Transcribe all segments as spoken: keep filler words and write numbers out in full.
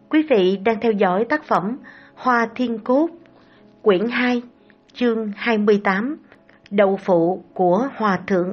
Quý vị đang theo dõi tác phẩm Hoa Thiên Cốt, quyển hai, chương hai mươi tám, Đậu phụ của Hòa Thượng.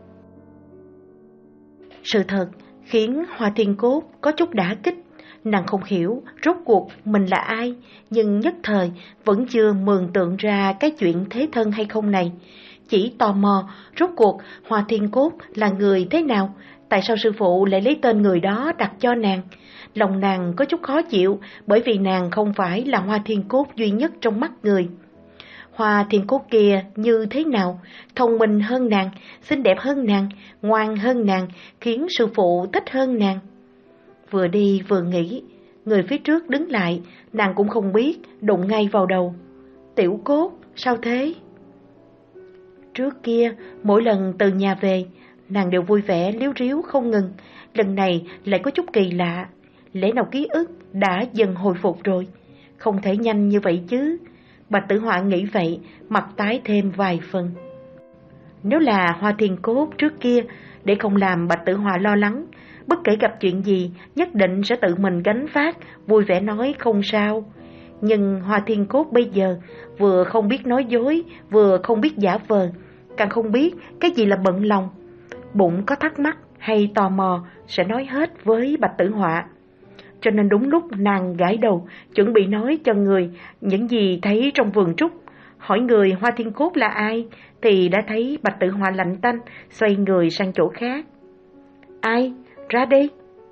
Sự thật khiến Hoa Thiên Cốt có chút đả kích. Nàng không hiểu rốt cuộc mình là ai, nhưng nhất thời vẫn chưa mường tượng ra cái chuyện thế thân hay không này. Chỉ tò mò rốt cuộc Hoa Thiên Cốt là người thế nào, tại sao sư phụ lại lấy tên người đó đặt cho nàng. Lòng nàng có chút khó chịu, bởi vì nàng không phải là Hoa Thiên Cốt duy nhất trong mắt người. Hoa Thiên Cốt kia như thế nào, thông minh hơn nàng, xinh đẹp hơn nàng, ngoan hơn nàng, khiến sư phụ thích hơn nàng. Vừa đi vừa nghĩ, người phía trước đứng lại, nàng cũng không biết, đụng ngay vào đầu. Tiểu Cốt, sao thế? Trước kia, mỗi lần từ nhà về, nàng đều vui vẻ líu ríu không ngừng, lần này lại có chút kỳ lạ. Lẽ nào ký ức đã dần hồi phục rồi? Không thể nhanh như vậy chứ. Bạch Tử Họa nghĩ vậy, mặt tái thêm vài phần. Nếu là Hoa Thiên Cốt trước kia, để không làm Bạch Tử Họa lo lắng, bất kể gặp chuyện gì nhất định sẽ tự mình gánh vác, vui vẻ nói không sao. Nhưng Hoa Thiên Cốt bây giờ vừa không biết nói dối, vừa không biết giả vờ, càng không biết cái gì là bận lòng. Bụng có thắc mắc hay tò mò sẽ nói hết với Bạch Tử Họa. Cho nên đúng lúc nàng gãi đầu, chuẩn bị nói cho người những gì thấy trong vườn trúc, hỏi người Hoa Thiên Cốt là ai, thì đã thấy Bạch Tử Họa lạnh tanh, xoay người sang chỗ khác. Ai? Ra đây!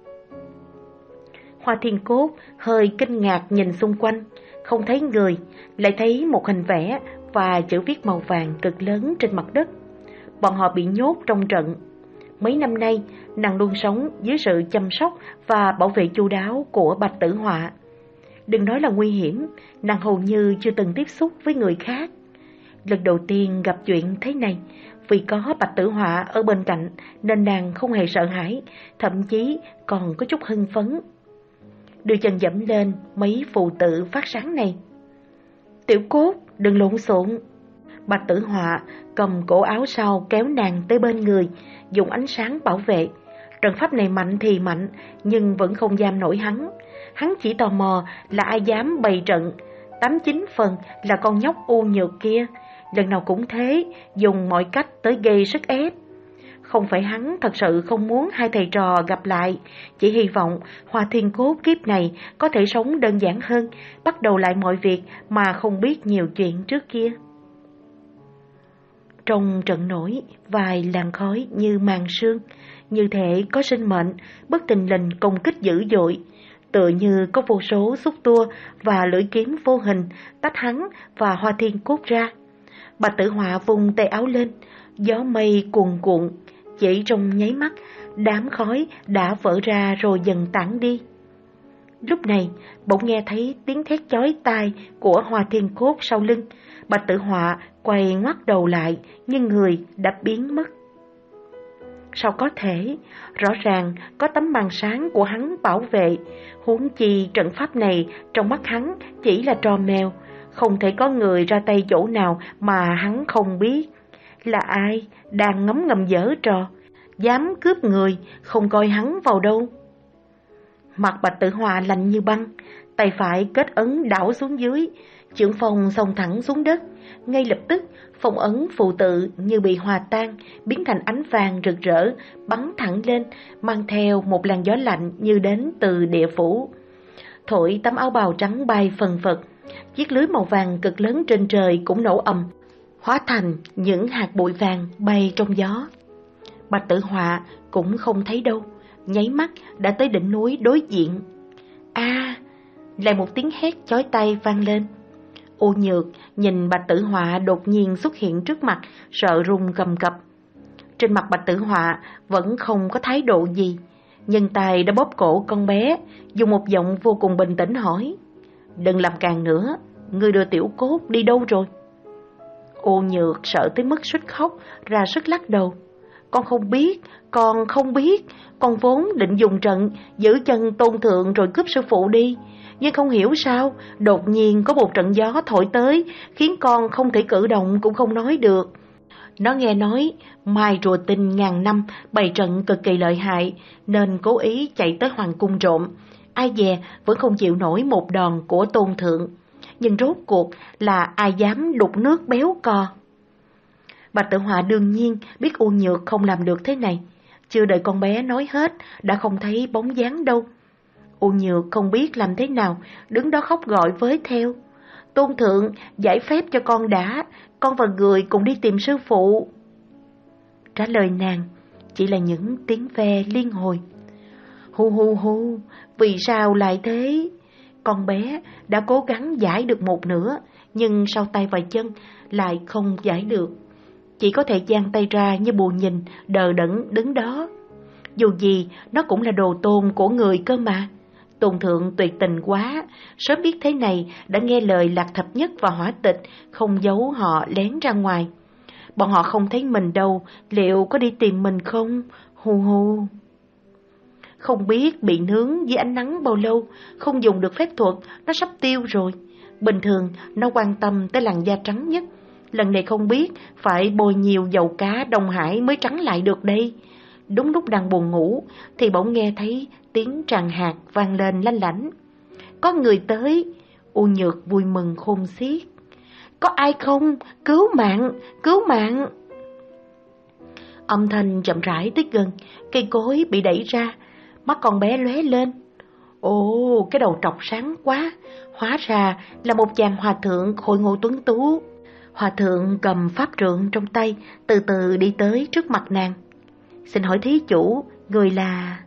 Hoa Thiên Cốt hơi kinh ngạc nhìn xung quanh, không thấy người, lại thấy một hình vẽ và chữ viết màu vàng cực lớn trên mặt đất. Bọn họ bị nhốt trong trận. Mấy năm nay, nàng luôn sống dưới sự chăm sóc và bảo vệ chu đáo của Bạch Tử Họa. Đừng nói là nguy hiểm, nàng hầu như chưa từng tiếp xúc với người khác. Lần đầu tiên gặp chuyện thế này, vì có Bạch Tử Họa ở bên cạnh nên nàng không hề sợ hãi, thậm chí còn có chút hưng phấn. Đưa chân dẫm lên mấy phù tự phát sáng này. Tiểu Cốt, đừng lộn xộn. Bạch Tử Họa cầm cổ áo sau kéo nàng tới bên người, dùng ánh sáng bảo vệ. Trận pháp này mạnh thì mạnh, nhưng vẫn không giam nổi hắn. Hắn chỉ tò mò là ai dám bày trận. Tám chín phần là con nhóc u nhược kia, lần nào cũng thế, dùng mọi cách tới gây sức ép. Không phải hắn thật sự không muốn hai thầy trò gặp lại, chỉ hy vọng Hoa Thiên Cốt kiếp này có thể sống đơn giản hơn, bắt đầu lại mọi việc mà không biết nhiều chuyện trước kia. Trong trận nổi, vài làn khói như màn sương, như thể có sinh mệnh, bất tình lình công kích dữ dội, tựa như có vô số xúc tua và lưỡi kiếm vô hình tách hắn và Hoa Thiên Cốt ra. Bạch Tử Họa vung tay áo lên, gió mây cuồn cuộn, chỉ trong nháy mắt, đám khói đã vỡ ra rồi dần tản đi. Lúc này, bỗng nghe thấy tiếng thét chói tai của Hoa Thiên Cốt sau lưng. Bạch Tử Họa quay ngoắt đầu lại, nhưng người đã biến mất. Sao có thể? Rõ ràng có tấm màn sáng của hắn bảo vệ, huống chi trận pháp này trong mắt hắn chỉ là trò mèo, không thể có người ra tay chỗ nào mà hắn không biết. Là ai đang ngấm ngầm giở trò, dám cướp người, không coi hắn vào đâu? Mặt Bạch Tử Họa lạnh như băng, tay phải kết ấn đảo xuống dưới, chưởng phong xông thẳng xuống đất. Ngay lập tức, phong ấn phù tự như bị hòa tan, biến thành ánh vàng rực rỡ, bắn thẳng lên, mang theo một làn gió lạnh như đến từ địa phủ. Thổi tấm áo bào trắng bay phần phật, chiếc lưới màu vàng cực lớn trên trời cũng nổ ầm, hóa thành những hạt bụi vàng bay trong gió. Bạch Tử Họa cũng không thấy đâu, nháy mắt đã tới đỉnh núi đối diện. A! À, lại một tiếng hét chói tai vang lên. U Nhược nhìn Bạch Tử Họa đột nhiên xuất hiện trước mặt, sợ run cầm cập. Trên mặt Bạch Tử Họa vẫn không có thái độ gì, nhưng tay đã bóp cổ con bé, dùng một giọng vô cùng bình tĩnh hỏi: Đừng làm càng nữa, ngươi đưa Tiểu Cốt đi đâu rồi? U Nhược sợ tới mức suýt khóc, ra sức lắc đầu. Con không biết, con không biết, con vốn định dùng trận giữ chân Tôn Thượng rồi cướp sư phụ đi, nhưng không hiểu sao đột nhiên có một trận gió thổi tới, khiến con không thể cử động cũng không nói được. Nó nghe nói Mai Rùa Tinh ngàn năm bày trận cực kỳ lợi hại, nên cố ý chạy tới hoàng cung trộm. ai dè vẫn không chịu nổi một đòn của Tôn Thượng. Nhưng rốt cuộc là ai dám đục nước béo cò. Bạch Tự Hòa đương nhiên biết U Nhược không làm được thế này. Chưa đợi con bé nói hết, đã không thấy bóng dáng đâu. U Nhược không biết làm thế nào, đứng đó khóc gọi với theo. Tôn Thượng, giải phép cho con đã, con và người cùng đi tìm sư phụ. Trả lời nàng chỉ là những tiếng ve liên hồi. Hu hu hu, vì sao lại thế? Con bé đã cố gắng giải được một nửa, nhưng sau tay và chân lại không giải được. Chỉ có thể giang tay ra như bù nhìn, đờ đẫn đứng đó. Dù gì, nó cũng là đồ tôn của người cơ mà. Tôn Thượng tuyệt tình quá, sớm biết thế này đã nghe lời Lạc Thập Nhất và Hỏa Tịch, không giấu họ lén ra ngoài. Bọn họ không thấy mình đâu, liệu có đi tìm mình không? Hu hu. Không biết bị nướng dưới ánh nắng bao lâu, không dùng được phép thuật, nó sắp tiêu rồi. Bình thường, nó quan tâm tới làn da trắng nhất. Lần này không biết phải bôi nhiều dầu cá Đông Hải mới trắng lại được đây. Đúng lúc đang buồn ngủ thì bỗng nghe thấy tiếng tràng hạt vang lên lanh lảnh. Có người tới. U Nhược vui mừng khôn xiết. Có ai không? Cứu mạng! Cứu mạng! Âm thanh chậm rãi tới gần, cây cối bị đẩy ra, mắt con bé lóe lên. Ồ, cái đầu trọc sáng quá! Hóa ra là một chàng hòa thượng khôi ngô tuấn tú. Hòa thượng cầm pháp trượng trong tay, từ từ đi tới trước mặt nàng. Xin hỏi thí chủ, người là...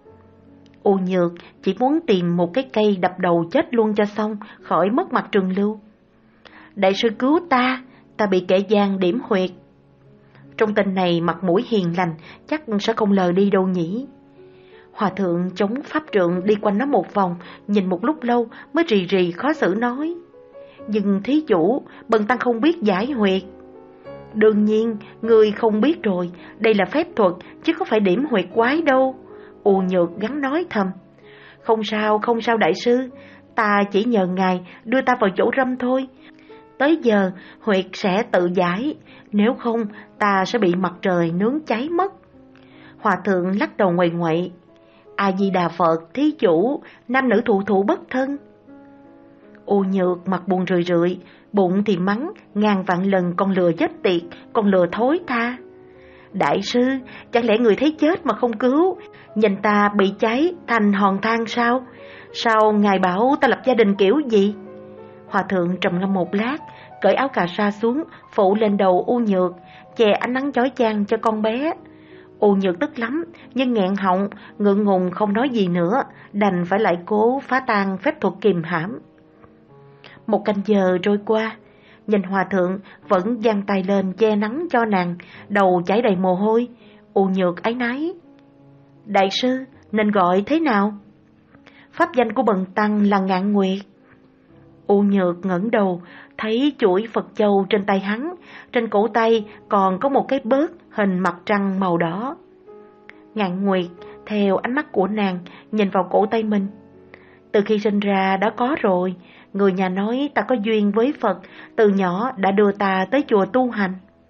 U Nhược chỉ muốn tìm một cái cây đập đầu chết luôn cho xong, khỏi mất mặt Trường Lưu. Đại sư cứu ta, ta bị kẻ gian điểm huyệt. Trong tình này mặt mũi hiền lành, chắc sẽ không lờ đi đâu nhỉ. Hòa thượng chống pháp trượng đi quanh nó một vòng, nhìn một lúc lâu mới rì rì khó xử nói. Nhưng thí chủ, bần tăng không biết giải huyệt. Đương nhiên, người không biết rồi, đây là phép thuật, chứ không phải điểm huyệt quái đâu. U Nhược gắn nói thầm. Không sao, không sao đại sư, ta chỉ nhờ ngài đưa ta vào chỗ râm thôi. Tới giờ, huyệt sẽ tự giải, nếu không ta sẽ bị mặt trời nướng cháy mất. Hòa thượng lắc đầu ngoầy ngoậy. A-di-đà Phật, thí chủ, nam nữ thụ thụ bất thân. U Nhược mặt buồn rười rượi, bụng thì mắng ngàn vạn lần con lừa chết tiệt, con lừa thối tha. Đại sư, chẳng lẽ người thấy chết mà không cứu? Nhìn ta bị cháy thành hòn than sao? Sao ngài bảo ta lập gia đình kiểu gì? Hòa thượng trầm ngâm một lát, cởi áo cà sa xuống, phủ lên đầu U Nhược, che ánh nắng chói chang cho con bé. U Nhược tức lắm, nhưng nghẹn họng, ngượng ngùng không nói gì nữa, đành phải lại cố phá tan phép thuật kìm hãm. Một canh giờ trôi qua, nhìn hòa thượng vẫn giang tay lên che nắng cho nàng, đầu chảy đầy mồ hôi. U Nhược áy náy. Đại sư, nên gọi thế nào? Pháp danh của bần tăng là Ngạn Nguyệt. U Nhược ngẩng đầu, thấy chuỗi Phật châu trên tay hắn, trên cổ tay còn có một cái bớt hình mặt trăng màu đỏ. Ngạn Nguyệt theo ánh mắt của nàng nhìn vào cổ tay mình. Từ khi sinh ra đã có rồi, người nhà nói ta có duyên với Phật, từ nhỏ đã đưa ta tới chùa tu hành.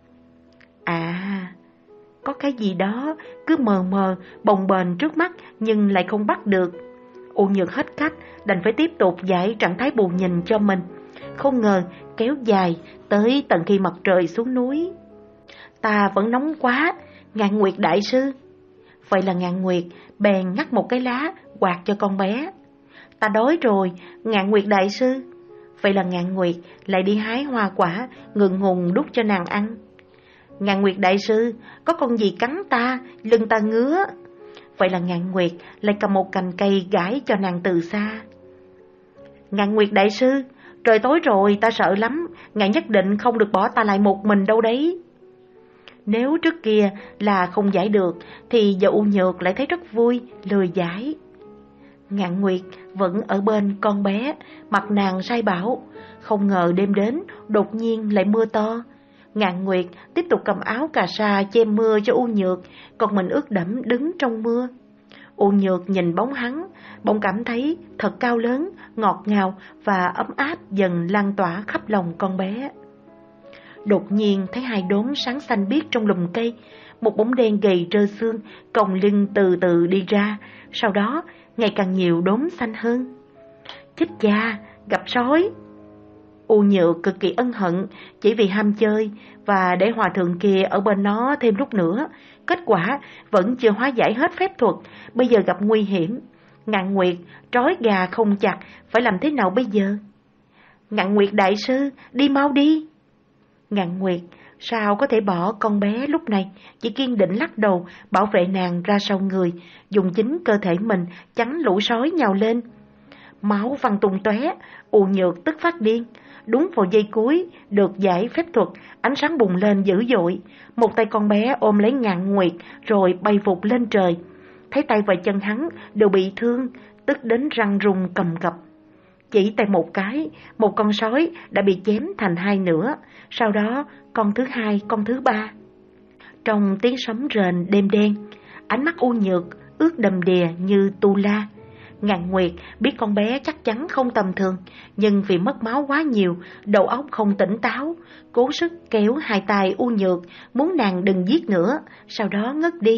À, có cái gì đó cứ mờ mờ, bồng bềnh trước mắt nhưng lại không bắt được. U Nhược hết cách, đành phải tiếp tục giải trạng thái bù nhìn cho mình. Không ngờ kéo dài tới tận khi mặt trời xuống núi. Ta vẫn nóng quá, Ngạn Nguyệt đại sư. Vậy là Ngạn Nguyệt bèn ngắt một cái lá quạt cho con bé. Ta đói rồi, Ngạn Nguyệt đại sư. Vậy là Ngạn Nguyệt lại đi hái hoa quả, ngượng ngùng đút cho nàng ăn. Ngạn Nguyệt đại sư, có con gì cắn ta, lưng ta ngứa. Vậy là Ngạn Nguyệt lại cầm một cành cây gãi cho nàng từ xa. Ngạn Nguyệt đại sư, trời tối rồi, ta sợ lắm, ngài nhất định không được bỏ ta lại một mình đâu đấy. Nếu trước kia là không giải được, thì giờ U Nhược lại thấy rất vui, lười giải. Ngạn Nguyệt vẫn ở bên con bé, mặt nàng sai bảo. Không ngờ đêm đến, đột nhiên lại mưa to. Ngạn Nguyệt tiếp tục cầm áo cà sa che mưa cho U Nhược, còn mình ướt đẫm đứng trong mưa. U Nhược nhìn bóng hắn, bỗng cảm thấy thật cao lớn, ngọt ngào và ấm áp dần lan tỏa khắp lòng con bé. Đột nhiên thấy hai đốm sáng xanh biếc trong lùm cây, một bóng đen gầy trơ xương, còng lưng từ từ đi ra, sau đó ngày càng nhiều đốm xanh hơn. Chết cha, gặp sói! U Nhược cực kỳ ân hận, chỉ vì ham chơi và để hòa thượng kia ở bên nó thêm lúc nữa. Kết quả vẫn chưa hóa giải hết phép thuật, bây giờ gặp nguy hiểm. Ngạn Nguyệt trói gà không chặt, phải làm thế nào bây giờ? Ngạn Nguyệt đại sư, đi mau đi! Ngạn Nguyệt sao có thể bỏ con bé lúc này, chỉ kiên định lắc đầu, bảo vệ nàng ra sau người, dùng chính cơ thể mình chắn lũ sói nhào lên. Máu văng tung tóe, U Nhược tức phát điên. Đúng vào giây cuối được giải phép thuật, ánh sáng bùng lên dữ dội, một tay con bé ôm lấy Ngạn Nguyệt rồi bay vụt lên trời. Thấy tay và chân hắn đều bị thương, tức đến răng rung cầm cập. Chỉ tay một cái, một con sói đã bị chém thành hai nửa, sau đó con thứ hai, con thứ ba. Trong tiếng sấm rền đêm đen, ánh mắt U Nhược ướt đầm đìa như tu la. Ngạn Nguyệt biết con bé chắc chắn không tầm thường, nhưng vì mất máu quá nhiều, đầu óc không tỉnh táo, cố sức kéo hai tay U Nhược, muốn nàng đừng giết nữa, sau đó ngất đi.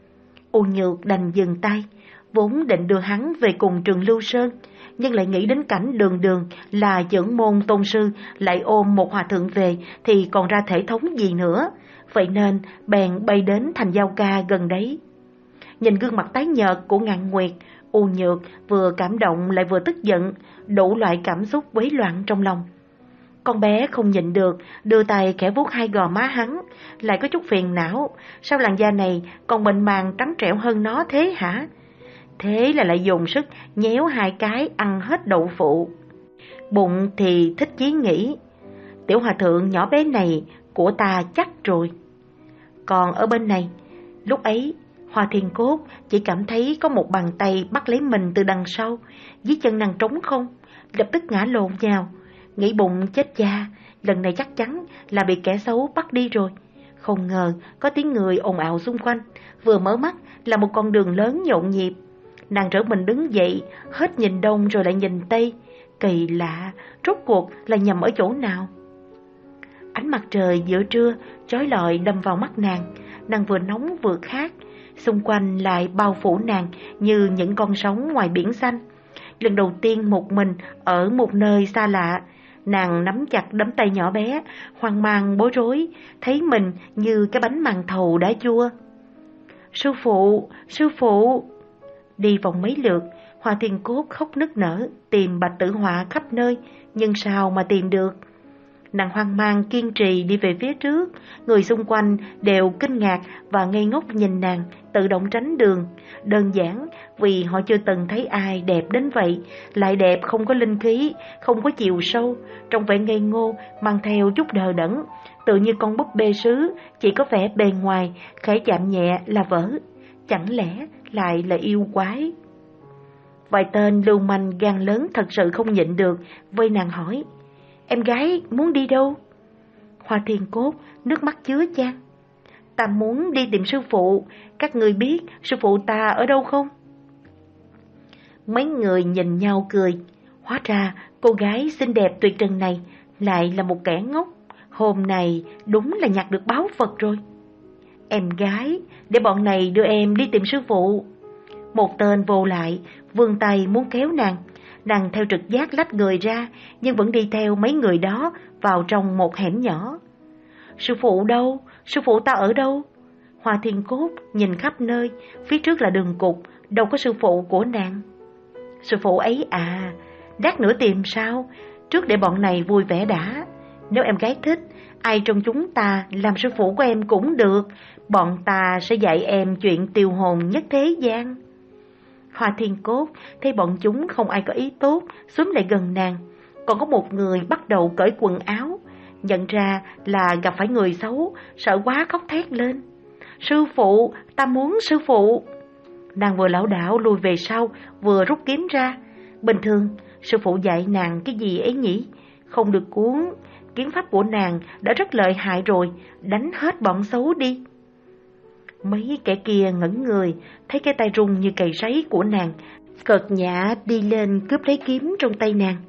U Nhược đành dừng tay, vốn định đưa hắn về cùng Trường Lưu Sơn, nhưng lại nghĩ đến cảnh Đường Đường là trưởng môn tôn sư lại ôm một hòa thượng về thì còn ra thể thống gì nữa, vậy nên bèn bay đến thành Giao Ca gần đấy. Nhìn gương mặt tái nhợt của Ngạn Nguyệt, U Nhược vừa cảm động lại vừa tức giận, đủ loại cảm xúc quấy loạn trong lòng. Con bé không nhịn được, đưa tay khẽ vuốt hai gò má hắn, lại có chút phiền não, sao làn da này còn mịn màng trắng trẻo hơn nó thế hả? Thế là lại dùng sức nhéo hai cái ăn hết đậu phụ. Bụng thì thích chí nghĩ, tiểu hòa thượng nhỏ bé này của ta chắc rồi. Còn ở bên này, lúc ấy Hoa Thiên Cốt chỉ cảm thấy có một bàn tay bắt lấy mình từ đằng sau, dưới chân nàng trống không, lập tức ngã lộn nhào, nghĩ bụng chết cha, lần này chắc chắn là bị kẻ xấu bắt đi rồi. Không ngờ có tiếng người ồn ào xung quanh, vừa mở mắt là một con đường lớn nhộn nhịp. Nàng trở mình đứng dậy, hết nhìn đông rồi lại nhìn tây, kỳ lạ, rốt cuộc là nhầm ở chỗ nào? Ánh mặt trời giữa trưa chói lọi đâm vào mắt nàng, nàng vừa nóng vừa khát, xung quanh lại bao phủ nàng như những con sóng ngoài biển xanh. Lần đầu tiên một mình ở một nơi xa lạ, nàng nắm chặt nắm tay nhỏ bé, hoang mang bối rối, thấy mình như cái bánh màn thầu đã chua. Sư phụ, sư phụ! Đi vòng mấy lượt, Hoa Thiên Cốt khóc nức nở, tìm Bạch Tử Họa khắp nơi, nhưng sao mà tìm được. Nàng hoang mang kiên trì đi về phía trước, người xung quanh đều kinh ngạc và ngây ngốc nhìn nàng, tự động tránh đường. Đơn giản vì họ chưa từng thấy ai đẹp đến vậy, lại đẹp không có linh khí, không có chiều sâu, trong vẻ ngây ngô, mang theo chút đờ đẫn, tự như con búp bê sứ, chỉ có vẻ bề ngoài, khẽ chạm nhẹ là vỡ. Chẳng lẽ lại là yêu quái? Vài tên lưu manh gan lớn thật sự không nhịn được, vây nàng hỏi, em gái muốn đi đâu? Hoa Thiên Cốt nước mắt chứa chan, ta muốn đi tìm sư phụ, các người biết sư phụ ta ở đâu không? Mấy người nhìn nhau cười, hóa ra cô gái xinh đẹp tuyệt trần này lại là một kẻ ngốc, hôm nay đúng là nhặt được báu vật rồi. Em gái, để bọn này đưa em đi tìm sư phụ. Một tên vô lại, vươn tay muốn kéo nàng. Nàng theo trực giác lách người ra, nhưng vẫn đi theo mấy người đó vào trong một hẻm nhỏ. Sư phụ đâu? Sư phụ ta ở đâu? Hoa Thiên Cốt nhìn khắp nơi, phía trước là đường cục, đâu có sư phụ của nàng. Sư phụ ấy à, lát nữa tìm sao? Trước để bọn này vui vẻ đã. Nếu em gái thích, ai trong chúng ta làm sư phụ của em cũng được, bọn ta sẽ dạy em chuyện tiêu hồn nhất thế gian. Hoa Thiên Cốt thấy bọn chúng không ai có ý tốt, xúm lại gần nàng. Còn có một người bắt đầu cởi quần áo, nhận ra là gặp phải người xấu, sợ quá khóc thét lên. Sư phụ, ta muốn sư phụ. Nàng vừa lảo đảo lùi về sau, vừa rút kiếm ra. Bình thường, sư phụ dạy nàng cái gì ấy nhỉ? Không được cuốn, kiếm pháp của nàng đã rất lợi hại rồi, đánh hết bọn xấu đi. Mấy kẻ kia ngẩn người, thấy cái tay rung như cày sấy của nàng, cợt nhã đi lên cướp lấy kiếm trong tay nàng.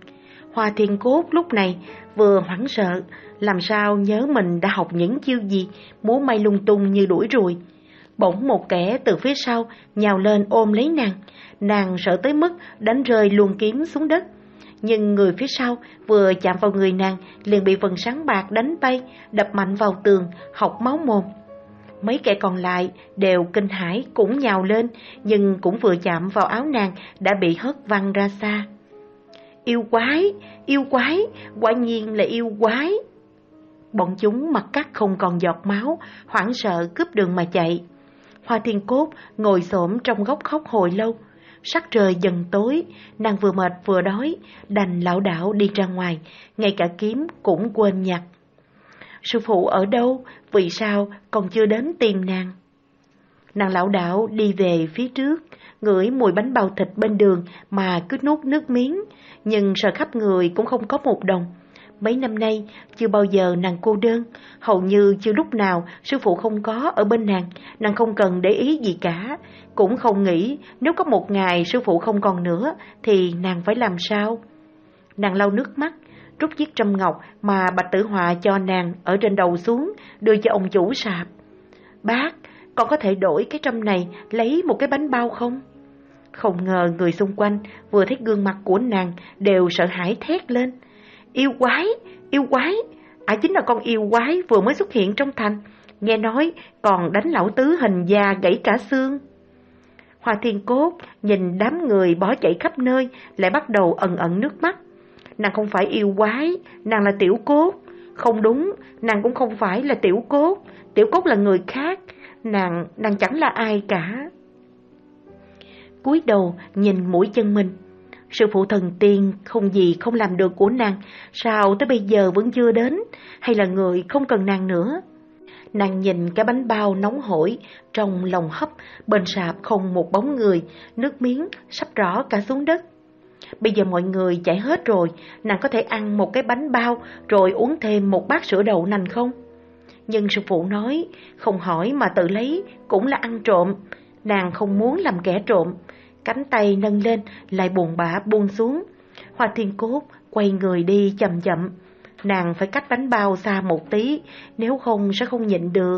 Hoa Thiên Cốt lúc này vừa hoảng sợ, làm sao nhớ mình đã học những chiêu gì, múa may lung tung như đuổi ruồi. Bỗng một kẻ từ phía sau nhào lên ôm lấy nàng, nàng sợ tới mức đánh rơi luồng kiếm xuống đất. Nhưng người phía sau vừa chạm vào người nàng liền bị vầng sáng bạc đánh bay, đập mạnh vào tường, hộc máu mồm. Mấy kẻ còn lại đều kinh hãi cũng nhào lên, nhưng cũng vừa chạm vào áo nàng đã bị hất văng ra xa. Yêu quái, yêu quái, quả nhiên là yêu quái. Bọn chúng mặt cắt không còn giọt máu, hoảng sợ cướp đường mà chạy. Hoa Thiên Cốt ngồi xổm trong góc khóc hồi lâu. Sắc trời dần tối, nàng vừa mệt vừa đói, đành lảo đảo đi ra ngoài, ngay cả kiếm cũng quên nhặt. Sư phụ ở đâu? Vì sao còn chưa đến tìm nàng? Nàng lảo đảo đi về phía trước, ngửi mùi bánh bao thịt bên đường mà cứ nuốt nước miếng, nhưng sờ khắp người cũng không có một đồng. Mấy năm nay chưa bao giờ nàng cô đơn, hầu như chưa lúc nào sư phụ không có ở bên nàng, nàng không cần để ý gì cả, cũng không nghĩ nếu có một ngày sư phụ không còn nữa thì nàng phải làm sao. Nàng lau nước mắt, rút chiếc trâm ngọc mà Bạch Tử Họa cho nàng ở trên đầu xuống, đưa cho ông chủ sạp. Bác, con có thể đổi cái trâm này lấy một cái bánh bao không? Không ngờ người xung quanh vừa thấy gương mặt của nàng đều sợ hãi thét lên. Yêu quái, yêu quái, ả chính là con yêu quái vừa mới xuất hiện trong thành, nghe nói còn đánh lão tứ hình da gãy cả xương. Hoa Thiên Cốt nhìn đám người bỏ chạy khắp nơi, lại bắt đầu ẩn ẩn nước mắt. Nàng không phải yêu quái, nàng là Tiểu Cốt. Không đúng, nàng cũng không phải là Tiểu Cốt, Tiểu Cốt là người khác, nàng, nàng chẳng là ai cả. Cúi đầu nhìn mũi chân mình, sư phụ thần tiên không gì không làm được của nàng, sao tới bây giờ vẫn chưa đến, hay là người không cần nàng nữa? Nàng nhìn cái bánh bao nóng hổi, trong lòng hấp, bên sạp không một bóng người, nước miếng sắp rỏ cả xuống đất. Bây giờ mọi người chạy hết rồi, nàng có thể ăn một cái bánh bao rồi uống thêm một bát sữa đậu nành không? Nhưng sư phụ nói, không hỏi mà tự lấy cũng là ăn trộm. Nàng không muốn làm kẻ trộm, cánh tay nâng lên lại buồn bã buông xuống. Hoa Thiên Cốt quay người đi chậm chậm. Nàng phải cách bánh bao xa một tí, nếu không sẽ không nhịn được.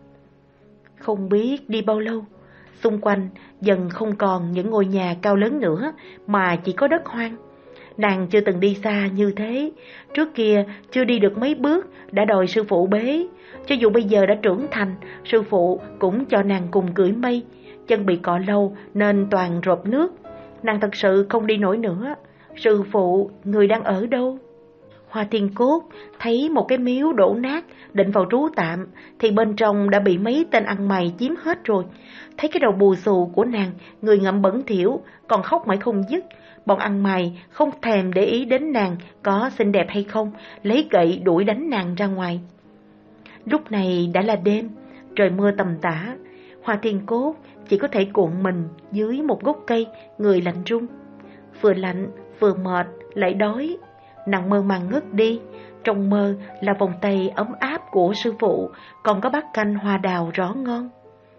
Không biết đi bao lâu, xung quanh dần không còn những ngôi nhà cao lớn nữa, mà chỉ có đất hoang. Nàng chưa từng đi xa như thế, trước kia chưa đi được mấy bước đã đòi sư phụ bế. Cho dù bây giờ đã trưởng thành, sư phụ cũng cho nàng cùng cưỡi mây. Chân bị cọ lâu nên toàn rộp nước. Nàng thật sự không đi nổi nữa. Sư phụ, người đang ở đâu? Hoa Thiên Cốt thấy một cái miếu đổ nát, định vào trú tạm, thì bên trong đã bị mấy tên ăn mày chiếm hết rồi. Thấy cái đầu bù xù của nàng, người ngậm bẩn thỉu, còn khóc mãi không dứt. Bọn ăn mày không thèm để ý đến nàng có xinh đẹp hay không, lấy gậy đuổi đánh nàng ra ngoài. Lúc này đã là đêm, trời mưa tầm tã. Hoa Thiên Cốt chỉ có thể cuộn mình dưới một gốc cây, người lạnh run. Vừa lạnh, vừa mệt, lại đói. Nàng mơ màng ngất đi, trong mơ là vòng tay ấm áp của sư phụ, còn có bát canh hoa đào rõ ngon.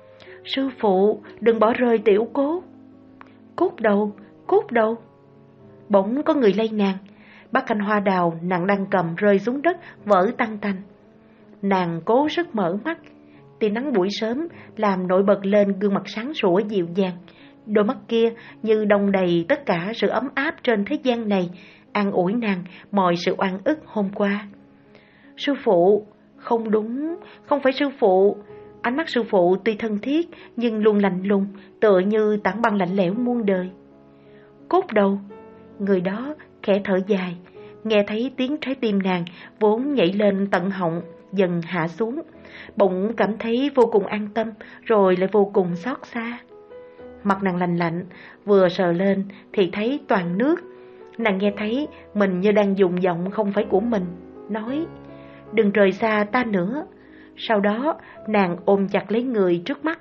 Sư phụ, đừng bỏ rơi Tiểu Cốt. Cốt đâu, cốt đâu? Bỗng có người lay nàng, bát canh hoa đào nàng đang cầm rơi xuống đất, vỡ tanh tành. Nàng cố sức mở mắt, tia nắng buổi sớm làm nổi bật lên gương mặt sáng sủa dịu dàng. Đôi mắt kia như đong đầy tất cả sự ấm áp trên thế gian này, an ủi nàng mọi sự oan ức hôm qua. Sư phụ, không đúng, không phải sư phụ. Ánh mắt sư phụ tuy thân thiết nhưng luôn lạnh lùng, tựa như tảng băng lạnh lẽo muôn đời. Cốt đâu? Người đó khẽ thở dài, nghe thấy tiếng trái tim nàng vốn nhảy lên tận họng dần hạ xuống, bỗng cảm thấy vô cùng an tâm, rồi lại vô cùng xót xa. Mặt nàng lạnh lạnh, vừa sờ lên thì thấy toàn nước. Nàng nghe thấy mình như đang dùng giọng không phải của mình, nói: đừng rời xa ta nữa. Sau đó nàng ôm chặt lấy người trước mắt.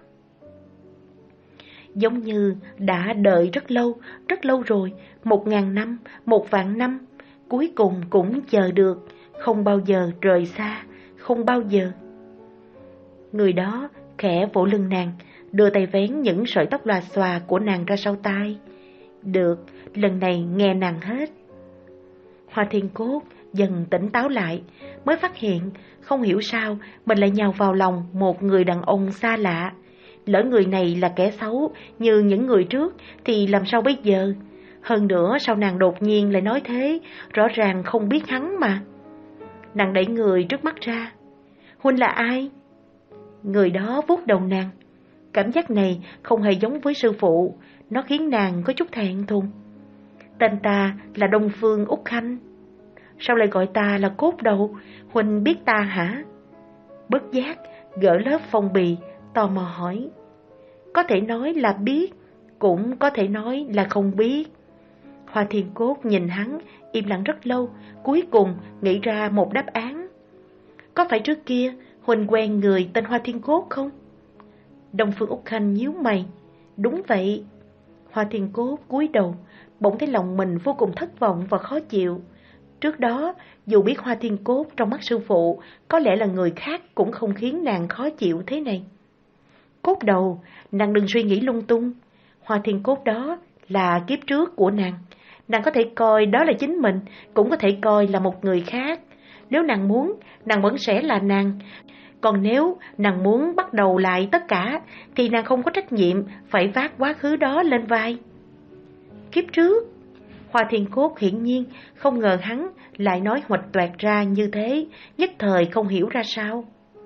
Giống như đã đợi rất lâu, rất lâu rồi, một ngàn năm, một vạn năm, cuối cùng cũng chờ được, không bao giờ rời xa, không bao giờ. Người đó khẽ vỗ lưng nàng, đưa tay vén những sợi tóc lòa xòa của nàng ra sau tai. Được, lần này nghe nàng hết. Hoa Thiên Cốt dần tỉnh táo lại, mới phát hiện không hiểu sao mình lại nhào vào lòng một người đàn ông xa lạ. Lỡ người này là kẻ xấu như những người trước thì làm sao bây giờ? Hơn nữa sao nàng đột nhiên lại nói thế, rõ ràng không biết hắn mà. Nàng đẩy người trước mắt ra. Huynh là ai? Người đó vuốt đầu nàng. Cảm giác này không hề giống với sư phụ, nó khiến nàng có chút thẹn thùng. Tên ta là Đông Phương Úc Khanh. Sao lại gọi ta là Cốt Đầu? Huynh biết ta hả? Bất giác gỡ lớp phong bì, tò mò hỏi. Có thể nói là biết, cũng có thể nói là không biết. Hoa Thiên Cốt nhìn hắn, im lặng rất lâu, cuối cùng nghĩ ra một đáp án. Có phải trước kia Huynh quen người tên Hoa Thiên Cốt không? Đông Phương Úc Khanh nhíu mày. Đúng vậy. Hoa Thiên Cốt cúi đầu, bỗng thấy lòng mình vô cùng thất vọng và khó chịu. Trước đó, dù biết Hoa Thiên Cốt trong mắt sư phụ có lẽ là người khác cũng không khiến nàng khó chịu thế này. Cốt Đầu, nàng đừng suy nghĩ lung tung. Hoa Thiên Cốt đó là kiếp trước của nàng. Nàng có thể coi đó là chính mình, cũng có thể coi là một người khác. Nếu nàng muốn, nàng vẫn sẽ là nàng. Còn nếu nàng muốn bắt đầu lại tất cả, thì nàng không có trách nhiệm phải vác quá khứ đó lên vai. Kiếp trước? Hoa Thiên Cốt hiển nhiên không ngờ hắn lại nói huỵch toẹt ra như thế, nhất thời không hiểu ra sao.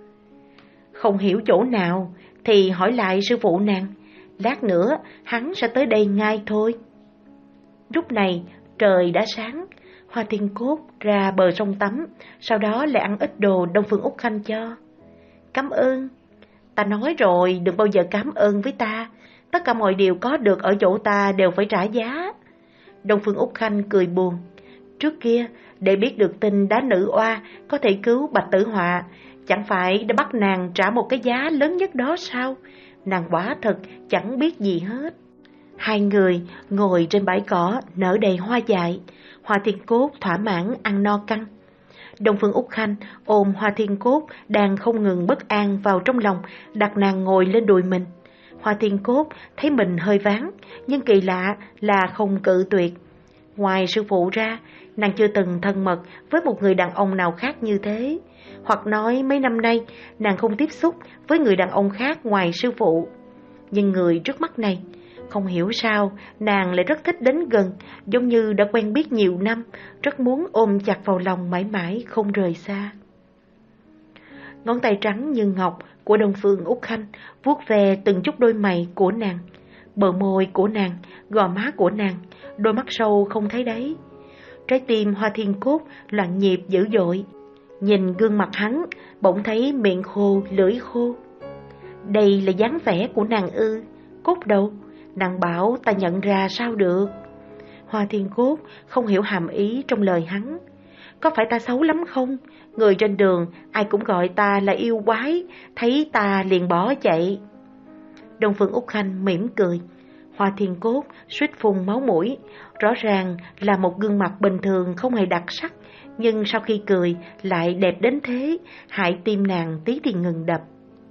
Không hiểu chỗ nào thì hỏi lại sư phụ nàng, lát nữa hắn sẽ tới đây ngay thôi. Lúc này trời đã sáng, Hoa Thiên Cốt ra bờ sông tắm, sau đó lại ăn ít đồ Đông Phương Úc Khanh cho. Cảm ơn. Ta nói rồi, đừng bao giờ cảm ơn với ta. Tất cả mọi điều có được ở chỗ ta đều phải trả giá. Đông Phương Úc Khanh cười buồn. Trước kia, để biết được tin đá nữ oa có thể cứu Bạch Tử Họa, chẳng phải đã bắt nàng trả một cái giá lớn nhất đó sao? Nàng quả thật chẳng biết gì hết. Hai người ngồi trên bãi cỏ nở đầy hoa dại. Hoa Thiên Cốt thỏa mãn ăn no căng. Đông Phương Úc Khanh ôm Hoa Thiên Cốt đang không ngừng bất an vào trong lòng, đặt nàng ngồi lên đùi mình. Hoa Thiên Cốt thấy mình hơi ván, nhưng kỳ lạ là không cự tuyệt. Ngoài sư phụ ra, nàng chưa từng thân mật với một người đàn ông nào khác như thế. Hoặc nói mấy năm nay, nàng không tiếp xúc với người đàn ông khác ngoài sư phụ. Nhưng người trước mắt này, không hiểu sao, nàng lại rất thích đến gần, giống như đã quen biết nhiều năm, rất muốn ôm chặt vào lòng mãi mãi không rời xa. Ngón tay trắng như ngọc của Đông Phương Úc Khanh vuốt về từng chút đôi mày của nàng, bờ môi của nàng, gò má của nàng, đôi mắt sâu không thấy đáy. Trái tim Hoa Thiên Cốt loạn nhịp dữ dội. Nhìn gương mặt hắn, bỗng thấy miệng khô, lưỡi khô. Đây là dáng vẻ của nàng ư? Cốt Đầu, nàng bảo ta nhận ra sao được? Hoa Thiên Cốt không hiểu hàm ý trong lời hắn. Có phải ta xấu lắm không? Người trên đường ai cũng gọi ta là yêu quái, thấy ta liền bỏ chạy. Đông Phương Úc Khanh mỉm cười. Hoa Thiên Cốt suýt phun máu mũi. Rõ ràng là một gương mặt bình thường không hề đặc sắc, nhưng sau khi cười lại đẹp đến thế, hại tim nàng tí thì ngừng đập.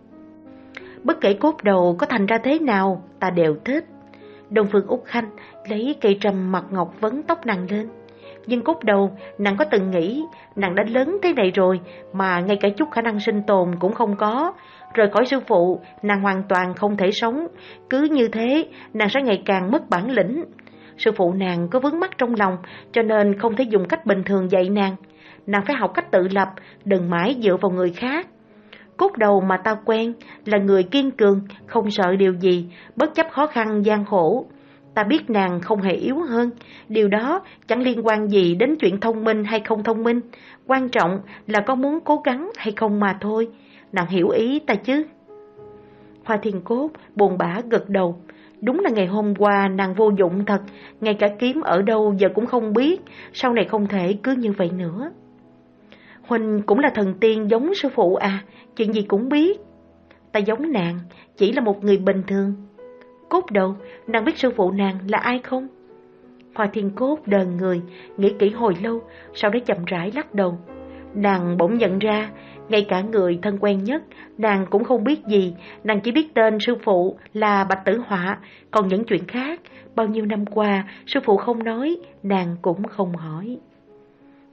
Bất kể Cốt Đầu có thành ra thế nào, ta đều thích. Đông Phương Úc Khanh lấy cây trầm mặt ngọc vấn tóc nàng lên. Nhưng Cốt Đầu, nàng có từng nghĩ nàng đã lớn thế này rồi mà ngay cả chút khả năng sinh tồn cũng không có. Rời khỏi sư phụ, nàng hoàn toàn không thể sống. Cứ như thế, nàng sẽ ngày càng mất bản lĩnh. Sư phụ nàng có vướng mắc trong lòng, cho nên không thể dùng cách bình thường dạy nàng. Nàng phải học cách tự lập, đừng mãi dựa vào người khác. Cốt Đầu mà ta quen là người kiên cường, không sợ điều gì, bất chấp khó khăn gian khổ. Ta biết nàng không hề yếu hơn, điều đó chẳng liên quan gì đến chuyện thông minh hay không thông minh, quan trọng là có muốn cố gắng hay không mà thôi. Nàng hiểu ý ta chứ? Hoa Thiên Cốt buồn bã gật đầu. Đúng là ngày hôm qua nàng vô dụng thật, ngay cả kiếm ở đâu giờ cũng không biết, sau này không thể cứ như vậy nữa. Huynh cũng là thần tiên giống sư phụ à, chuyện gì cũng biết. Ta giống nàng, chỉ là một người bình thường. Cốt Đầu, nàng biết sư phụ nàng là ai không? Hoa Thiên Cốt đờn người, nghĩ kỹ hồi lâu, sau đó chậm rãi lắc đầu. Nàng bỗng nhận ra, ngay cả người thân quen nhất, nàng cũng không biết gì, nàng chỉ biết tên sư phụ là Bạch Tử Họa, còn những chuyện khác, bao nhiêu năm qua, sư phụ không nói, nàng cũng không hỏi.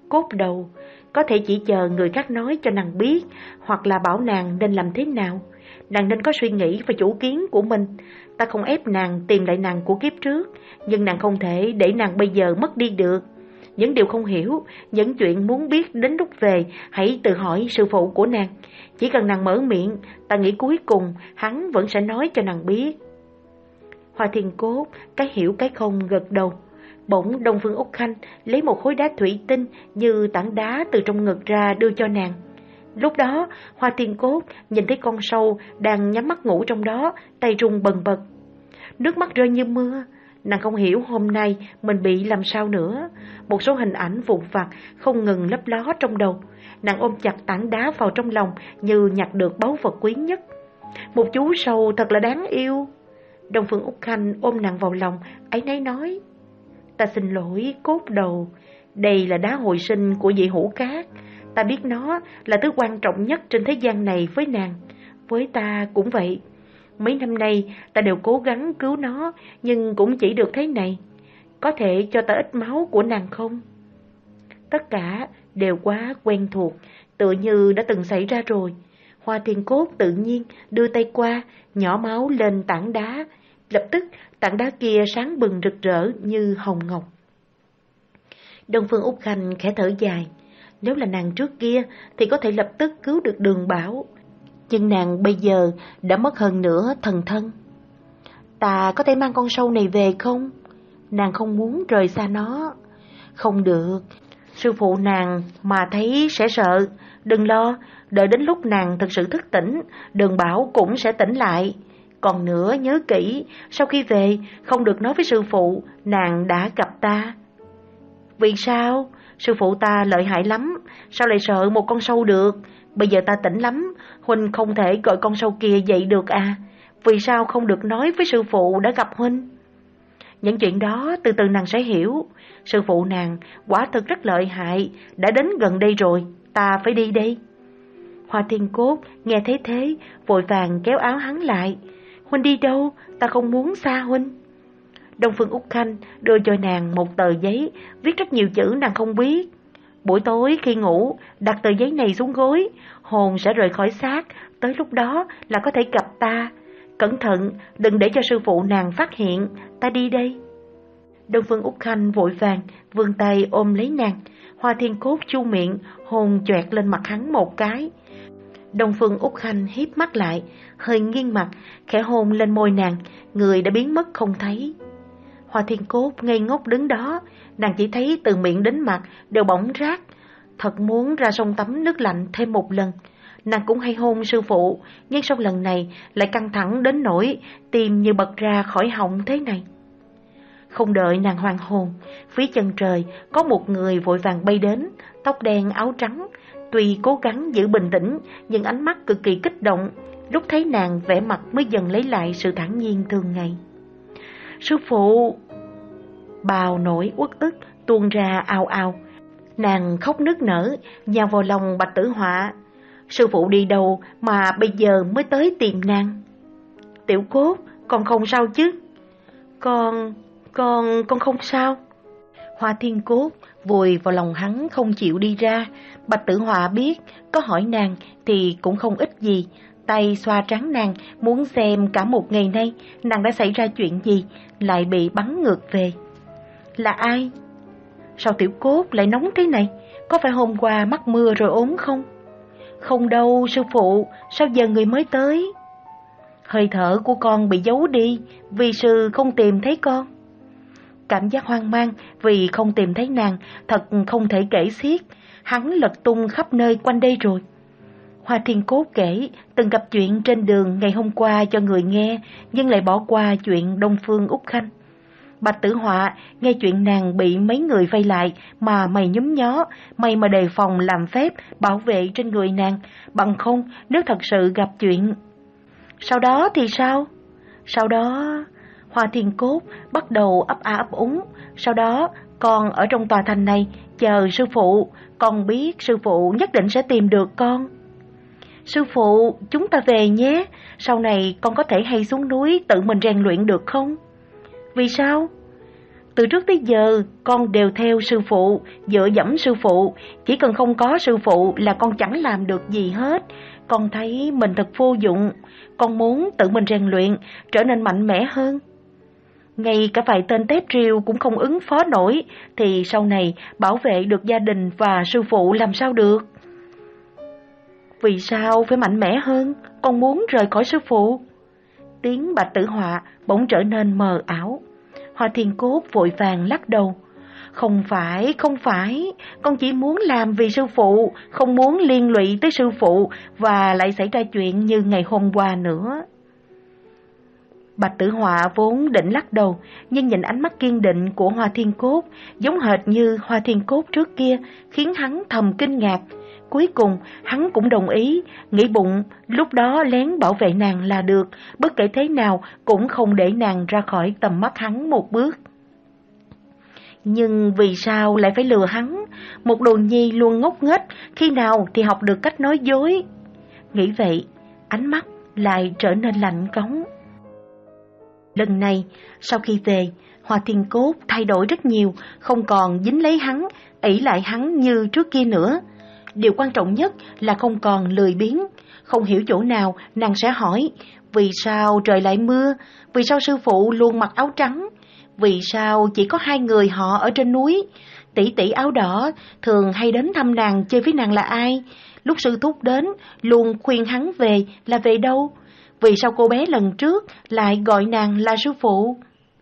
Cốt đầu có thể chỉ chờ người khác nói cho nàng biết, hoặc là bảo nàng nên làm thế nào. Nàng nên có suy nghĩ và chủ kiến của mình. Ta không ép nàng tìm lại nàng của kiếp trước, nhưng nàng không thể để nàng bây giờ mất đi được. Những điều không hiểu, những chuyện muốn biết đến lúc về, hãy tự hỏi sư phụ của nàng. Chỉ cần nàng mở miệng, ta nghĩ cuối cùng hắn vẫn sẽ nói cho nàng biết. Hoa Thiên Cốt cái hiểu cái không gật đầu. Bỗng Đông Phương Úc Khanh lấy một khối đá thủy tinh như tảng đá từ trong ngực ra đưa cho nàng. Lúc đó Hoa Thiên Cốt nhìn thấy con sâu đang nhắm mắt ngủ trong đó, tay run bần bật. Nước mắt rơi như mưa. Nàng không hiểu hôm nay mình bị làm sao nữa. Một số hình ảnh vụn vặt không ngừng lấp ló trong đầu. Nàng ôm chặt tảng đá vào trong lòng như nhặt được báu vật quý nhất. Một chú sâu thật là đáng yêu. Đông Phương Úc Khanh ôm nàng vào lòng, áy náy nói: Ta xin lỗi Cốt đầu, đây là đá hồi sinh của vị hữu cát. Ta biết nó là thứ quan trọng nhất trên thế gian này với nàng. Với ta cũng vậy. Mấy năm nay ta đều cố gắng cứu nó, nhưng cũng chỉ được thế này. Có thể cho ta ít máu của nàng không? Tất cả đều quá quen thuộc, tựa như đã từng xảy ra rồi. Hoa Thiên Cốt tự nhiên đưa tay qua, nhỏ máu lên tảng đá. Lập tức tảng đá kia sáng bừng rực rỡ như hồng ngọc. Đông Phương Úc Khanh khẽ thở dài. Nếu là nàng trước kia thì có thể lập tức cứu được Đường Bảo, nhưng nàng bây giờ đã mất hơn nửa thần thân. Ta có thể mang con sâu này về không? Nàng không muốn rời xa nó. Không được, sư phụ nàng mà thấy sẽ sợ. Đừng lo, đợi đến lúc nàng thực sự thức tỉnh, Đường Bảo cũng sẽ tỉnh lại. Còn nữa, nhớ kỹ, sau khi về không được nói với sư phụ nàng đã gặp ta. Vì sao? Sư phụ ta lợi hại lắm, sao lại sợ một con sâu được? Bây giờ ta tỉnh lắm, huynh không thể gọi con sâu kia dậy được à? Vì sao không được nói với sư phụ đã gặp huynh? Những chuyện đó từ từ nàng sẽ hiểu. Sư phụ nàng quả thực rất lợi hại, đã đến gần đây rồi, ta phải đi đây. Hoa Thiên Cốt nghe thấy thế, vội vàng kéo áo hắn lại. Huynh đi đâu? Ta không muốn xa huynh. Đông Phương Úc Khanh đưa cho nàng một tờ giấy, viết rất nhiều chữ nàng không biết. Buổi tối khi ngủ, đặt tờ giấy này xuống gối, hồn sẽ rời khỏi xác, tới lúc đó là có thể gặp ta. Cẩn thận, đừng để cho sư phụ nàng phát hiện, ta đi đây. Đông Phương Úc Khanh vội vàng vươn tay ôm lấy nàng. Hoa Thiên Cốt chu miệng, hôn choẹt lên mặt hắn một cái. Đông Phương Úc Khanh híp mắt lại, hơi nghiêng mặt, khẽ hôn lên môi nàng, người đã biến mất không thấy. Hoa Thiên Cốt ngây ngốc đứng đó, nàng chỉ thấy từ miệng đến mặt đều bỏng rát, thật muốn ra sông tắm nước lạnh thêm một lần. Nàng cũng hay hôn sư phụ, nhưng sau lần này lại căng thẳng đến nỗi tim như bật ra khỏi họng thế này. Không đợi nàng hoàn hồn, phía chân trời có một người vội vàng bay đến, tóc đen áo trắng. Tuy cố gắng giữ bình tĩnh, nhưng ánh mắt cực kỳ kích động. Lúc thấy nàng, vẻ mặt mới dần lấy lại sự thản nhiên thường ngày. Sư phụ! Bào nổi uất ức tuôn ra ào ào. Nàng khóc nức nở, nhào vào lòng Bạch Tử Họa. Sư phụ đi đâu mà bây giờ mới tới tìm nàng? Tiểu Cốt, con không sao chứ? Con, con, con không sao. Hoa Thiên Cốt vùi vào lòng hắn không chịu đi ra. Bạch Tử Họa biết có hỏi nàng thì cũng không ích gì, tay xoa trán nàng, muốn xem cả một ngày nay nàng đã xảy ra chuyện gì, lại bị bắn ngược về. Là ai? Sao Tiểu Cốt lại nóng thế này? Có phải hôm qua mắc mưa rồi ốm không? Không đâu sư phụ, sao giờ người mới tới? Hơi thở của con bị giấu đi, vì sư không tìm thấy con. Cảm giác hoang mang vì không tìm thấy nàng thật không thể kể xiết. Hắn lật tung khắp nơi quanh đây rồi. Hoa Thiên Cốt kể từng gặp chuyện trên đường ngày hôm qua cho người nghe, nhưng lại bỏ qua chuyện Đông Phương Úc Khanh. Bạch Tử Họa nghe chuyện nàng bị mấy người vây lại mà mày nhúm nhó, mày mà đề phòng làm phép bảo vệ trên người nàng, bằng không nếu thật sự gặp chuyện. Sau đó thì sao? Sau đó... Hoa Thiên Cốt bắt đầu ấp a ấp úng. Sau đó con ở trong tòa thành này chờ sư phụ, con biết sư phụ nhất định sẽ tìm được con. Sư phụ, chúng ta về nhé, sau này con có thể hay xuống núi tự mình rèn luyện được không? Vì sao? Từ trước tới giờ con đều theo sư phụ, dựa dẫm sư phụ, chỉ cần không có sư phụ là con chẳng làm được gì hết. Con thấy mình thật vô dụng, con muốn tự mình rèn luyện, trở nên mạnh mẽ hơn. Ngay cả vài tên tép riêu cũng không ứng phó nổi, thì sau này bảo vệ được gia đình và sư phụ làm sao được? Vì sao phải mạnh mẽ hơn? Con muốn rời khỏi sư phụ. Tiếng Bạch Tử Họa bỗng trở nên mờ ảo. Hoa Thiên Cốt vội vàng lắc đầu. Không phải, không phải, con chỉ muốn làm vì sư phụ, không muốn liên lụy tới sư phụ và lại xảy ra chuyện như ngày hôm qua nữa. Bạch Tử Họa vốn định lắc đầu, nhưng nhìn ánh mắt kiên định của Hoa Thiên Cốt, giống hệt như Hoa Thiên Cốt trước kia, khiến hắn thầm kinh ngạc. Cuối cùng, hắn cũng đồng ý, nghĩ bụng lúc đó lén bảo vệ nàng là được, bất kể thế nào cũng không để nàng ra khỏi tầm mắt hắn một bước. Nhưng vì sao lại phải lừa hắn? Một đồ nhi luôn ngốc nghếch, khi nào thì học được cách nói dối. Nghĩ vậy, ánh mắt lại trở nên lạnh cống. Lần này, sau khi về, Hoa Thiên Cốt thay đổi rất nhiều, không còn dính lấy hắn, ỷ lại hắn như trước kia nữa. Điều quan trọng nhất là không còn lười biếng. Không hiểu chỗ nào, nàng sẽ hỏi, vì sao trời lại mưa? Vì sao sư phụ luôn mặc áo trắng? Vì sao chỉ có hai người họ ở trên núi? Tỷ tỷ áo đỏ thường hay đến thăm nàng chơi với nàng là ai? Lúc sư thúc đến, luôn khuyên hắn về là về đâu? Vì sao cô bé lần trước lại gọi nàng là sư phụ?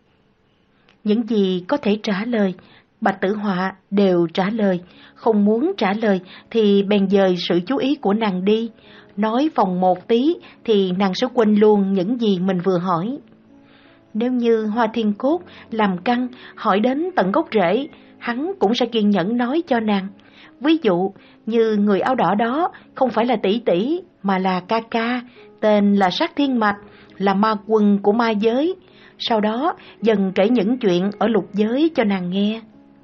Những gì có thể trả lời, Bạch Tử Họa đều trả lời. Không muốn trả lời thì bèn dời sự chú ý của nàng đi. Nói vòng một tí thì nàng sẽ quên luôn những gì mình vừa hỏi. Nếu như Hoa Thiên Cốt làm căng hỏi đến tận gốc rễ, hắn cũng sẽ kiên nhẫn nói cho nàng. Ví dụ như người áo đỏ đó không phải là tỷ tỷ mà là ca ca, tên là Sát Thiên Mạch, là ma quân của ma giới. Sau đó dần kể những chuyện ở lục giới cho nàng nghe.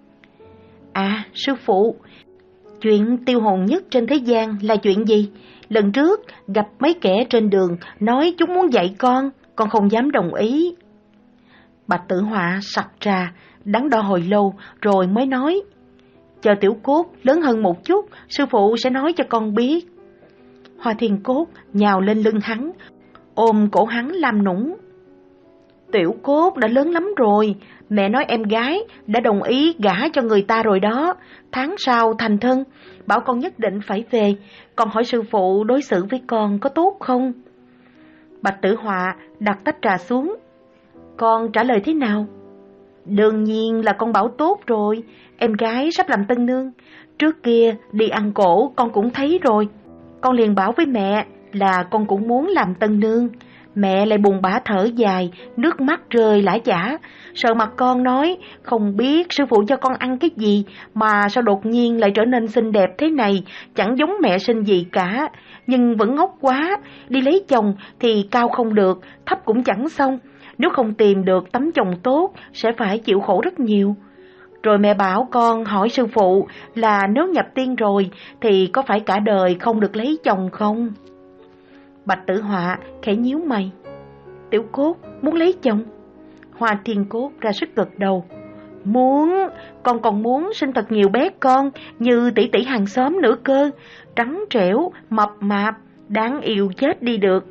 À, sư phụ, chuyện tiêu hồn nhất trên thế gian là chuyện gì? Lần trước gặp mấy kẻ trên đường nói chúng muốn dạy con, con không dám đồng ý. Bạch Tử Họa sặc trà, đắn đo hồi lâu rồi mới nói, chờ Tiểu Cốt lớn hơn một chút, sư phụ sẽ nói cho con biết. Hoa Thiên Cốt nhào lên lưng hắn, ôm cổ hắn làm nũng. Tiểu Cốt đã lớn lắm rồi, mẹ nói em gái đã đồng ý gả cho người ta rồi đó, tháng sau thành thân, bảo con nhất định phải về, con hỏi sư phụ đối xử với con có tốt không? Bạch Tử Họa đặt tách trà xuống. Con trả lời thế nào? Đương nhiên là con bảo tốt rồi, em gái sắp làm tân nương. Trước kia đi ăn cỗ con cũng thấy rồi. Con liền bảo với mẹ là con cũng muốn làm tân nương. Mẹ lại buồn bã thở dài, nước mắt rơi lã chã. Sợ mặt con nói, không biết sư phụ cho con ăn cái gì mà sao đột nhiên lại trở nên xinh đẹp thế này, chẳng giống mẹ sinh gì cả. Nhưng vẫn ngốc quá, đi lấy chồng thì cao không được, thấp cũng chẳng xong. Nếu không tìm được tấm chồng tốt, sẽ phải chịu khổ rất nhiều. Rồi mẹ bảo con hỏi sư phụ là nếu nhập tiên rồi thì có phải cả đời không được lấy chồng không? Bạch Tử Họa khẽ nhíu mày. Tiểu Cốt muốn lấy chồng? Hoa Thiên Cốt ra sức gật đầu. Muốn, con còn muốn sinh thật nhiều bé con như tỷ tỷ hàng xóm nữa cơ, trắng trẻo, mập mạp, đáng yêu chết đi được.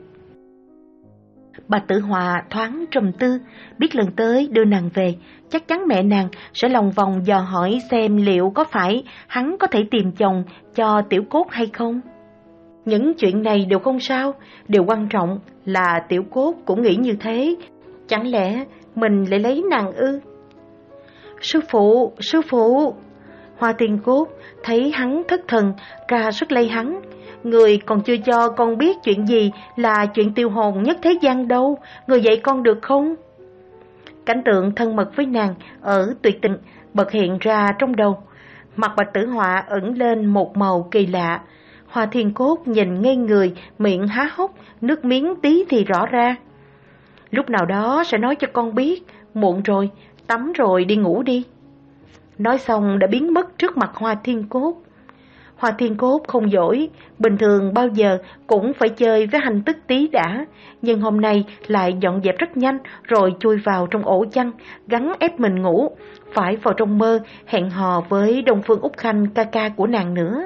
Bạch Tử Họa thoáng trầm tư, biết lần tới đưa nàng về, chắc chắn mẹ nàng sẽ lòng vòng dò hỏi xem liệu có phải hắn có thể tìm chồng cho Tiểu Cốt hay không. Những chuyện này đều không sao, điều quan trọng là Tiểu Cốt cũng nghĩ như thế. Chẳng lẽ mình lại lấy nàng ư? Sư phụ, sư phụ! Hoa Thiên Cốt thấy hắn thất thần, ra sức lay hắn. Người còn chưa cho con biết chuyện gì là chuyện tiêu hồn nhất thế gian đâu, người dạy con được không? Cảnh tượng thân mật với nàng ở tuyệt tình bật hiện ra trong đầu. Mặt Bạch Tử Họa ẩn lên một màu kỳ lạ. Hoa Thiên Cốt nhìn ngây người, miệng há hốc, nước miếng tí thì rõ ra. Lúc nào đó sẽ nói cho con biết, muộn rồi, tắm rồi đi ngủ đi. Nói xong đã biến mất trước mặt Hoa Thiên Cốt. Hoa Thiên Cốt không giỏi, bình thường bao giờ cũng phải chơi với Hành Tức tí đã, nhưng hôm nay lại dọn dẹp rất nhanh rồi chui vào trong ổ chăn, gắn ép mình ngủ, phải vào trong mơ hẹn hò với Đông Phương Úc Khanh ca ca của nàng nữa.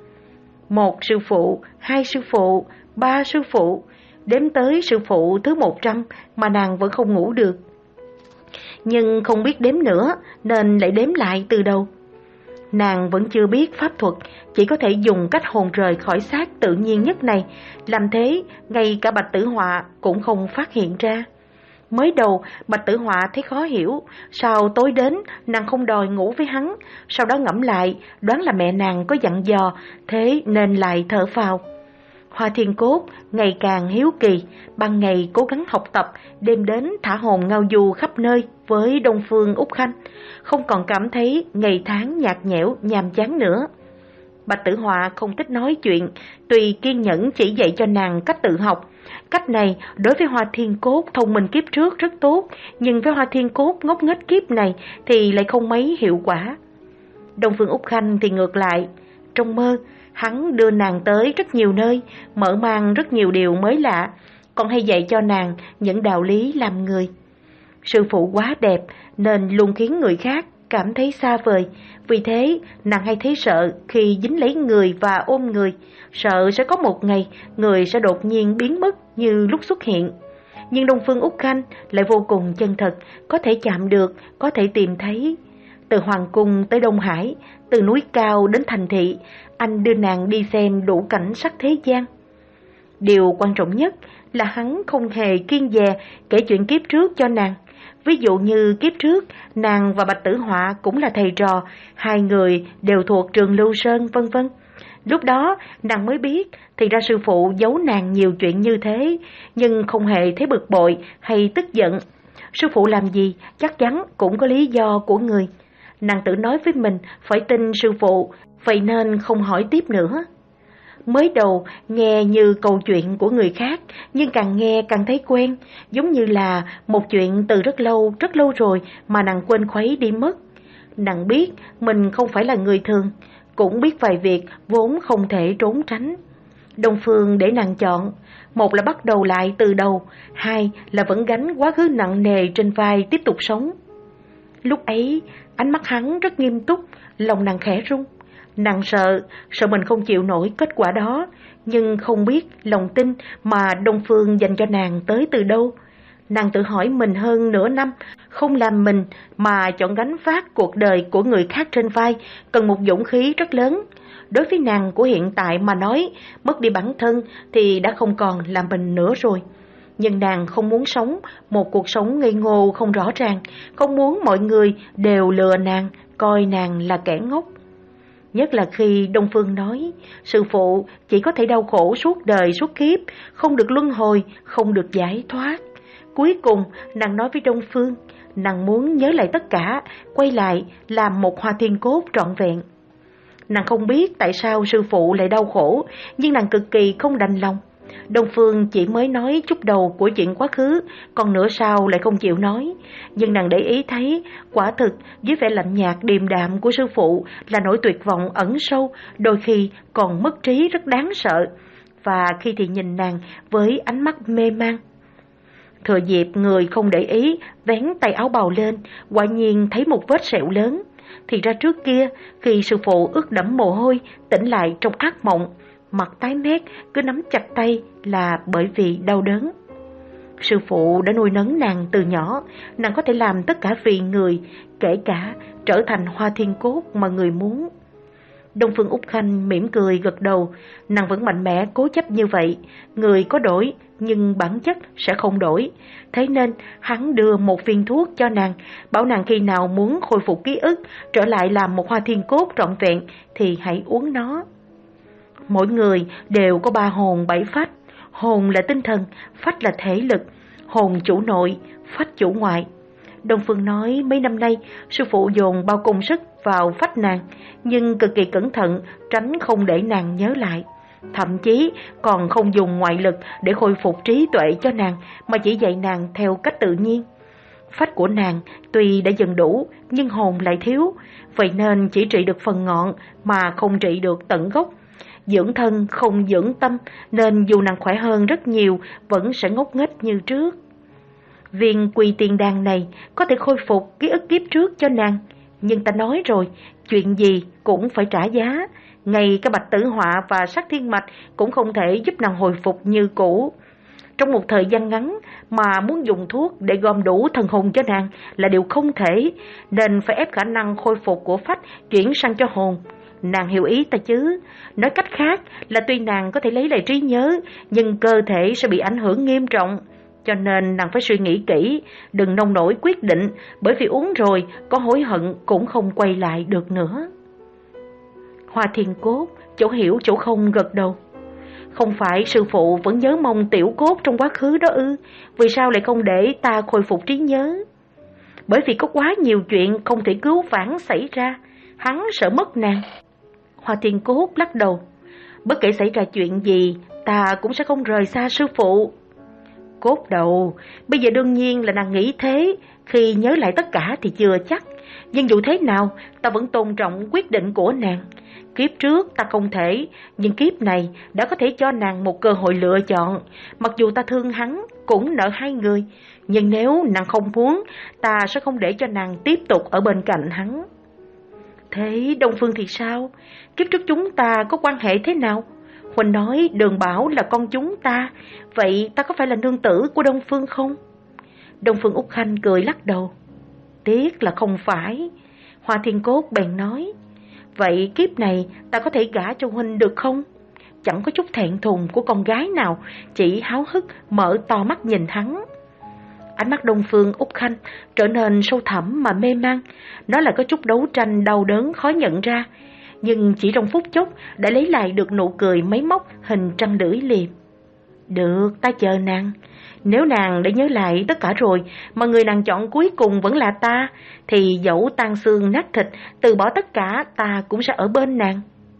Một sư phụ, hai sư phụ, ba sư phụ, đếm tới sư phụ thứ một trăm mà nàng vẫn không ngủ được. Nhưng không biết đếm nữa nên lại đếm lại từ đầu. Nàng vẫn chưa biết pháp thuật, chỉ có thể dùng cách hồn rời khỏi xác tự nhiên nhất này, làm thế ngay cả Bạch Tử Họa cũng không phát hiện ra. Mới đầu Bạch Tử Họa thấy khó hiểu, sao tối đến nàng không đòi ngủ với hắn, sau đó ngẫm lại đoán là mẹ nàng có dặn dò, thế nên lại thở phào. Hoa Thiên Cốt ngày càng hiếu kỳ, ban ngày cố gắng học tập, đêm đến thả hồn ngao du khắp nơi với Đông Phương Úc Khanh, không còn cảm thấy ngày tháng nhạt nhẽo nhàm chán nữa. Bạch Tử Họa không thích nói chuyện, tùy kiên nhẫn chỉ dạy cho nàng cách tự học. Cách này đối với Hoa Thiên Cốt thông minh kiếp trước rất tốt, nhưng với Hoa Thiên Cốt ngốc nghếch kiếp này thì lại không mấy hiệu quả. Đông Phương Úc Khanh thì ngược lại, trong mơ hắn đưa nàng tới rất nhiều nơi, mở mang rất nhiều điều mới lạ, còn hay dạy cho nàng những đạo lý làm người. Sư phụ quá đẹp nên luôn khiến người khác cảm thấy xa vời, vì thế nàng hay thấy sợ khi dính lấy người và ôm người, sợ sẽ có một ngày người sẽ đột nhiên biến mất như lúc xuất hiện. Nhưng Đông Phương Úc Khanh lại vô cùng chân thật, có thể chạm được, có thể tìm thấy. Từ Hoàng Cung tới Đông Hải, từ núi cao đến thành thị, anh đưa nàng đi xem đủ cảnh sắc thế gian. Điều quan trọng nhất là hắn không hề kiêng dè kể chuyện kiếp trước cho nàng. Ví dụ như kiếp trước, nàng và Bạch Tử Họa cũng là thầy trò, hai người đều thuộc trường Lưu Sơn vân vân. Lúc đó nàng mới biết thì ra sư phụ giấu nàng nhiều chuyện như thế, nhưng không hề thấy bực bội hay tức giận. Sư phụ làm gì chắc chắn cũng có lý do của người. Nàng tự nói với mình phải tin sư phụ, vậy nên không hỏi tiếp nữa. Mới đầu nghe như câu chuyện của người khác, nhưng càng nghe càng thấy quen, giống như là một chuyện từ rất lâu, rất lâu rồi mà nàng quên khuấy đi mất. Nàng biết mình không phải là người thường, cũng biết vài việc vốn không thể trốn tránh. Đông Phương để nàng chọn, một là bắt đầu lại từ đầu, hai là vẫn gánh quá khứ nặng nề trên vai tiếp tục sống. Lúc ấy, ánh mắt hắn rất nghiêm túc, lòng nàng khẽ run. Nàng sợ, sợ mình không chịu nổi kết quả đó, nhưng không biết lòng tin mà Đông Phương dành cho nàng tới từ đâu. Nàng tự hỏi mình hơn nửa năm, không làm mình mà chọn gánh vác cuộc đời của người khác trên vai, cần một dũng khí rất lớn. Đối với nàng của hiện tại mà nói, mất đi bản thân thì đã không còn là mình nữa rồi. Nhưng nàng không muốn sống một cuộc sống ngây ngô không rõ ràng, không muốn mọi người đều lừa nàng, coi nàng là kẻ ngốc. Nhất là khi Đông Phương nói, sư phụ chỉ có thể đau khổ suốt đời suốt kiếp, không được luân hồi, không được giải thoát. Cuối cùng, nàng nói với Đông Phương, nàng muốn nhớ lại tất cả, quay lại làm một Hoa Thiên Cốt trọn vẹn. Nàng không biết tại sao sư phụ lại đau khổ, nhưng nàng cực kỳ không đành lòng. Đông Phương chỉ mới nói chút đầu của chuyện quá khứ, còn nửa sau lại không chịu nói. Nhưng nàng để ý thấy, quả thực dưới vẻ lạnh nhạt điềm đạm của sư phụ là nỗi tuyệt vọng ẩn sâu, đôi khi còn mất trí rất đáng sợ. Và khi thì nhìn nàng với ánh mắt mê man. Thừa dịp người không để ý, vén tay áo bào lên, quả nhiên thấy một vết sẹo lớn. Thì ra trước kia, khi sư phụ ướt đẫm mồ hôi, tỉnh lại trong ác mộng, mặt tái mét, cứ nắm chặt tay là bởi vì đau đớn. Sư phụ đã nuôi nấng nàng từ nhỏ, nàng có thể làm tất cả vì người, kể cả trở thành Hoa Thiên Cốt mà người muốn. Đông Phương Úc Khanh mỉm cười gật đầu, nàng vẫn mạnh mẽ cố chấp như vậy, người có đổi nhưng bản chất sẽ không đổi. Thế nên hắn đưa một viên thuốc cho nàng, bảo nàng khi nào muốn khôi phục ký ức, trở lại làm một Hoa Thiên Cốt trọn vẹn thì hãy uống nó. Mỗi người đều có ba hồn bảy phách, hồn là tinh thần, phách là thể lực, hồn chủ nội, phách chủ ngoại. Đông Phương nói mấy năm nay sư phụ dồn bao công sức vào phách nàng, nhưng cực kỳ cẩn thận tránh không để nàng nhớ lại. Thậm chí còn không dùng ngoại lực để khôi phục trí tuệ cho nàng, mà chỉ dạy nàng theo cách tự nhiên. Phách của nàng tuy đã dần đủ nhưng hồn lại thiếu, vậy nên chỉ trị được phần ngọn mà không trị được tận gốc. Dưỡng thân không dưỡng tâm, nên dù nàng khỏe hơn rất nhiều vẫn sẽ ngốc nghếch như trước. Viên Quy Tiên Đan này có thể khôi phục ký ức kiếp trước cho nàng, nhưng ta nói rồi, chuyện gì cũng phải trả giá. Ngay cả Bạch Tử Họa và Sát Thiên Mạch cũng không thể giúp nàng hồi phục như cũ. Trong một thời gian ngắn mà muốn dùng thuốc để gom đủ thần hồn cho nàng là điều không thể, nên phải ép khả năng khôi phục của phách chuyển sang cho hồn. Nàng hiểu ý ta chứ? Nói cách khác là tuy nàng có thể lấy lại trí nhớ, nhưng cơ thể sẽ bị ảnh hưởng nghiêm trọng. Cho nên nàng phải suy nghĩ kỹ, đừng nông nổi quyết định, bởi vì uống rồi có hối hận cũng không quay lại được nữa. Hoa Thiên Cốt chỗ hiểu chỗ không gật đầu. Không phải sư phụ vẫn nhớ mong tiểu cốt trong quá khứ đó ư? Vì sao lại không để ta khôi phục trí nhớ? Bởi vì có quá nhiều chuyện không thể cứu vãn xảy ra, hắn sợ mất nàng. Hoa Thiên Cốt lắc đầu. Bất kể xảy ra chuyện gì, ta cũng sẽ không rời xa sư phụ. Cốt đầu, bây giờ đương nhiên là nàng nghĩ thế, khi nhớ lại tất cả thì chưa chắc. Nhưng dù thế nào, ta vẫn tôn trọng quyết định của nàng. Kiếp trước ta không thể, nhưng kiếp này đã có thể cho nàng một cơ hội lựa chọn. Mặc dù ta thương hắn, cũng nợ hai người, nhưng nếu nàng không muốn, ta sẽ không để cho nàng tiếp tục ở bên cạnh hắn. Thế Đông Phương thì sao? Kiếp trước chúng ta có quan hệ thế nào? Huỳnh nói Đường Bảo là con chúng ta, vậy ta có phải là nương tử của Đông Phương không? Đông Phương Úc Khanh cười lắc đầu. Tiếc là không phải. Hoa Thiên Cốt bèn nói. Vậy kiếp này ta có thể gả cho Huynh được không? Chẳng có chút thẹn thùng của con gái nào, chỉ háo hức mở to mắt nhìn hắn. Ánh mắt Đông Phương Úc Khanh trở nên sâu thẳm mà mê man. Nó lại có chút đấu tranh đau đớn khó nhận ra, nhưng chỉ trong phút chốc đã lấy lại được nụ cười máy móc hình trăng lưỡi liềm. Được, ta chờ nàng. Nếu nàng đã nhớ lại tất cả rồi, mà người nàng chọn cuối cùng vẫn là ta, thì dẫu tan xương nát thịt, từ bỏ tất cả, ta cũng sẽ ở bên nàng.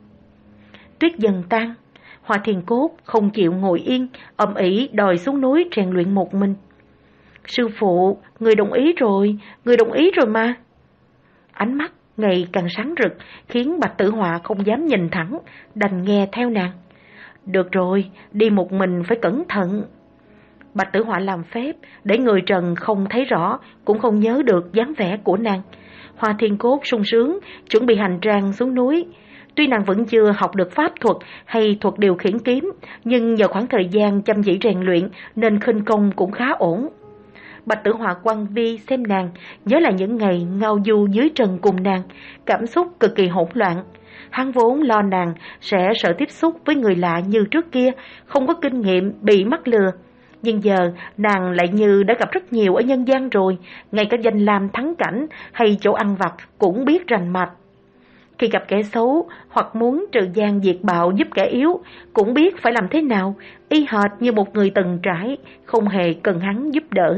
Tuyết dần tan, Hoa Thiên Cốt không chịu ngồi yên, ầm ĩ đòi xuống núi rèn luyện một mình. Sư phụ, người đồng ý rồi, người đồng ý rồi mà. Ánh mắt ngày càng sáng rực, khiến Bạch Tử Họa không dám nhìn thẳng, đành nghe theo nàng. Được rồi, đi một mình phải cẩn thận. Bạch Tử Họa làm phép, để người trần không thấy rõ, cũng không nhớ được dáng vẻ của nàng. Hoa Thiên Cốt sung sướng, chuẩn bị hành trang xuống núi. Tuy nàng vẫn chưa học được pháp thuật hay thuật điều khiển kiếm, nhưng nhờ khoảng thời gian chăm chỉ rèn luyện nên khinh công cũng khá ổn. Bạch Tử Họa quăng vi xem nàng, nhớ lại những ngày ngao du dưới trần cùng nàng, cảm xúc cực kỳ hỗn loạn. Hắn vốn lo nàng sẽ sợ tiếp xúc với người lạ như trước kia, không có kinh nghiệm bị mắc lừa. Nhưng giờ nàng lại như đã gặp rất nhiều ở nhân gian rồi, ngay cả danh lam thắng cảnh hay chỗ ăn vặt cũng biết rành mạch. Khi gặp kẻ xấu hoặc muốn trừ gian diệt bạo giúp kẻ yếu, cũng biết phải làm thế nào, y hệt như một người từng trải, không hề cần hắn giúp đỡ.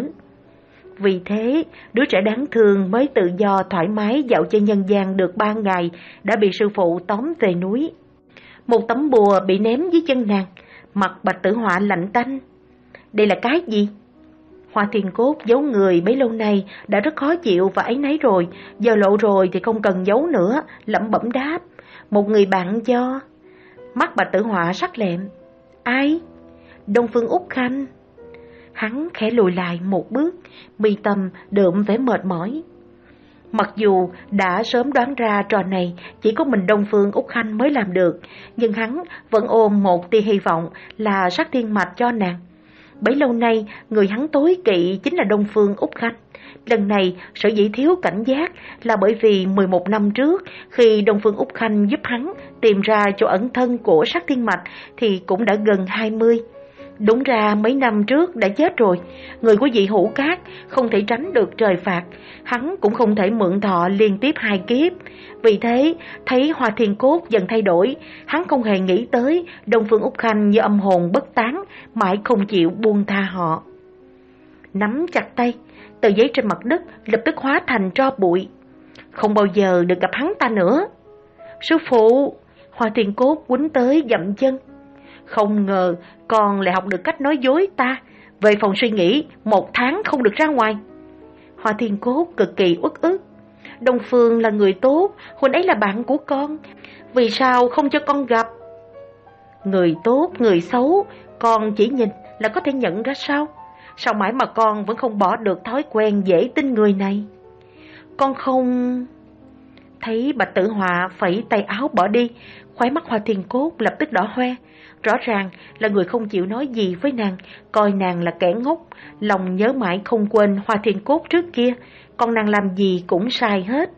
Vì thế, đứa trẻ đáng thương mới tự do thoải mái dạo chơi nhân gian được ba ngày đã bị sư phụ tóm về núi. Một tấm bùa bị ném dưới chân nàng, mặt Bạch Tử Họa lạnh tanh. Đây là cái gì? Hoa Thiên Cốt giấu người bấy lâu nay đã rất khó chịu và áy náy rồi, giờ lộ rồi thì không cần giấu nữa, lẩm bẩm đáp. Một người bạn cho. Mắt Bạch Tử Họa sắc lẹm. Ai? Đông Phương Úc Khanh. Hắn khẽ lùi lại một bước, mi tâm đượm vẻ mệt mỏi. Mặc dù đã sớm đoán ra trò này chỉ có mình Đông Phương Úc Khanh mới làm được, nhưng hắn vẫn ôm một tia hy vọng là Sát Thiên Mạch cho nàng. Bấy lâu nay, người hắn tối kỵ chính là Đông Phương Úc Khanh. Lần này, sở dĩ thiếu cảnh giác là bởi vì mười một năm trước, khi Đông Phương Úc Khanh giúp hắn tìm ra chỗ ẩn thân của Sát Thiên Mạch thì cũng đã gần hai mươi. Đúng ra mấy năm trước đã chết rồi, người của dị hữu cát không thể tránh được trời phạt, hắn cũng không thể mượn thọ liên tiếp hai kiếp. Vì thế, thấy Hoa Thiên Cốt dần thay đổi, hắn không hề nghĩ tới Đông Phương Úc Khanh như âm hồn bất tán, mãi không chịu buông tha họ. Nắm chặt tay, tờ giấy trên mặt đất lập tức hóa thành tro bụi. Không bao giờ được gặp hắn ta nữa. Sư phụ! Hoa Thiên Cốt quýnh tới dậm chân. Không ngờ con lại học được cách nói dối ta. Về phòng suy nghĩ, một tháng không được ra ngoài. Hoa Thiên Cốt cực kỳ uất ức. Đông Phương là người tốt, huynh ấy là bạn của con, vì sao không cho con gặp? Người tốt, người xấu, con chỉ nhìn là có thể nhận ra sao? Sao mãi mà con vẫn không bỏ được thói quen dễ tin người này? Con không... Thấy Bạch Tử Họa phẩy tay áo bỏ đi, khóe mắt Hoa Thiên Cốt lập tức đỏ hoe. Rõ ràng là người không chịu nói gì với nàng, coi nàng là kẻ ngốc. Lòng nhớ mãi không quên Hoa Thiên Cốt trước kia, còn nàng làm gì cũng sai hết.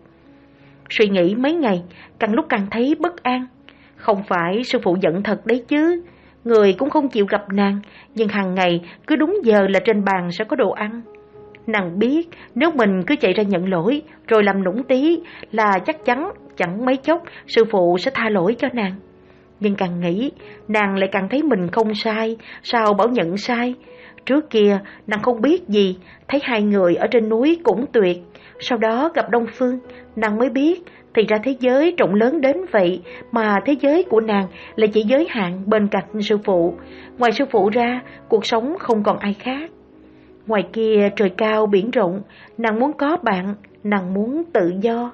Suy nghĩ mấy ngày, càng lúc càng thấy bất an. Không phải sư phụ giận thật đấy chứ, người cũng không chịu gặp nàng, nhưng hàng ngày cứ đúng giờ là trên bàn sẽ có đồ ăn. Nàng biết nếu mình cứ chạy ra nhận lỗi rồi làm nũng tí là chắc chắn chẳng mấy chốc sư phụ sẽ tha lỗi cho nàng. Nhưng càng nghĩ, nàng lại càng thấy mình không sai, sao bảo nhận sai. Trước kia nàng không biết gì, thấy hai người ở trên núi cũng tuyệt. Sau đó gặp Đông Phương, nàng mới biết thì ra thế giới rộng lớn đến vậy, mà thế giới của nàng là chỉ giới hạn bên cạnh sư phụ. Ngoài sư phụ ra, cuộc sống không còn ai khác. Ngoài kia trời cao biển rộng, nàng muốn có bạn, nàng muốn tự do.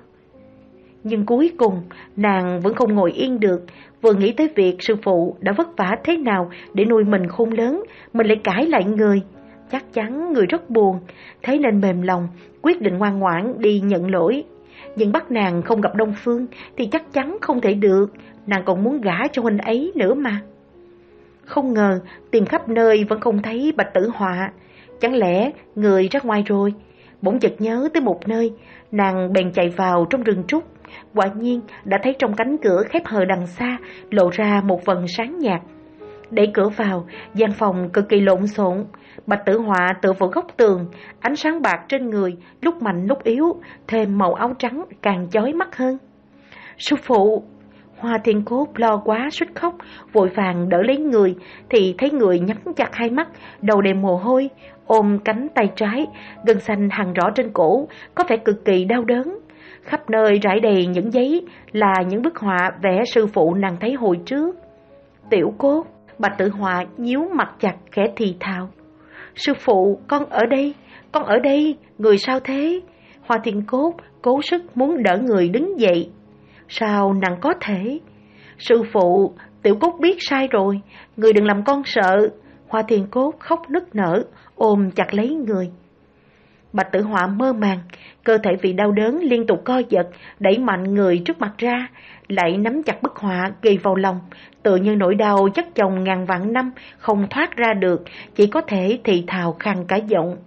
Nhưng cuối cùng, nàng vẫn không ngồi yên được. Vừa nghĩ tới việc sư phụ đã vất vả thế nào để nuôi mình khôn lớn, mình lại cãi lại người. Chắc chắn người rất buồn, thế nên mềm lòng, quyết định ngoan ngoãn đi nhận lỗi. Nhưng bắt nàng không gặp Đông Phương thì chắc chắn không thể được, nàng còn muốn gả cho huynh ấy nữa mà. Không ngờ, tìm khắp nơi vẫn không thấy Bạch Tử Họa. Chẳng lẽ người ra ngoài rồi? Bỗng chợt nhớ tới một nơi, nàng bèn chạy vào trong rừng trúc. Quả nhiên đã thấy trong cánh cửa khép hờ đằng xa lộ ra một vầng sáng nhạt. Đẩy cửa vào, gian phòng cực kỳ lộn xộn. Bạch Tử Họa tựa vào góc tường, ánh sáng bạc trên người lúc mạnh lúc yếu, thêm màu áo trắng càng chói mắt hơn. Sư phụ! Hoa Thiên Cốt lo quá suýt khóc, vội vàng đỡ lấy người, thì thấy người nhắm chặt hai mắt, đầu đầy mồ hôi, ôm cánh tay trái, gân xanh hằn rõ trên cổ, có vẻ cực kỳ đau đớn. Khắp nơi rải đầy những giấy là những bức họa vẽ sư phụ nàng thấy hồi trước. Tiểu Cốt! Bạch Tử Họa nhíu mặt chặt khẽ thì thào. Sư phụ, con ở đây, con ở đây, người sao thế? Hoa Thiên Cốt cố sức muốn đỡ người đứng dậy. Sao nàng có thể? Sư phụ, Tiểu Cốt biết sai rồi, người đừng làm con sợ. Hoa Thiên Cốt khóc nức nở, ôm chặt lấy người. Bạch Tử Họa mơ màng, cơ thể vì đau đớn liên tục co giật, đẩy mạnh người trước mặt ra, lại nắm chặt bức họa ghi vào lòng, tự như nỗi đau chất chồng ngàn vạn năm không thoát ra được, chỉ có thể thì thào khàn cả giọng.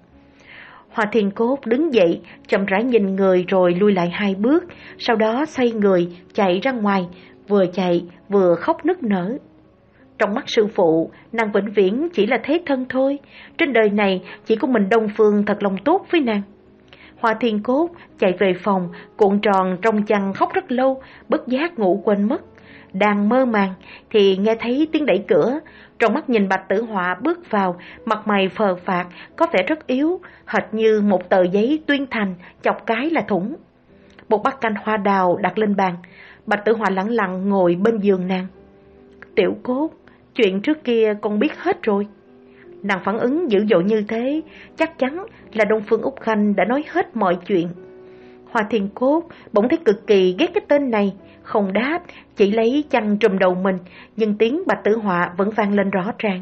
Hoa Thiên Cốt đứng dậy, chậm rãi nhìn người rồi lui lại hai bước, sau đó xoay người chạy ra ngoài, vừa chạy vừa khóc nức nở. Trong mắt sư phụ, nàng vĩnh viễn chỉ là thế thân thôi, trên đời này chỉ có mình Đông Phương thật lòng tốt với nàng. Hoa Thiên Cốt chạy về phòng, cuộn tròn trong chăn khóc rất lâu, bất giác ngủ quên mất. Đang mơ màng thì nghe thấy tiếng đẩy cửa, trong mắt nhìn Bạch Tử Họa bước vào, mặt mày phờ phạc, có vẻ rất yếu, hệt như một tờ giấy tuyên thành, chọc cái là thủng. Một bát canh hoa đào đặt lên bàn, Bạch Tử Họa lặng lặng ngồi bên giường nàng. Tiểu Cốt, chuyện trước kia con biết hết rồi. Nàng phản ứng dữ dội như thế, chắc chắn là Đông Phương Úc Khanh đã nói hết mọi chuyện. Hoa Thiên Cốt bỗng thấy cực kỳ ghét cái tên này, không đáp, chỉ lấy chăn trùm đầu mình, nhưng tiếng Bạch Tử Họa vẫn vang lên rõ ràng.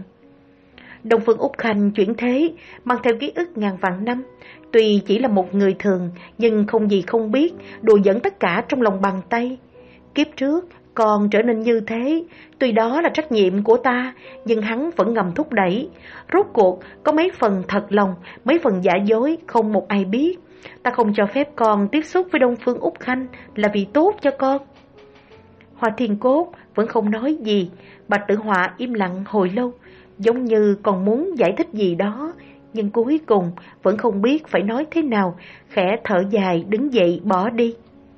Đông Phương Úc Khanh chuyển thế, mang theo ký ức ngàn vạn năm, tuy chỉ là một người thường, nhưng không gì không biết, đùa dẫn tất cả trong lòng bàn tay. Kiếp trước, còn trở nên như thế, tuy đó là trách nhiệm của ta, nhưng hắn vẫn ngầm thúc đẩy. Rốt cuộc, có mấy phần thật lòng, mấy phần giả dối, không một ai biết. Ta không cho phép con tiếp xúc với Đông Phương Úc Khanh là vì tốt cho con. Hoa Thiên Cốt vẫn không nói gì, Bạch Tử Họa im lặng hồi lâu, giống như còn muốn giải thích gì đó, nhưng cuối cùng vẫn không biết phải nói thế nào, khẽ thở dài đứng dậy bỏ đi.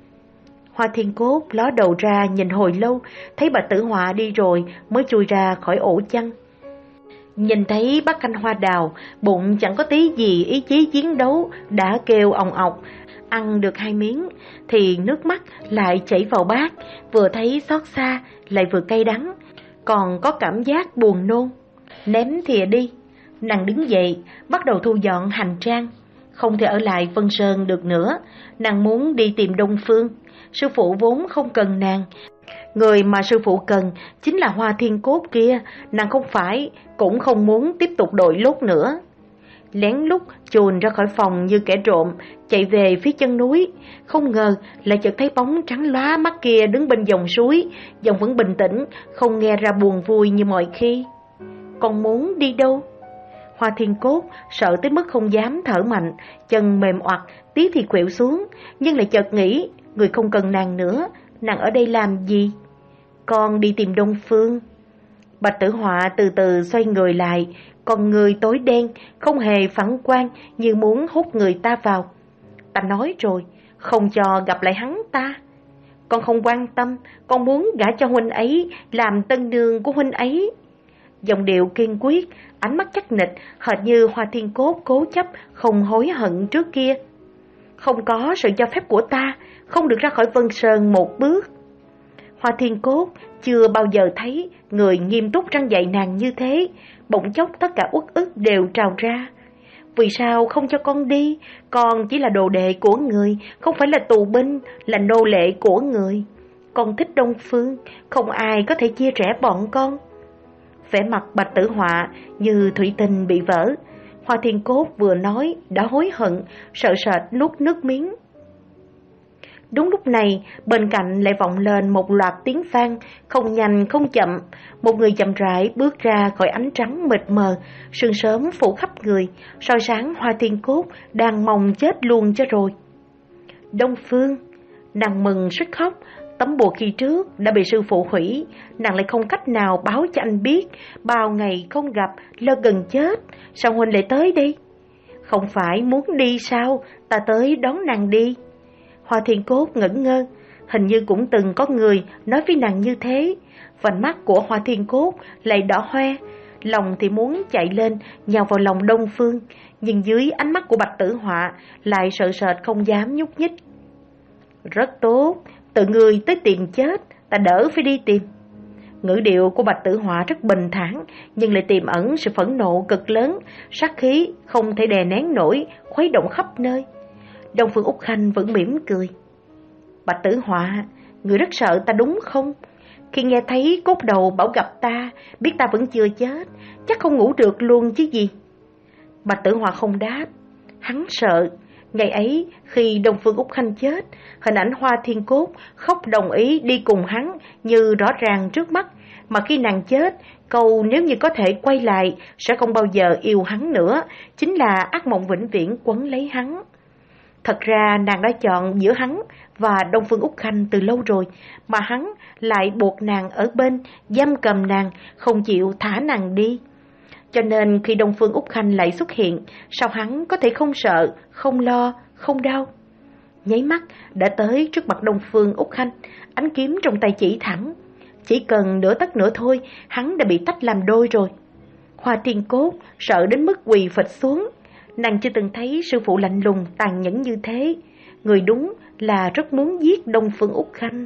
Hoa Thiên Cốt ló đầu ra nhìn hồi lâu, thấy Bạch Tử Họa đi rồi mới chui ra khỏi ổ chăn. Nhìn thấy bát canh hoa đào, bụng chẳng có tí gì ý chí chiến đấu, đã kêu òng ọc. Ăn được hai miếng thì nước mắt lại chảy vào bát, vừa thấy xót xa lại vừa cay đắng, còn có cảm giác buồn nôn. Ném thìa đi, nàng đứng dậy bắt đầu thu dọn hành trang. không thể ở lại Vân Sơn được nữa, nàng muốn đi tìm Đông Phương. Sư phụ vốn không cần nàng, người mà sư phụ cần chính là Hoa Thiên Cốt kia, nàng không phải, cũng không muốn tiếp tục đội lốt nữa. Lén lút chồn ra khỏi phòng như kẻ trộm, chạy về phía chân núi, không ngờ lại chợt thấy bóng trắng lóa mắt kia đứng bên dòng suối, dòng vẫn bình tĩnh, không nghe ra buồn vui như mọi khi. Con muốn đi đâu? Hoa Thiên Cốt sợ tới mức không dám thở mạnh, chân mềm oặt, tí thì khuỵu xuống, nhưng lại chợt nghĩ, người không cần nàng nữa, nàng ở đây làm gì? Con đi tìm Đông Phương. Bạch Tử Họa từ từ xoay người lại, con người tối đen, không hề phản quang như muốn hút người ta vào. Ta nói rồi, không cho gặp lại hắn ta. Con không quan tâm, con muốn gả cho huynh ấy, làm tân nương của huynh ấy. Giọng điệu kiên quyết, ánh mắt chắc nịch, hệt như Hoa Thiên Cốt cố chấp, không hối hận trước kia. Không có sự cho phép của ta, không được ra khỏi Vân Sơn một bước. Hoa Thiên Cốt chưa bao giờ thấy người nghiêm túc răn dạy nàng như thế, bỗng chốc tất cả uất ức đều trào ra. Vì sao không cho con đi? Con chỉ là đồ đệ của người, không phải là tù binh, là nô lệ của người. Con thích Đông Phương, không ai có thể chia rẽ bọn con. Vẻ mặt Bạch Tử Họa như thủy tinh bị vỡ. Hoa Thiên Cốt vừa nói đã hối hận, sợ sệt nuốt nước miếng. Đúng lúc này, bên cạnh lại vọng lên một loạt tiếng vang, không nhanh không chậm. Một người chậm rãi bước ra khỏi ánh trắng mịt mờ, sương sớm phủ khắp người, soi sáng Hoa Thiên Cốt đang mong chết luôn cho rồi. Đông Phương, nàng mừng suýt khóc. Tấm bùa khi trước đã bị sư phụ hủy, nàng lại không cách nào báo cho anh biết. Bao ngày không gặp, lo gần chết, sao huynh lại tới đây? Không phải muốn đi sao, ta tới đón nàng đi. Hoa Thiên Cốt ngẩn ngơ, hình như cũng từng có người nói với nàng như thế. Vành mắt của Hoa Thiên Cốt lại đỏ hoe, lòng thì muốn chạy lên nhào vào lòng Đông Phương, nhưng dưới ánh mắt của Bạch Tử Họa lại sợ sệt không dám nhúc nhích. Rất tốt, tự người tới tìm chết, ta đỡ phải đi tìm. Ngữ điệu của Bạch Tử Họa rất bình thản, nhưng lại tiềm ẩn sự phẫn nộ cực lớn, sát khí không thể đè nén nổi, khuấy động khắp nơi. Đông Phương Úc Khanh vẫn mỉm cười. Bạch Tử Họa, người rất sợ ta đúng không? Khi nghe thấy cốt đầu bảo gặp ta, biết ta vẫn chưa chết, chắc không ngủ được luôn chứ gì. Bạch Tử Họa không đáp. Hắn sợ. Ngày ấy, khi Đông Phương Úc Khanh chết, hình ảnh Hoa Thiên Cốt khóc đồng ý đi cùng hắn như rõ ràng trước mắt. Mà khi nàng chết, câu nếu như có thể quay lại, sẽ không bao giờ yêu hắn nữa, chính là ác mộng vĩnh viễn quấn lấy hắn. Thật ra nàng đã chọn giữa hắn và Đông Phương Úc Khanh từ lâu rồi, mà hắn lại buộc nàng ở bên, giam cầm nàng, không chịu thả nàng đi. Cho nên khi Đông Phương Úc Khanh lại xuất hiện, sao hắn có thể không sợ, không lo, không đau? Nháy mắt đã tới trước mặt Đông Phương Úc Khanh, ánh kiếm trong tay chỉ thẳng. Chỉ cần nửa tấc nữa thôi, hắn đã bị tách làm đôi rồi. Hoa Thiên Cốt sợ đến mức quỳ phịch xuống. Nàng chưa từng thấy sư phụ lạnh lùng tàn nhẫn như thế. Người đúng là rất muốn giết Đông Phương Úc Khanh.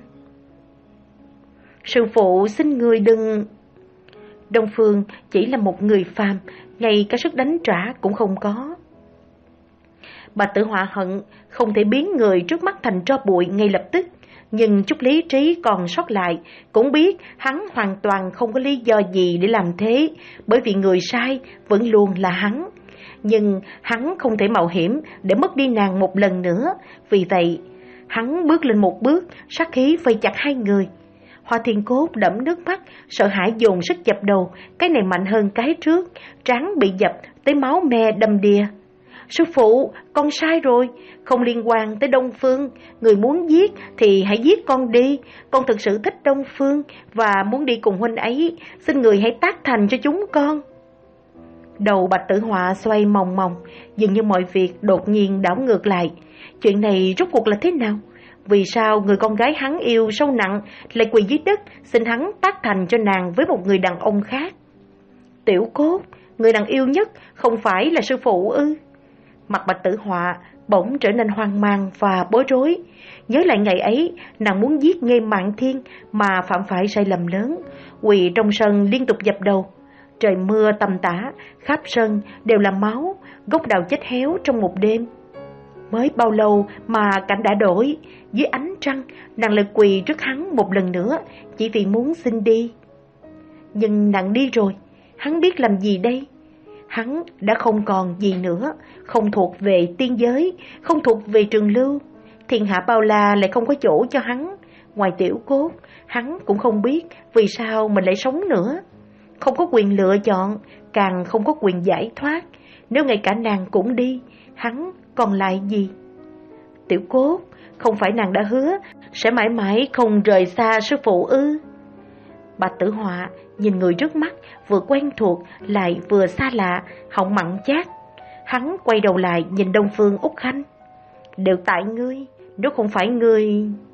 Sư phụ xin người đừng... Đông Phương chỉ là một người phàm, ngay cả sức đánh trả cũng không có. Bạch Tử Họa hận không thể biến người trước mắt thành tro bụi ngay lập tức, nhưng chút lý trí còn sót lại cũng biết hắn hoàn toàn không có lý do gì để làm thế, bởi vì người sai vẫn luôn là hắn. Nhưng hắn không thể mạo hiểm để mất đi nàng một lần nữa, vì vậy hắn bước lên một bước, sát khí vây chặt hai người. Hoa Thiên Cốt đẫm nước mắt, sợ hãi dồn sức dập đầu, cái này mạnh hơn cái trước, trán bị dập tới máu me đầm đìa. Sư phụ, con sai rồi, không liên quan tới Đông Phương, người muốn giết thì hãy giết con đi, con thực sự thích Đông Phương và muốn đi cùng huynh ấy, xin người hãy tác thành cho chúng con. Đầu Bạch Tử Họa xoay mòng mòng, dường như mọi việc đột nhiên đảo ngược lại. Chuyện này rốt cuộc là thế nào? Vì sao người con gái hắn yêu sâu nặng lại quỳ dưới đất xin hắn tác thành cho nàng với một người đàn ông khác? Tiểu Cốt, người nàng yêu nhất không phải là sư phụ ư? Mặt Bạch Tử Họa bỗng trở nên hoang mang và bối rối. Nhớ lại ngày ấy, nàng muốn giết Nghê Mạn Thiên mà phạm phải sai lầm lớn, quỳ trong sân liên tục dập đầu. Trời mưa tầm tã, khắp sân đều là máu, gốc đào chết héo trong một đêm. Mới bao lâu mà cảnh đã đổi, dưới ánh trăng nàng lại quỳ trước hắn một lần nữa, chỉ vì muốn xin đi. Nhưng nàng đi rồi, hắn biết làm gì đây? Hắn đã không còn gì nữa, không thuộc về tiên giới, không thuộc về trường lưu. Thiên hạ bao la lại không có chỗ cho hắn. Ngoài Tiểu Cốt, hắn cũng không biết vì sao mình lại sống nữa. Không có quyền lựa chọn, càng không có quyền giải thoát. Nếu ngay cả nàng cũng đi, hắn còn lại gì? Tiểu Cốt, không phải nàng đã hứa sẽ mãi mãi không rời xa sư phụ ư? Bạch Tử Họa nhìn người trước mắt vừa quen thuộc lại vừa xa lạ, họng mặn chát. Hắn quay đầu lại nhìn Đông Phương Úc Khanh. Đều tại ngươi, nếu không phải ngươi...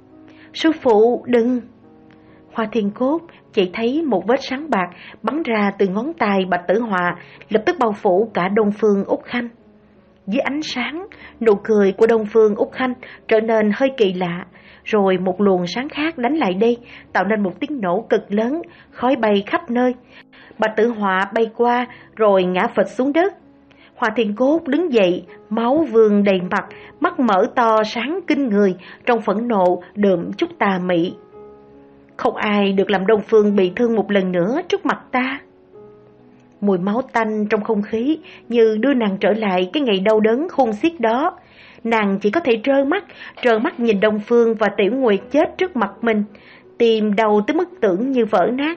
Sư phụ đừng! Hoa Thiên Cốt chỉ thấy một vết sáng bạc bắn ra từ ngón tay Bạch Tử Họa, lập tức bao phủ cả Đông Phương Úc Khanh. Dưới ánh sáng, nụ cười của Đông Phương Úc Khanh trở nên hơi kỳ lạ, rồi một luồng sáng khác đánh lại đây, tạo nên một tiếng nổ cực lớn, khói bay khắp nơi. Bạch Tử Họa bay qua rồi ngã phịch xuống đất. Hoa Thiên Cốt đứng dậy, máu vương đầy mặt, mắt mở to sáng kinh người, trong phẫn nộ đượm chút tà mị. Không ai được làm Đông Phương bị thương một lần nữa trước mặt ta. Mùi máu tanh trong không khí như đưa nàng trở lại cái ngày đau đớn khôn xiết đó. Nàng chỉ có thể trơ mắt, trơ mắt nhìn Đông Phương và Tiểu Nguyệt chết trước mặt mình, tim đau tới mức tưởng như vỡ nát.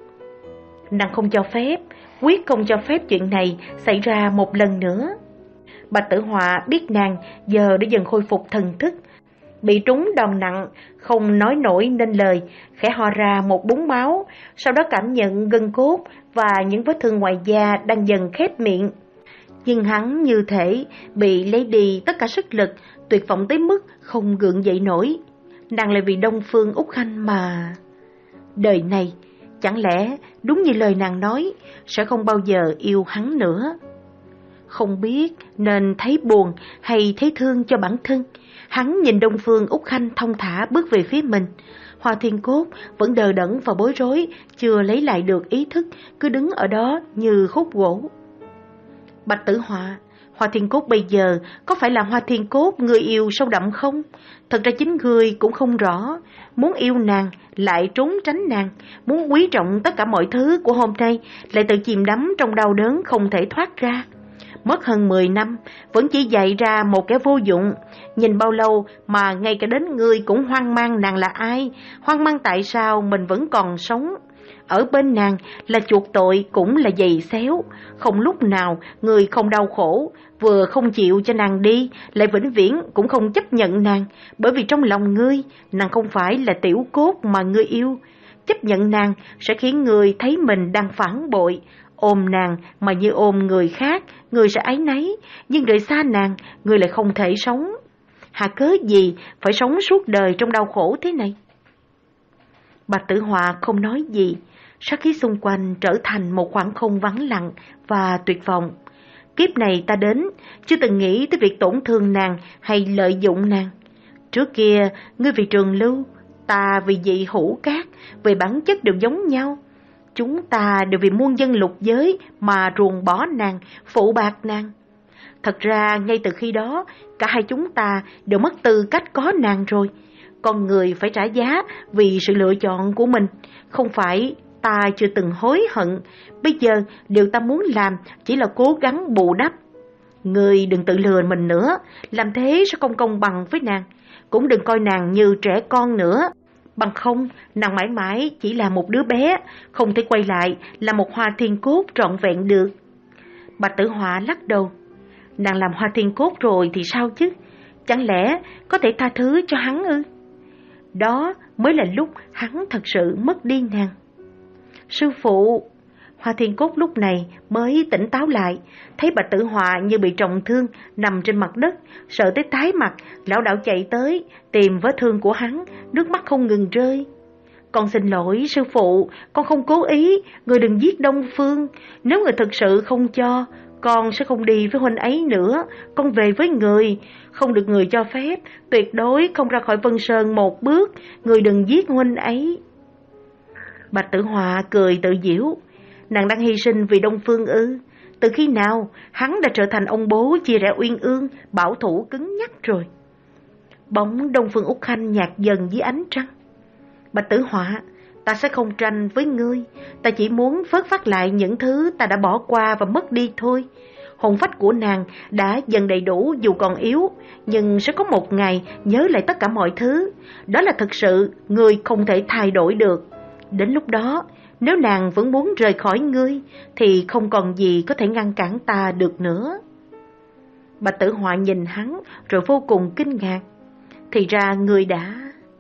Nàng không cho phép, quyết không cho phép chuyện này xảy ra một lần nữa. Bạch Tử Họa biết nàng giờ đã dần khôi phục thần thức, bị trúng đòn nặng, không nói nổi nên lời, khẽ ho ra một búng máu, sau đó cảm nhận gân cốt và những vết thương ngoài da đang dần khép miệng. Nhưng hắn như thể bị lấy đi tất cả sức lực, tuyệt vọng tới mức không gượng dậy nổi. Nàng lại vì Đông Phương Úc Khanh mà... Đời này, chẳng lẽ đúng như lời nàng nói, sẽ không bao giờ yêu hắn nữa. Không biết nên thấy buồn hay thấy thương cho bản thân, hắn nhìn Đông Phương Úc Khanh thong thả bước về phía mình. Hoa Thiên Cốt vẫn đờ đẫn và bối rối, chưa lấy lại được ý thức, cứ đứng ở đó như khúc gỗ. Bạch Tử Họa, Hoa Thiên Cốt bây giờ có phải là Hoa Thiên Cốt người yêu sâu đậm không? Thật ra chính người cũng không rõ. Muốn yêu nàng lại trốn tránh nàng, muốn quý trọng tất cả mọi thứ của hôm nay lại tự chìm đắm trong đau đớn không thể thoát ra. Mất hơn mười năm, vẫn chỉ dạy ra một kẻ vô dụng. Nhìn bao lâu mà ngay cả đến người cũng hoang mang nàng là ai, hoang mang tại sao mình vẫn còn sống. Ở bên nàng là chuộc tội cũng là giày xéo, không lúc nào người không đau khổ, vừa không chịu cho nàng đi, lại vĩnh viễn cũng không chấp nhận nàng, bởi vì trong lòng ngươi, nàng không phải là Tiểu Cốt mà ngươi yêu. Chấp nhận nàng sẽ khiến người thấy mình đang phản bội, ôm nàng mà như ôm người khác, người sẽ áy náy, nhưng rời xa nàng, người lại không thể sống. Hà cớ gì phải sống suốt đời trong đau khổ thế này? Bạch Tử Họa không nói gì, sát khí xung quanh trở thành một khoảng không vắng lặng và tuyệt vọng. Kiếp này ta đến, chưa từng nghĩ tới việc tổn thương nàng hay lợi dụng nàng. Trước kia, ngươi vì trường lưu, ta vì dị hữu cát, về bản chất đều giống nhau. Chúng ta đều vì muôn dân lục giới mà ruồng bỏ nàng, phụ bạc nàng. Thật ra ngay từ khi đó, cả hai chúng ta đều mất tư cách có nàng rồi. Con người phải trả giá vì sự lựa chọn của mình. Không phải ta chưa từng hối hận, bây giờ điều ta muốn làm chỉ là cố gắng bù đắp. Người đừng tự lừa mình nữa, làm thế sẽ không công bằng với nàng. Cũng đừng coi nàng như trẻ con nữa. Bằng không, nàng mãi mãi chỉ là một đứa bé, không thể quay lại là một Hoa Thiên Cốt trọn vẹn được. Bạch Tử Họa lắc đầu. Nàng làm Hoa Thiên Cốt rồi thì sao chứ? Chẳng lẽ có thể tha thứ cho hắn ư? Đó mới là lúc hắn thật sự mất đi nàng. Sư phụ! Hoa Thiên Cốt lúc này mới tỉnh táo lại, thấy Bạch Tử Họa như bị trọng thương, nằm trên mặt đất, sợ tới tái mặt, lảo đảo chạy tới, tìm vết thương của hắn, nước mắt không ngừng rơi. Con xin lỗi sư phụ, con không cố ý, người đừng giết Đông Phương, nếu người thực sự không cho, con sẽ không đi với huynh ấy nữa, con về với người, không được người cho phép, tuyệt đối không ra khỏi Vân Sơn một bước, người đừng giết huynh ấy. Bạch Tử Họa cười tự giễu, nàng đang hy sinh vì Đông Phương ư? Từ khi nào hắn đã trở thành ông bố chia rẽ uyên ương, bảo thủ cứng nhắc rồi? Bóng Đông Phương Úc Khanh nhạt dần dưới ánh trăng. Bạch Tử Họa, ta sẽ không tranh với ngươi, ta chỉ muốn vớt vát lại những thứ ta đã bỏ qua và mất đi thôi. Hồn phách của nàng đã dần đầy đủ dù còn yếu, nhưng sẽ có một ngày nhớ lại tất cả mọi thứ. Đó là thực sự ngươi không thể thay đổi được. Đến lúc đó, nếu nàng vẫn muốn rời khỏi ngươi, thì không còn gì có thể ngăn cản ta được nữa. Bạch Tử Họa nhìn hắn rồi vô cùng kinh ngạc. Thì ra ngươi đã...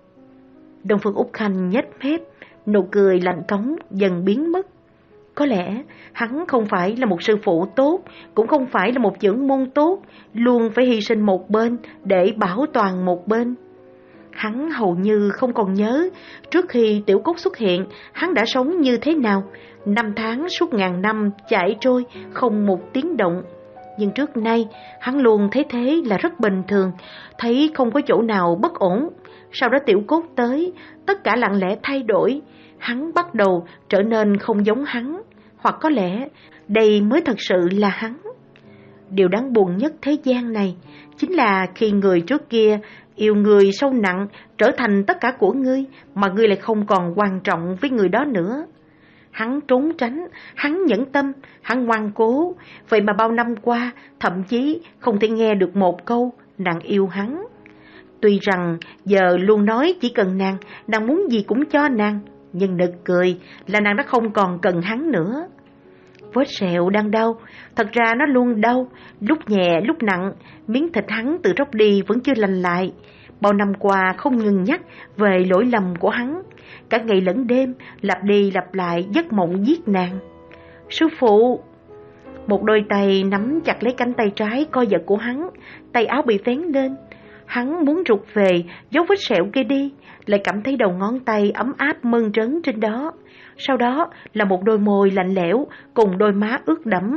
Đông Phương Úc Khanh nhếch mép, nụ cười lạnh cống dần biến mất. Có lẽ hắn không phải là một sư phụ tốt, cũng không phải là một trưởng môn tốt, luôn phải hy sinh một bên để bảo toàn một bên. Hắn hầu như không còn nhớ trước khi Tiểu Cốt xuất hiện, hắn đã sống như thế nào. Năm tháng suốt ngàn năm chảy trôi không một tiếng động. Nhưng trước nay hắn luôn thấy thế là rất bình thường, thấy không có chỗ nào bất ổn. Sau đó Tiểu Cốt tới, tất cả lặng lẽ thay đổi. Hắn bắt đầu trở nên không giống hắn, hoặc có lẽ đây mới thật sự là hắn. Điều đáng buồn nhất thế gian này chính là khi người trước kia yêu người sâu nặng trở thành tất cả của ngươi, mà ngươi lại không còn quan trọng với người đó nữa. Hắn trốn tránh, hắn nhẫn tâm, hắn ngoan cố, vậy mà bao năm qua thậm chí không thể nghe được một câu nàng yêu hắn. Tuy rằng giờ luôn nói chỉ cần nàng, nàng muốn gì cũng cho nàng, nhưng nực cười là nàng đã không còn cần hắn nữa. Vết sẹo đang đau, thật ra nó luôn đau, lúc nhẹ lúc nặng, miếng thịt hắn từ róc đi vẫn chưa lành lại. Bao năm qua không ngừng nhắc về lỗi lầm của hắn, cả ngày lẫn đêm lặp đi lặp lại giấc mộng giết nàng. Sư phụ! Một đôi tay nắm chặt lấy cánh tay trái co giật của hắn, tay áo bị vén lên. Hắn muốn rụt về dấu vết sẹo kia đi, lại cảm thấy đầu ngón tay ấm áp mơn trớn trên đó. Sau đó là một đôi môi lạnh lẽo cùng đôi má ướt đẫm.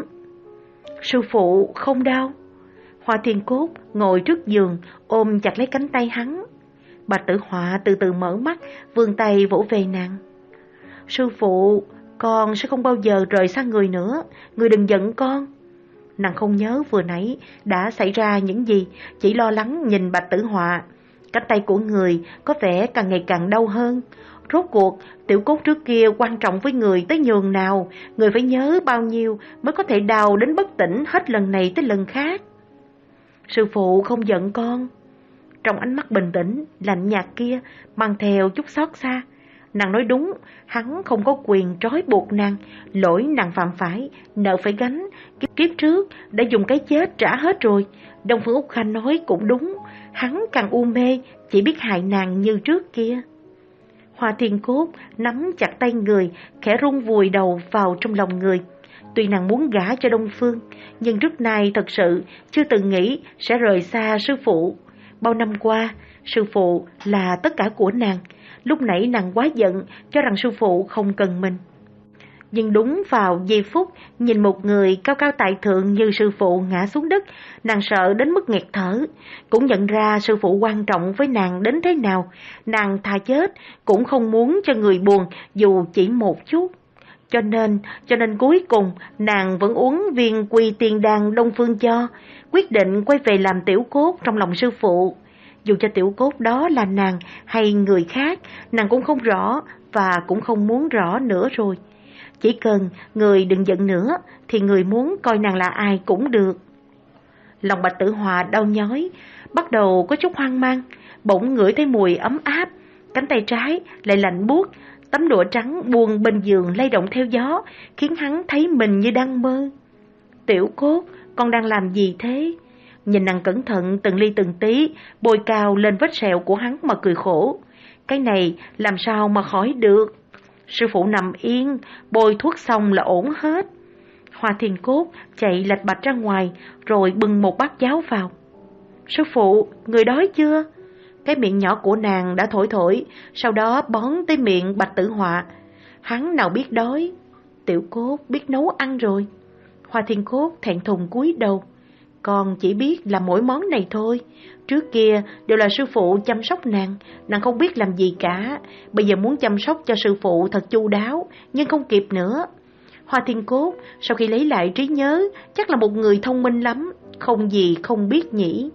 Sư phụ không đau. Hoa Thiên Cốt ngồi trước giường ôm chặt lấy cánh tay hắn. Bạch Tử Họa từ từ mở mắt, vươn tay vỗ về nàng. Sư phụ, con sẽ không bao giờ rời xa người nữa, người đừng giận con. Nàng không nhớ vừa nãy đã xảy ra những gì, chỉ lo lắng nhìn Bạch Tử Họa. Cánh tay của người có vẻ càng ngày càng đau hơn. Rốt cuộc, Tiểu Cốt trước kia quan trọng với người tới nhường nào, người phải nhớ bao nhiêu mới có thể đau đến bất tỉnh hết lần này tới lần khác. Sư phụ không giận con. Trong ánh mắt bình tĩnh, lạnh nhạt kia mang theo chút xót xa. Nàng nói đúng, hắn không có quyền trói buộc nàng, lỗi nàng phạm phải, nợ phải gánh, kiếp trước đã dùng cái chết trả hết rồi. Đông Phương Úc Khanh nói cũng đúng, hắn càng u mê, chỉ biết hại nàng như trước kia. Hoa Thiên Cốt nắm chặt tay người, khẽ run vùi đầu vào trong lòng người. Tuy nàng muốn gả cho Đông Phương, nhưng trước nay thật sự chưa từng nghĩ sẽ rời xa sư phụ. Bao năm qua, sư phụ là tất cả của nàng. Lúc nãy nàng quá giận, cho rằng sư phụ không cần mình. Nhưng đúng vào giây phút nhìn một người cao cao tại thượng như sư phụ ngã xuống đất, nàng sợ đến mức nghẹt thở. Cũng nhận ra sư phụ quan trọng với nàng đến thế nào, nàng thà chết cũng không muốn cho người buồn dù chỉ một chút. Cho nên, cho nên cuối cùng nàng vẫn uống viên quy tiên đan Đông Phương cho, quyết định quay về làm tiểu cốt trong lòng sư phụ. Dù cho tiểu cốt đó là nàng hay người khác, nàng cũng không rõ và cũng không muốn rõ nữa rồi. Chỉ cần người đừng giận nữa thì người muốn coi nàng là ai cũng được. Lòng Bạch Tử Họa đau nhói, bắt đầu có chút hoang mang, bỗng ngửi thấy mùi ấm áp, cánh tay trái lại lạnh buốt, tấm lụa trắng buông bên giường lay động theo gió, khiến hắn thấy mình như đang mơ. Tiểu Cốt, con đang làm gì thế? Nhìn nàng cẩn thận từng ly từng tí, bôi cao lên vết sẹo của hắn mà cười khổ. Cái này làm sao mà khỏi được? Sư phụ nằm yên, bôi thuốc xong là ổn hết. Hoa Thiên Cốt chạy lạch bạch ra ngoài, rồi bưng một bát cháo vào. Sư phụ, người đói chưa? Cái miệng nhỏ của nàng đã thổi thổi, sau đó bón tới miệng Bạch Tử Họa. Hắn nào biết đói, Tiểu Cốt biết nấu ăn rồi. Hoa Thiên Cốt thẹn thùng cúi đầu. Con chỉ biết làm mỗi món này thôi. Trước kia đều là sư phụ chăm sóc nàng, nàng không biết làm gì cả. Bây giờ muốn chăm sóc cho sư phụ thật chu đáo, nhưng không kịp nữa. Hoa Thiên Cốt sau khi lấy lại trí nhớ chắc là một người thông minh lắm, không gì không biết nhỉ.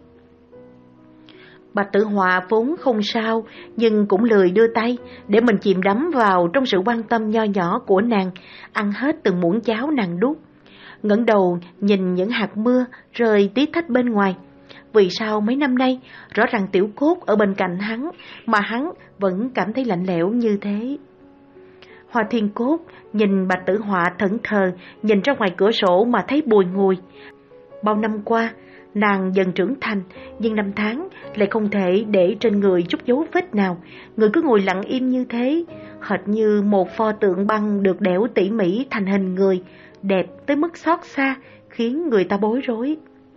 Bạch Tử Họa vốn không sao, nhưng cũng lười đưa tay để mình chìm đắm vào trong sự quan tâm nho nhỏ của nàng, ăn hết từng muỗng cháo nàng đút. Ngẩng đầu nhìn những hạt mưa rơi tí tách bên ngoài. Vì sao mấy năm nay rõ ràng Tiểu Cốt ở bên cạnh hắn mà hắn vẫn cảm thấy lạnh lẽo như thế? Hoa Thiên Cốt nhìn Bạch Tử Họa thẫn thờ, nhìn ra ngoài cửa sổ mà thấy bùi ngùi. Bao năm qua, nàng dần trưởng thành, nhưng năm tháng lại không thể để trên người chút dấu vết nào. Người cứ ngồi lặng im như thế, hệt như một pho tượng băng được đẽo tỉ mỉ thành hình người, đẹp tới mức xót xa, khiến người ta bối rối.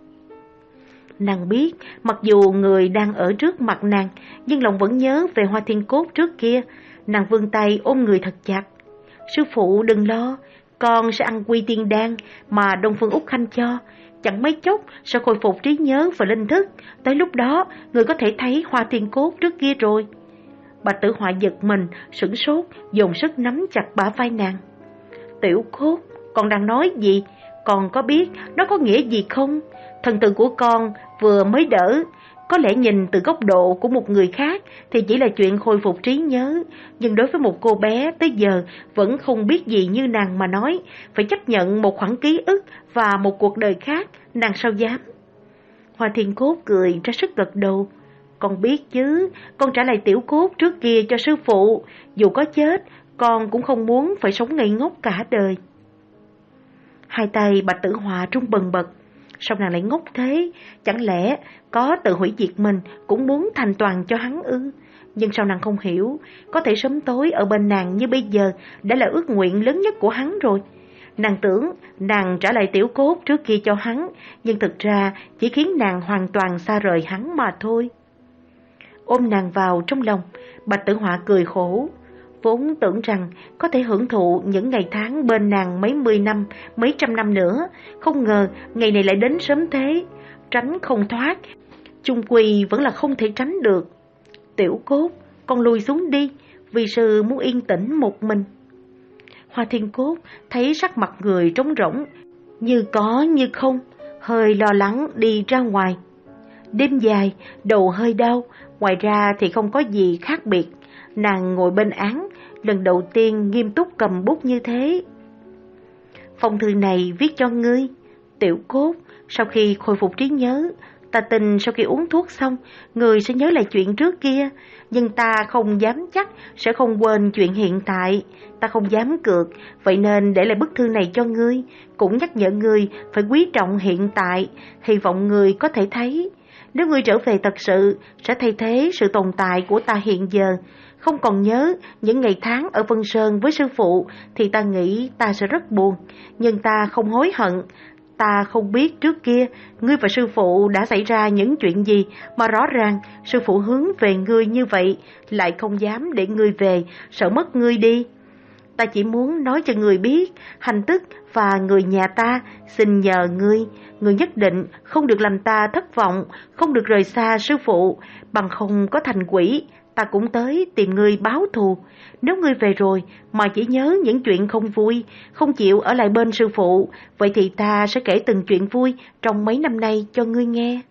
Nàng biết, mặc dù người đang ở trước mặt nàng, nhưng lòng vẫn nhớ về Hoa Thiên Cốt trước kia. Nàng vươn tay ôm người thật chặt. Sư phụ đừng lo, con sẽ ăn quy tiên đan mà Đông Phương Úc Khanh cho. Chẳng mấy chốc sẽ khôi phục trí nhớ và linh thức. Tới lúc đó, người có thể thấy Hoa Thiên Cốt trước kia rồi. Bạch Tử Họa giật mình, sửng sốt, dồn sức nắm chặt bả vai nàng. Tiểu Cốt, con đang nói gì? Con có biết nó có nghĩa gì không? Thần tượng của con vừa mới đỡ. Có lẽ nhìn từ góc độ của một người khác thì chỉ là chuyện khôi phục trí nhớ, nhưng đối với một cô bé tới giờ vẫn không biết gì như nàng mà nói, phải chấp nhận một khoảng ký ức và một cuộc đời khác, nàng sao dám? Hoa Thiên Cốt cười ra sức gật đầu. Con biết chứ, con trả lại Tiểu Cốt trước kia cho sư phụ, dù có chết, con cũng không muốn phải sống ngây ngốc cả đời. Hai tay Bạch Tử Họa run bần bật. Sao nàng lại ngốc thế? Chẳng lẽ có tự hủy diệt mình cũng muốn thành toàn cho hắn ư? Nhưng sao nàng không hiểu, có thể sớm tối ở bên nàng như bây giờ đã là ước nguyện lớn nhất của hắn rồi. Nàng tưởng nàng trả lại Tiểu Cốt trước kia cho hắn, nhưng thực ra chỉ khiến nàng hoàn toàn xa rời hắn mà thôi. Ôm nàng vào trong lòng, Bạch Tử Họa cười khổ. Vốn tưởng rằng có thể hưởng thụ những ngày tháng bên nàng mấy mươi năm, mấy trăm năm nữa, không ngờ ngày này lại đến sớm thế. Tránh không thoát, chung quy vẫn là không thể tránh được. Tiểu Cốt, con lùi xuống đi, vì sư muốn yên tĩnh một mình. Hoa Thiên Cốt thấy sắc mặt người trống rỗng, như có như không, hơi lo lắng đi ra ngoài. Đêm dài, đầu hơi đau, ngoài ra thì không có gì khác biệt. Nàng ngồi bên án, lần đầu tiên nghiêm túc cầm bút như thế. Phong thư này viết cho ngươi, Tiểu Cốt, sau khi khôi phục trí nhớ, ta tin sau khi uống thuốc xong, ngươi sẽ nhớ lại chuyện trước kia, nhưng ta không dám chắc sẽ không quên chuyện hiện tại, ta không dám cược, vậy nên để lại bức thư này cho ngươi, cũng nhắc nhở ngươi phải quý trọng hiện tại, hy vọng ngươi có thể thấy. Nếu ngươi trở về thật sự, sẽ thay thế sự tồn tại của ta hiện giờ. Không còn nhớ những ngày tháng ở Vân Sơn với sư phụ thì ta nghĩ ta sẽ rất buồn, nhưng ta không hối hận. Ta không biết trước kia ngươi và sư phụ đã xảy ra những chuyện gì mà rõ ràng sư phụ hướng về ngươi như vậy, lại không dám để ngươi về, sợ mất ngươi đi. Ta chỉ muốn nói cho ngươi biết, Hành Tức và người nhà ta xin nhờ ngươi, ngươi nhất định không được làm ta thất vọng, không được rời xa sư phụ, bằng không có thành quỷ, ta cũng tới tìm ngươi báo thù. Nếu ngươi về rồi mà chỉ nhớ những chuyện không vui, không chịu ở lại bên sư phụ, vậy thì ta sẽ kể từng chuyện vui trong mấy năm nay cho ngươi nghe.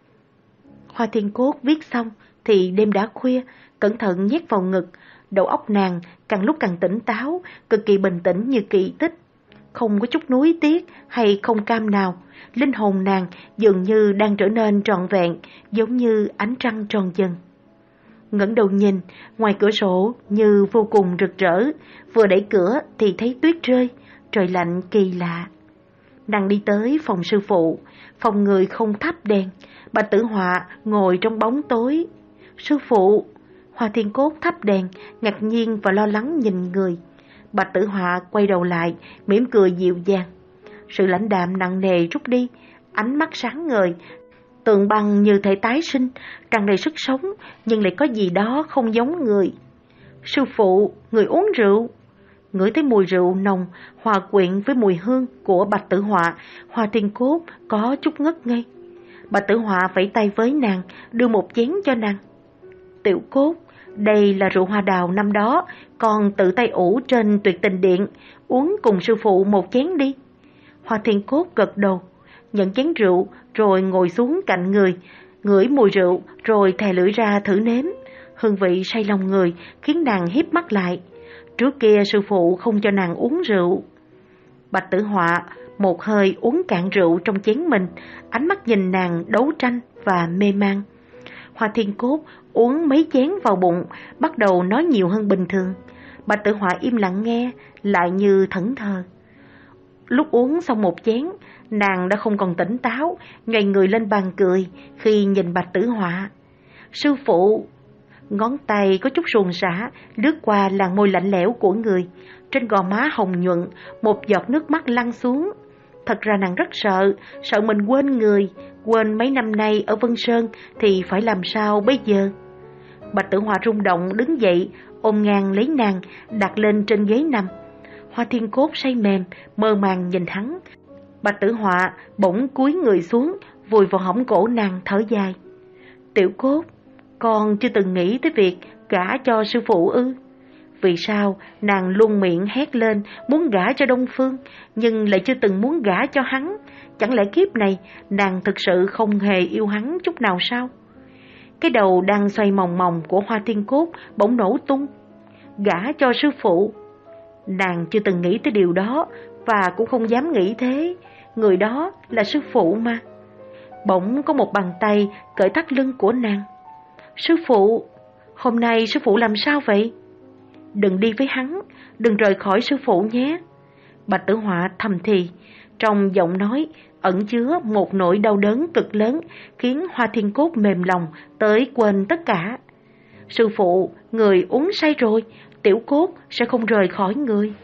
Hoa Thiên Cốt viết xong thì đêm đã khuya, cẩn thận nhét vào ngực. Đầu óc nàng càng lúc càng tỉnh táo, cực kỳ bình tĩnh như kỳ tích. Không có chút nuối tiếc hay không cam nào. Linh hồn nàng dường như đang trở nên trọn vẹn, giống như ánh trăng tròn dần. Ngẩng đầu nhìn, ngoài cửa sổ như vô cùng rực rỡ, vừa đẩy cửa thì thấy tuyết rơi, trời lạnh kỳ lạ. Nàng đi tới phòng sư phụ, phòng người không thắp đèn, Bạch Tử Họa ngồi trong bóng tối. Sư phụ! Hoa Thiên Cốt thắp đèn, ngạc nhiên và lo lắng nhìn người. Bạch Tử Họa quay đầu lại, mỉm cười dịu dàng. Sự lãnh đạm nặng nề rút đi, ánh mắt sáng ngời, tượng băng như thể tái sinh, tràn đầy sức sống, nhưng lại có gì đó không giống người. Sư phụ, người uống rượu. Ngửi thấy mùi rượu nồng, hòa quyện với mùi hương của Bạch Tử Họa, Hoa Thiên Cốt có chút ngất ngây. Bạch Tử Họa vẫy tay với nàng, đưa một chén cho nàng. Tiểu Cốt, Đây là rượu hoa đào năm đó con tự tay ủ trên Tuyệt Tình Điện, uống cùng sư phụ một chén đi. Hoa Thiên Cốt gật đầu, nhận chén rượu rồi ngồi xuống cạnh người, ngửi mùi rượu rồi thè lưỡi ra thử nếm. Hương vị say lòng người khiến nàng híp mắt lại. Trước kia sư phụ không cho nàng uống rượu. Bạch Tử Họa một hơi uống cạn rượu trong chén mình, ánh mắt nhìn nàng đấu tranh và mê man. Hoa Thiên Cốt uống mấy chén vào bụng, bắt đầu nói nhiều hơn bình thường. Bạch Tử Họa im lặng nghe, lại như thẫn thờ. Lúc uống xong một chén, nàng đã không còn tỉnh táo, nhoài người lên bàn cười khi nhìn Bạch Tử Họa. Sư phụ! Ngón tay có chút ruồng rã lướt qua làn môi lạnh lẽo của người, trên gò má hồng nhuận một giọt nước mắt lăn xuống. Thật ra nàng rất sợ, sợ mình quên người, quên mấy năm nay ở Vân Sơn thì phải làm sao bây giờ. Bạch Tử Họa rung động đứng dậy, ôm ngang lấy nàng, đặt lên trên ghế nằm. Hoa Thiên Cốt say mềm, mơ màng nhìn hắn. Bạch Tử Họa bỗng cúi người xuống, vùi vào hõm cổ nàng thở dài. Tiểu Cốt, con chưa từng nghĩ tới việc gả cho sư phụ ư? Vì sao nàng luôn miệng hét lên muốn gả cho Đông Phương, nhưng lại chưa từng muốn gả cho hắn? Chẳng lẽ kiếp này nàng thực sự không hề yêu hắn chút nào sao? Cái đầu đang xoay mòng mòng của Hoa Thiên Cốt bỗng nổ tung. Gả cho sư phụ? Nàng chưa từng nghĩ tới điều đó, và cũng không dám nghĩ thế. Người đó là sư phụ mà. Bỗng có một bàn tay cởi thắt lưng của nàng. Sư phụ, hôm nay sư phụ làm sao vậy? Đừng đi với hắn, đừng rời khỏi sư phụ nhé. Bạch Tử Họa thầm thì, trong giọng nói ẩn chứa một nỗi đau đớn cực lớn, khiến Hoa Thiên Cốt mềm lòng tới quên tất cả. Sư phụ, người uống say rồi, Tiểu Cốt sẽ không rời khỏi người.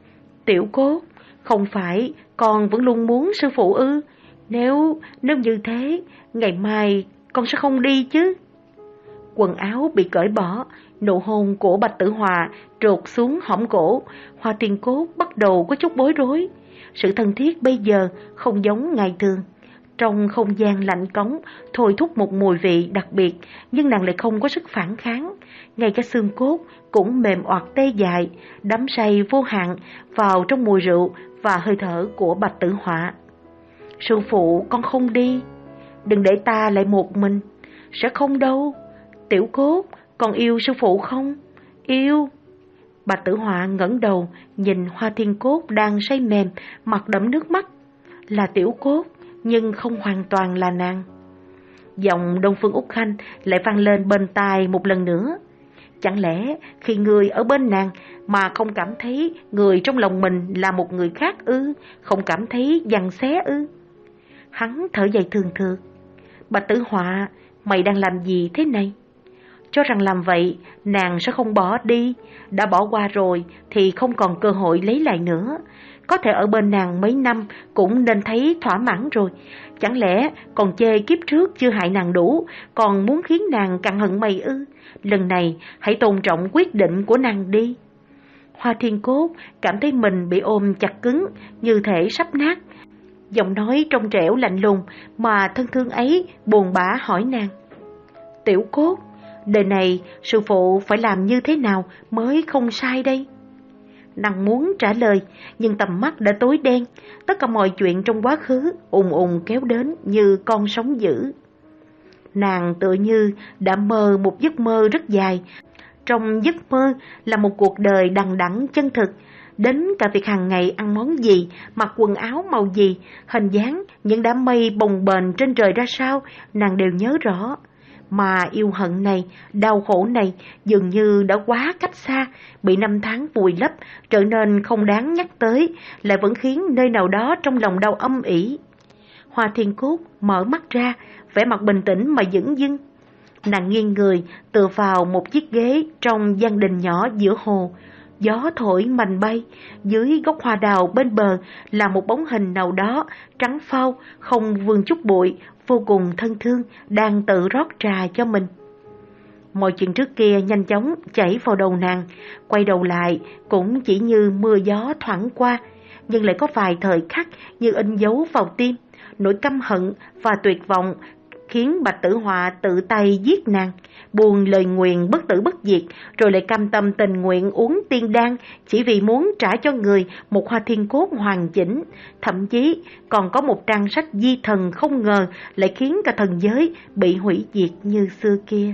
Tiểu Cốt, không phải con vẫn luôn muốn sư phụ ư? Nếu, nếu như thế, ngày mai con sẽ không đi chứ. Quần áo bị cởi bỏ, nụ hôn của Bạch Tử Họa trột xuống hõm cổ. Hoa Thiên Cốt bắt đầu có chút bối rối. Sự thân thiết bây giờ không giống ngày thường. Trong không gian lạnh cống thôi thúc một mùi vị đặc biệt, nhưng nàng lại không có sức phản kháng. Ngay cả xương cốt cũng mềm oặt tê dại, đắm say vô hạn vào trong mùi rượu và hơi thở của Bạch Tử Họa. Sư phụ, con không đi. Đừng để ta lại một mình. Sẽ không đâu. Tiểu Cốt, con yêu sư phụ không? Yêu. Bạch Tử Họa ngẩng đầu nhìn Hoa Thiên Cốt đang say mềm, mặt đẫm nước mắt. Là Tiểu Cốt, nhưng không hoàn toàn là nàng. Giọng Đông Phương Úc Khanh lại vang lên bên tai một lần nữa. Chẳng lẽ khi người ở bên nàng mà không cảm thấy người trong lòng mình là một người khác ư? Không cảm thấy giằng xé ư? Hắn thở dài thường thượt. Bạch Tử Họa, mày đang làm gì thế này? Cho rằng làm vậy nàng sẽ không bỏ đi. Đã bỏ qua rồi thì không còn cơ hội lấy lại nữa. Có thể ở bên nàng mấy năm cũng nên thấy thỏa mãn rồi. Chẳng lẽ còn chê kiếp trước chưa hại nàng đủ, còn muốn khiến nàng càng hận mày ư? Lần này hãy tôn trọng quyết định của nàng đi. Hoa Thiên Cốt cảm thấy mình bị ôm chặt cứng, như thể sắp nát. Giọng nói trong trẻo lạnh lùng mà thân thương ấy buồn bã hỏi nàng. Tiểu Cốt, đời này sư phụ phải làm như thế nào mới không sai đây? Nàng muốn trả lời, nhưng tầm mắt đã tối đen. Tất cả mọi chuyện trong quá khứ ùn ùn kéo đến như con sóng dữ. Nàng tựa như đã mơ một giấc mơ rất dài. Trong giấc mơ là một cuộc đời đằng đẵng chân thực. Đến cả việc hàng ngày ăn món gì, mặc quần áo màu gì, hình dáng những đám mây bồng bềnh trên trời ra sao, nàng đều nhớ rõ. Mà yêu hận này, đau khổ này dường như đã quá cách xa, bị năm tháng vùi lấp, trở nên không đáng nhắc tới, lại vẫn khiến nơi nào đó trong lòng đau âm ỉ. Hoa Thiên Cốt mở mắt ra, vẻ mặt bình tĩnh mà dửng dưng. Nàng nghiêng người, tựa vào một chiếc ghế trong gian đình nhỏ giữa hồ. Gió thổi mành bay, dưới gốc hoa đào bên bờ là một bóng hình nào đó, trắng phau, không vương chút bụi, vô cùng thân thương, đang tự rót trà cho mình. Mọi chuyện trước kia nhanh chóng chảy vào đầu nàng, quay đầu lại cũng chỉ như mưa gió thoảng qua, nhưng lại có vài thời khắc như in dấu vào tim, nỗi căm hận và tuyệt vọng khiến Bạch Tử Họa tự tay giết nàng, buông lời nguyền bất tử bất diệt, rồi lại cam tâm tình nguyện uống tiên đan, chỉ vì muốn trả cho người một hoa thiên cốt hoàn chỉnh, thậm chí còn có một trang sách di thần không ngờ lại khiến cả thần giới bị hủy diệt như xưa kia.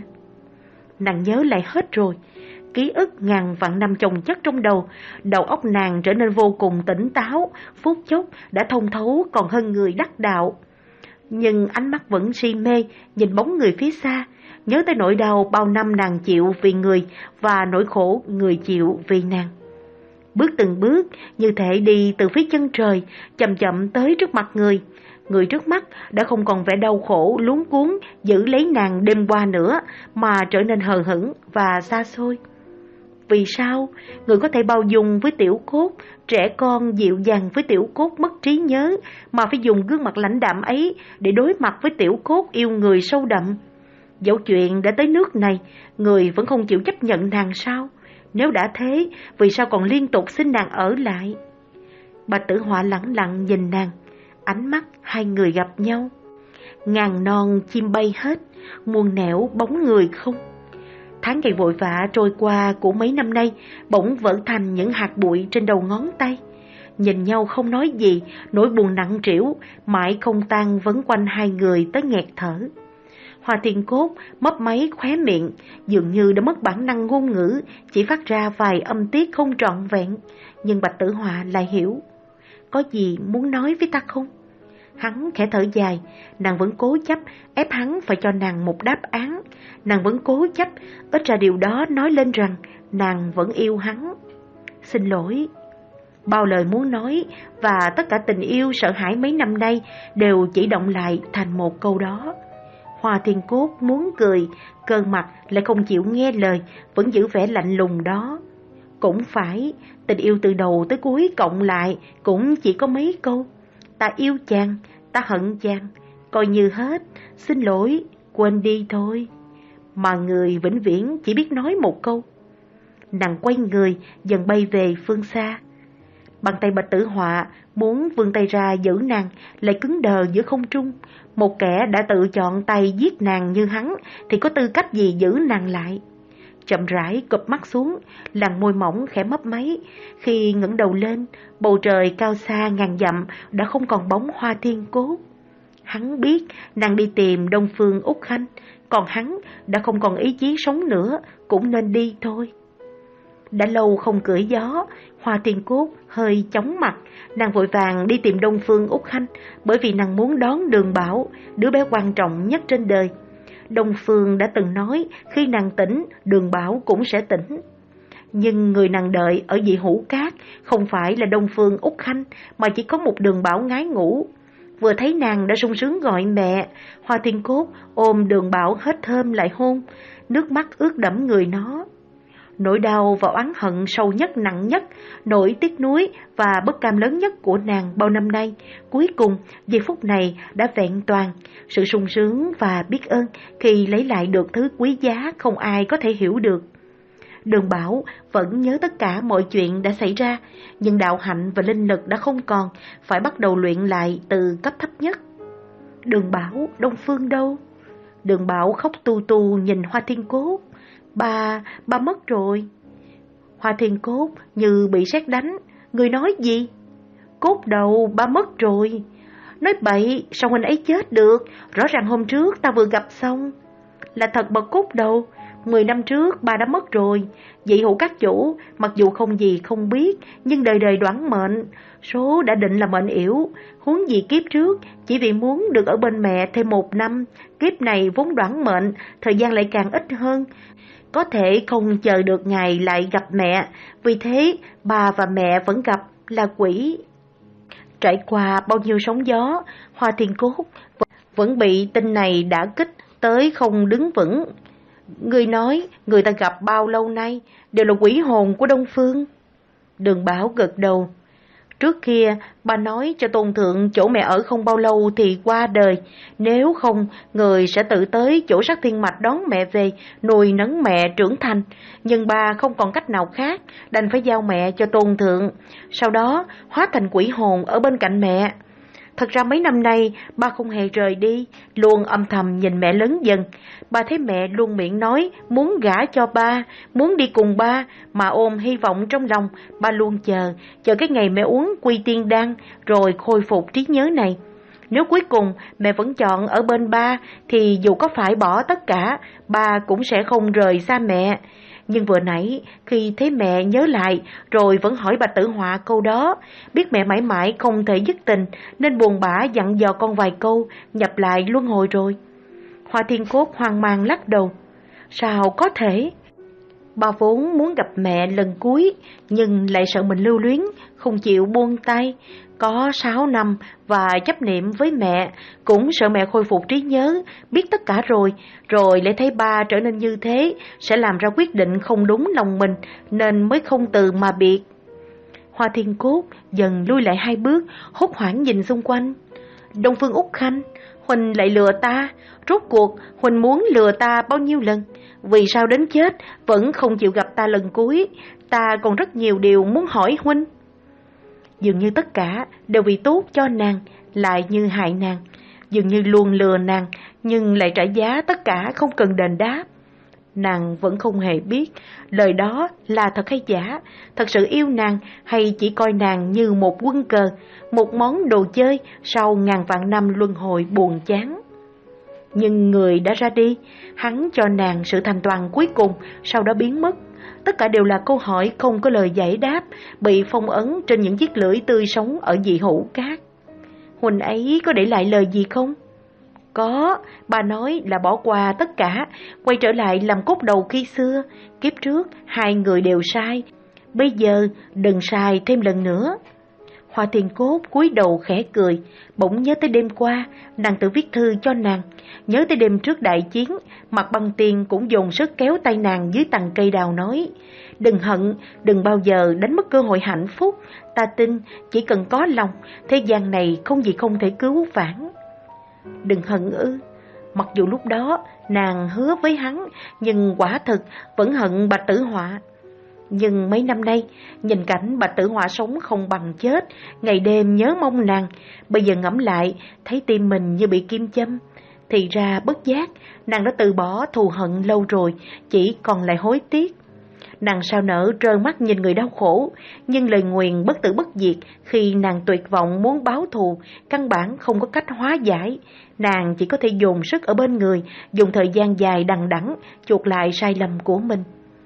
Nàng nhớ lại hết rồi, ký ức ngàn vạn năm chồng chất trong đầu, đầu óc nàng trở nên vô cùng tỉnh táo, phút chốc đã thông thấu còn hơn người đắc đạo. Nhưng ánh mắt vẫn si mê, nhìn bóng người phía xa, nhớ tới nỗi đau bao năm nàng chịu vì người và nỗi khổ người chịu vì nàng. Bước từng bước, như thể đi từ phía chân trời, chậm chậm tới trước mặt người. Người trước mắt đã không còn vẻ đau khổ, luống cuống, giữ lấy nàng đêm qua nữa, mà trở nên hờ hững và xa xôi. Vì sao người có thể bao dung với tiểu cốt, trẻ con dịu dàng với tiểu cốt mất trí nhớ, mà phải dùng gương mặt lãnh đạm ấy để đối mặt với tiểu cốt yêu người sâu đậm? Dẫu chuyện đã tới nước này, người vẫn không chịu chấp nhận nàng sao? Nếu đã thế, vì sao còn liên tục xin nàng ở lại? Bạch Tử Họa lẳng lặng nhìn nàng, ánh mắt hai người gặp nhau. Ngàn non chim bay hết, muôn nẻo bóng người không. Tháng ngày vội vã trôi qua của mấy năm nay bỗng vỡ thành những hạt bụi trên đầu ngón tay. Nhìn nhau không nói gì, nỗi buồn nặng trĩu mãi không tan vấn quanh hai người tới nghẹt thở. Hoa Thiên Cốt mấp máy khóe miệng, dường như đã mất bản năng ngôn ngữ, chỉ phát ra vài âm tiết không trọn vẹn. Nhưng Bạch Tử Họa lại hiểu. Có gì muốn nói với ta không? Hắn khẽ thở dài, nàng vẫn cố chấp ép hắn phải cho nàng một đáp án. Nàng vẫn cố chấp, ít ra điều đó nói lên rằng nàng vẫn yêu hắn. Xin lỗi. Bao lời muốn nói và tất cả tình yêu sợ hãi mấy năm nay đều chỉ động lại thành một câu đó. Hoa Thiên Cốt muốn cười, cơ mặt lại không chịu nghe lời, vẫn giữ vẻ lạnh lùng đó. Cũng phải, tình yêu từ đầu tới cuối cộng lại cũng chỉ có mấy câu. Ta yêu chàng, ta hận chàng, coi như hết, xin lỗi, quên đi thôi. Mà người vĩnh viễn chỉ biết nói một câu. Nàng quay người, dần bay về phương xa. Bàn tay Bạch Tử Họa muốn vươn tay ra giữ nàng, lại cứng đờ giữa không trung. Một kẻ đã tự chọn tay giết nàng như hắn thì có tư cách gì giữ nàng lại? Chậm rãi cụp mắt xuống, làn môi mỏng khẽ mấp máy. Khi ngẩng đầu lên, bầu trời cao xa ngàn dặm đã không còn bóng Hoa Thiên Cốt. Hắn biết nàng đi tìm Đông Phương Úc Khanh, còn hắn đã không còn ý chí sống nữa, cũng nên đi thôi. Đã lâu không cưỡi gió, Hoa Thiên Cốt hơi chóng mặt, nàng vội vàng đi tìm Đông Phương Úc Khanh, bởi vì nàng muốn đón Đường Bảo, đứa bé quan trọng nhất trên đời. Đông Phương đã từng nói khi nàng tỉnh, Đường Bảo cũng sẽ tỉnh. Nhưng người nàng đợi ở Dị Hữu Cát không phải là Đông Phương Úc Khanh, mà chỉ có một Đường Bảo ngái ngủ. Vừa thấy nàng đã sung sướng gọi mẹ, Hoa Thiên Cốt ôm Đường Bảo hết thơm lại hôn, nước mắt ướt đẫm người nó. Nỗi đau và oán hận sâu nhất nặng nhất, nỗi tiếc nuối và bất cam lớn nhất của nàng bao năm nay, cuối cùng giây phút này đã vẹn toàn. Sự sung sướng và biết ơn khi lấy lại được thứ quý giá không ai có thể hiểu được. Đường Bảo vẫn nhớ tất cả mọi chuyện đã xảy ra, nhưng đạo hạnh và linh lực đã không còn, phải bắt đầu luyện lại từ cấp thấp nhất. Đường Bảo, Đông Phương đâu? Đường Bảo khóc tu tu nhìn Hoa Thiên Cốt. Bà, bà mất rồi. Hoa Thiên Cốt như bị sét đánh. Người nói gì? Cốt đầu, bà mất rồi. Nói bậy, sao huynh ấy chết được? Rõ ràng hôm trước ta vừa gặp xong. Là thật bật Cốt đầu. Mười năm trước bà đã mất rồi. Dị Hữu các chủ, mặc dù không gì không biết, nhưng đời đời đoán mệnh. Số đã định là mệnh yểu. Huống gì kiếp trước, chỉ vì muốn được ở bên mẹ thêm một năm. Kiếp này vốn đoán mệnh, thời gian lại càng ít hơn. Có thể không chờ được ngày lại gặp mẹ, vì thế bà và mẹ vẫn gặp là quỷ. Trải qua bao nhiêu sóng gió, Hoa Thiên Cốt vẫn bị tin này đả kích tới không đứng vững. Người nói người ta gặp bao lâu nay đều là quỷ hồn của Đông Phương. Đường Bảo gật đầu. Trước kia bà nói cho tôn thượng chỗ mẹ ở không bao lâu thì qua đời, nếu không người sẽ tự tới chỗ Sát Thiên Mạch đón mẹ về, nuôi nấng mẹ trưởng thành. Nhưng bà không còn cách nào khác, đành phải giao mẹ cho tôn thượng, sau đó hóa thành quỷ hồn ở bên cạnh mẹ. Thật ra mấy năm nay, ba không hề rời đi, luôn âm thầm nhìn mẹ lớn dần. Ba thấy mẹ luôn miệng nói muốn gả cho ba, muốn đi cùng ba, mà ôm hy vọng trong lòng. Ba luôn chờ, chờ cái ngày mẹ uống quy tiên đan, rồi khôi phục trí nhớ này. Nếu cuối cùng mẹ vẫn chọn ở bên ba, thì dù có phải bỏ tất cả, ba cũng sẽ không rời xa mẹ. Nhưng vừa nãy, khi thấy mẹ nhớ lại, rồi vẫn hỏi Bạch Tử Họa câu đó, biết mẹ mãi mãi không thể dứt tình, nên buồn bã dặn dò con vài câu, nhập lại luân hồi rồi. Hoa Thiên Cốt hoang mang lắc đầu. Sao có thể? Ba vốn muốn gặp mẹ lần cuối, nhưng lại sợ mình lưu luyến, không chịu buông tay. Có sáu năm và chấp niệm với mẹ, cũng sợ mẹ khôi phục trí nhớ, biết tất cả rồi, rồi lại thấy ba trở nên như thế, sẽ làm ra quyết định không đúng lòng mình, nên mới không từ mà biệt. Hoa Thiên Cốt dần lui lại hai bước, hốt hoảng nhìn xung quanh. Đông Phương Úc Khanh, Huỳnh lại lừa ta, rốt cuộc Huỳnh muốn lừa ta bao nhiêu lần? Vì sao đến chết vẫn không chịu gặp ta lần cuối? Ta còn rất nhiều điều muốn hỏi Huynh. Dường như tất cả đều vì tốt cho nàng, lại như hại nàng. Dường như luôn lừa nàng, nhưng lại trả giá tất cả không cần đền đáp. Nàng vẫn không hề biết lời đó là thật hay giả, thật sự yêu nàng hay chỉ coi nàng như một quân cờ, một món đồ chơi sau ngàn vạn năm luân hồi buồn chán. Nhưng người đã ra đi, hắn cho nàng sự thành toàn cuối cùng, sau đó biến mất. Tất cả đều là câu hỏi không có lời giải đáp, bị phong ấn trên những chiếc lưỡi tươi sống ở dị hữu cát. Huỳnh ấy có để lại lời gì không? Có, bà nói là bỏ qua tất cả, quay trở lại làm cốt đầu khi xưa. Kiếp trước hai người đều sai, bây giờ đừng sai thêm lần nữa. Hoa Thiên Cốt cúi đầu khẽ cười, bỗng nhớ tới đêm qua, nàng tự viết thư cho nàng. Nhớ tới đêm trước đại chiến, Mặt Băng Tiên cũng dồn sức kéo tay nàng dưới tầng cây đào nói: đừng hận, đừng bao giờ đánh mất cơ hội hạnh phúc. Ta tin chỉ cần có lòng, thế gian này không gì không thể cứu vãn. Đừng hận ư? Mặc dù lúc đó nàng hứa với hắn, nhưng quả thực vẫn hận Bạch Tử Họa. Nhưng mấy năm nay, nhìn cảnh Bạch Tử Họa sống không bằng chết, ngày đêm nhớ mong nàng, bây giờ ngẫm lại, thấy tim mình như bị kim châm. Thì ra bất giác, nàng đã từ bỏ thù hận lâu rồi, chỉ còn lại hối tiếc. Nàng sao nỡ trơ mắt nhìn người đau khổ, nhưng lời nguyền bất tử bất diệt khi nàng tuyệt vọng muốn báo thù, căn bản không có cách hóa giải. Nàng chỉ có thể dồn sức ở bên người, dùng thời gian dài đằng đẵng chuộc lại sai lầm của mình.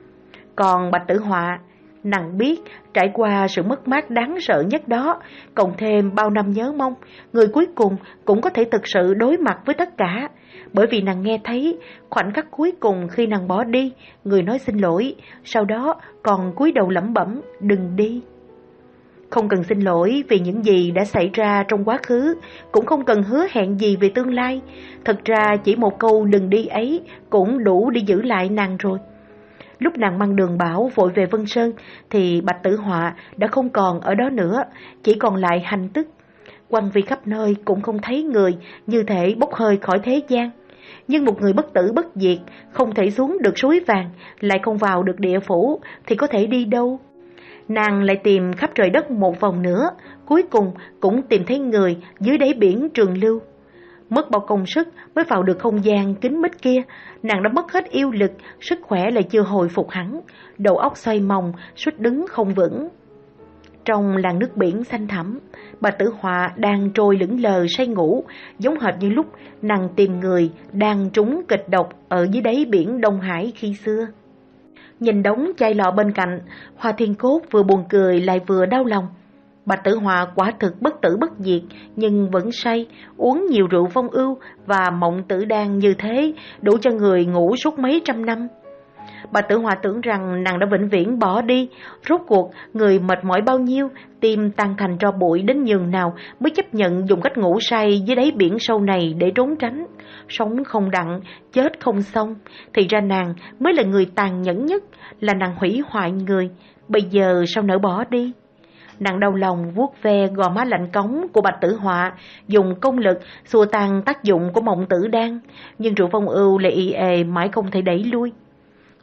Còn Bạch Tử Họa, nàng biết trải qua sự mất mát đáng sợ nhất đó, cộng thêm bao năm nhớ mong, người cuối cùng cũng có thể thực sự đối mặt với tất cả. Bởi vì nàng nghe thấy khoảnh khắc cuối cùng khi nàng bỏ đi, người nói xin lỗi, sau đó còn cúi đầu lẩm bẩm đừng đi. Không cần xin lỗi vì những gì đã xảy ra trong quá khứ, cũng không cần hứa hẹn gì về tương lai. Thật ra chỉ một câu đừng đi ấy cũng đủ để giữ lại nàng rồi. Lúc nàng mang Đường Bảo vội về Vân Sơn thì Bạch Tử Họa đã không còn ở đó nữa, chỉ còn lại hành tức. Quanh vi khắp nơi cũng không thấy người, như thể bốc hơi khỏi thế gian. Nhưng một người bất tử bất diệt, không thể xuống được suối vàng, lại không vào được địa phủ, thì có thể đi đâu? Nàng lại tìm khắp trời đất một vòng nữa, cuối cùng cũng tìm thấy người dưới đáy biển Trường Lưu. Mất bao công sức mới vào được không gian kín mít kia, nàng đã mất hết yêu lực, sức khỏe lại chưa hồi phục hẳn, đầu óc xoay mòng, suýt đứng không vững. Trong làn nước biển xanh thẳm, Bạch Tử Họa đang trôi lững lờ say ngủ, giống hệt như lúc nàng tìm người đang trúng kịch độc ở dưới đáy biển Đông Hải khi xưa. Nhìn đống chai lọ bên cạnh, Hoa Thiên Cốt vừa buồn cười lại vừa đau lòng. Bạch Tử Họa quả thực bất tử bất diệt, nhưng vẫn say, uống nhiều rượu phong ưu và mộng tử đan như thế, đủ cho người ngủ suốt mấy trăm năm. Bạch Tử Họa tưởng rằng nàng đã vĩnh viễn bỏ đi, rốt cuộc người mệt mỏi bao nhiêu, tim tan thành tro bụi đến nhường nào mới chấp nhận dùng cách ngủ say dưới đáy biển sâu này để trốn tránh. Sống không đặng, chết không xong, thì ra nàng mới là người tàn nhẫn nhất, là nàng hủy hoại người, bây giờ sao nỡ bỏ đi. Nàng đau lòng vuốt ve gò má lạnh cống của Bạch Tử Họa, dùng công lực xua tan tác dụng của mộng tử đan, nhưng rượu phong ưu lại y ề mãi không thể đẩy lui.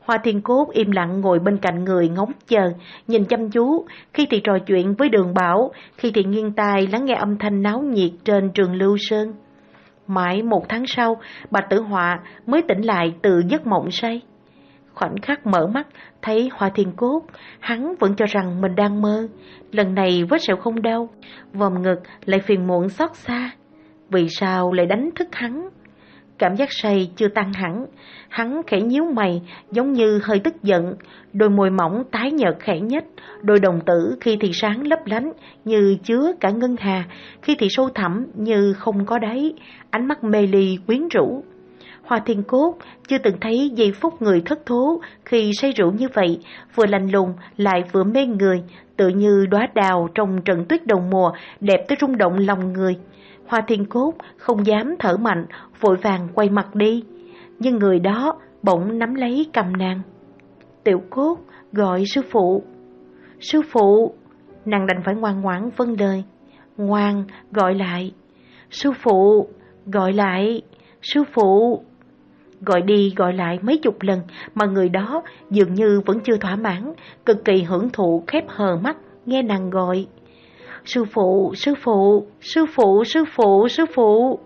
Hoa Thiên Cốt im lặng ngồi bên cạnh người ngóng chờ, nhìn chăm chú, khi thì trò chuyện với Đường Bảo, khi thì nghiêng tai lắng nghe âm thanh náo nhiệt trên trường Lưu Sơn. Mãi một tháng sau, Bạch Tử Họa mới tỉnh lại từ giấc mộng say. Khoảnh khắc mở mắt, thấy Hoa Thiên Cốt, hắn vẫn cho rằng mình đang mơ. Lần này vết sẹo không đau, vòng ngực lại phiền muộn xót xa. Vì sao lại đánh thức hắn? Cảm giác say chưa tăng hẳn, hắn khẽ nhíu mày giống như hơi tức giận, đôi môi mỏng tái nhợt khẽ nhếch, đôi đồng tử khi thì sáng lấp lánh như chứa cả ngân hà, khi thì sâu thẳm như không có đáy, ánh mắt mê ly quyến rũ. Hoa Thiên Cốt chưa từng thấy giây phút người thất thố khi say rượu như vậy, vừa lạnh lùng lại vừa mê người, tự như đóa đào trong trận tuyết đầu mùa, đẹp tới rung động lòng người. Hoa Thiên Cốt không dám thở mạnh, vội vàng quay mặt đi, nhưng người đó bỗng nắm lấy cầm nàng. Tiểu Cốt, gọi sư phụ. Sư phụ. Nàng đành phải ngoan ngoãn vâng lời. Ngoan, gọi lại. Sư phụ, gọi lại. Sư phụ. Gọi đi gọi lại mấy chục lần mà người đó dường như vẫn chưa thỏa mãn, cực kỳ hưởng thụ khép hờ mắt nghe nàng gọi. Sư phụ, sư phụ, sư phụ, sư phụ, sư phụ.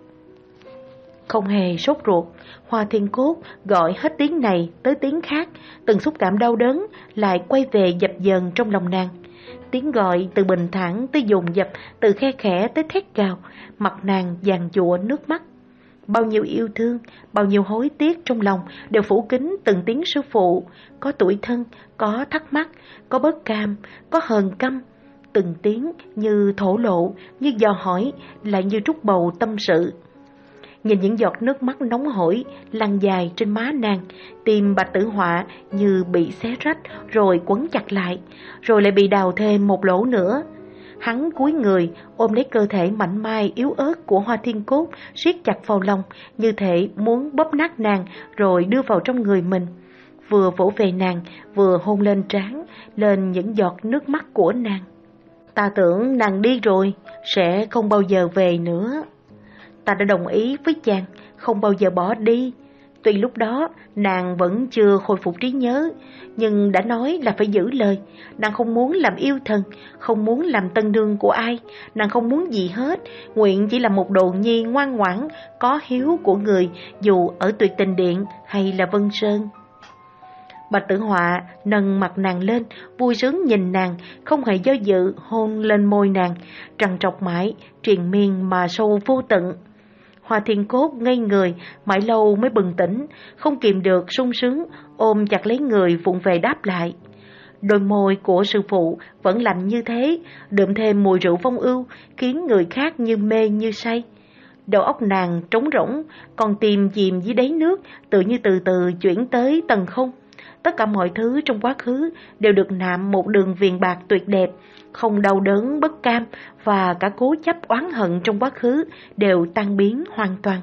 Không hề sốt ruột, Hoa Thiên Cốt gọi hết tiếng này tới tiếng khác, từng xúc cảm đau đớn lại quay về dập dờn trong lòng nàng. Tiếng gọi từ bình thản tới dồn dập, từ khe khẽ tới thét gào, mặt nàng giàn giụa nước mắt. Bao nhiêu yêu thương, bao nhiêu hối tiếc trong lòng đều phủ kín từng tiếng sư phụ, có tủi thân, có thắc mắc, có bất cam, có hờn căm. Từng tiếng như thổ lộ, như dò hỏi, lại như trút bầu tâm sự. Nhìn những giọt nước mắt nóng hổi lăn dài trên má nàng, tim Bạch Tử Họa như bị xé rách rồi quấn chặt lại, rồi lại bị đào thêm một lỗ nữa. Hắn cúi người ôm lấy cơ thể mảnh mai yếu ớt của Hoa Thiên Cốt, siết chặt vào lòng, như thể muốn bóp nát nàng rồi đưa vào trong người mình. Vừa vỗ về nàng, vừa hôn lên trán, lên những giọt nước mắt của nàng. Ta tưởng nàng đi rồi, sẽ không bao giờ về nữa. Ta đã đồng ý với chàng, không bao giờ bỏ đi. Tuy lúc đó nàng vẫn chưa khôi phục trí nhớ, nhưng đã nói là phải giữ lời. Nàng không muốn làm yêu thần, không muốn làm tân nương của ai, nàng không muốn gì hết, nguyện chỉ là một đồ nhi ngoan ngoãn, có hiếu của người, dù ở Tuyệt Tình Điện hay là Vân Sơn. Bạch Tử Họa nâng mặt nàng lên, vui sướng nhìn nàng, không hề do dự hôn lên môi nàng, trằn trọc mãi, triền miên mà sâu vô tận. Hoa Thiên Cốt ngây người, mãi lâu mới bừng tỉnh, không kìm được sung sướng, ôm chặt lấy người vụng về đáp lại. Đôi môi của sư phụ vẫn lạnh như thế, đượm thêm mùi rượu phong ưu, khiến người khác như mê như say. Đầu óc nàng trống rỗng, còn tim chìm dưới đáy nước, tự như từ từ chuyển tới tầng không. Tất cả mọi thứ trong quá khứ đều được nạm một đường viền bạc tuyệt đẹp, không đau đớn bất cam, và cả cố chấp oán hận trong quá khứ đều tan biến hoàn toàn.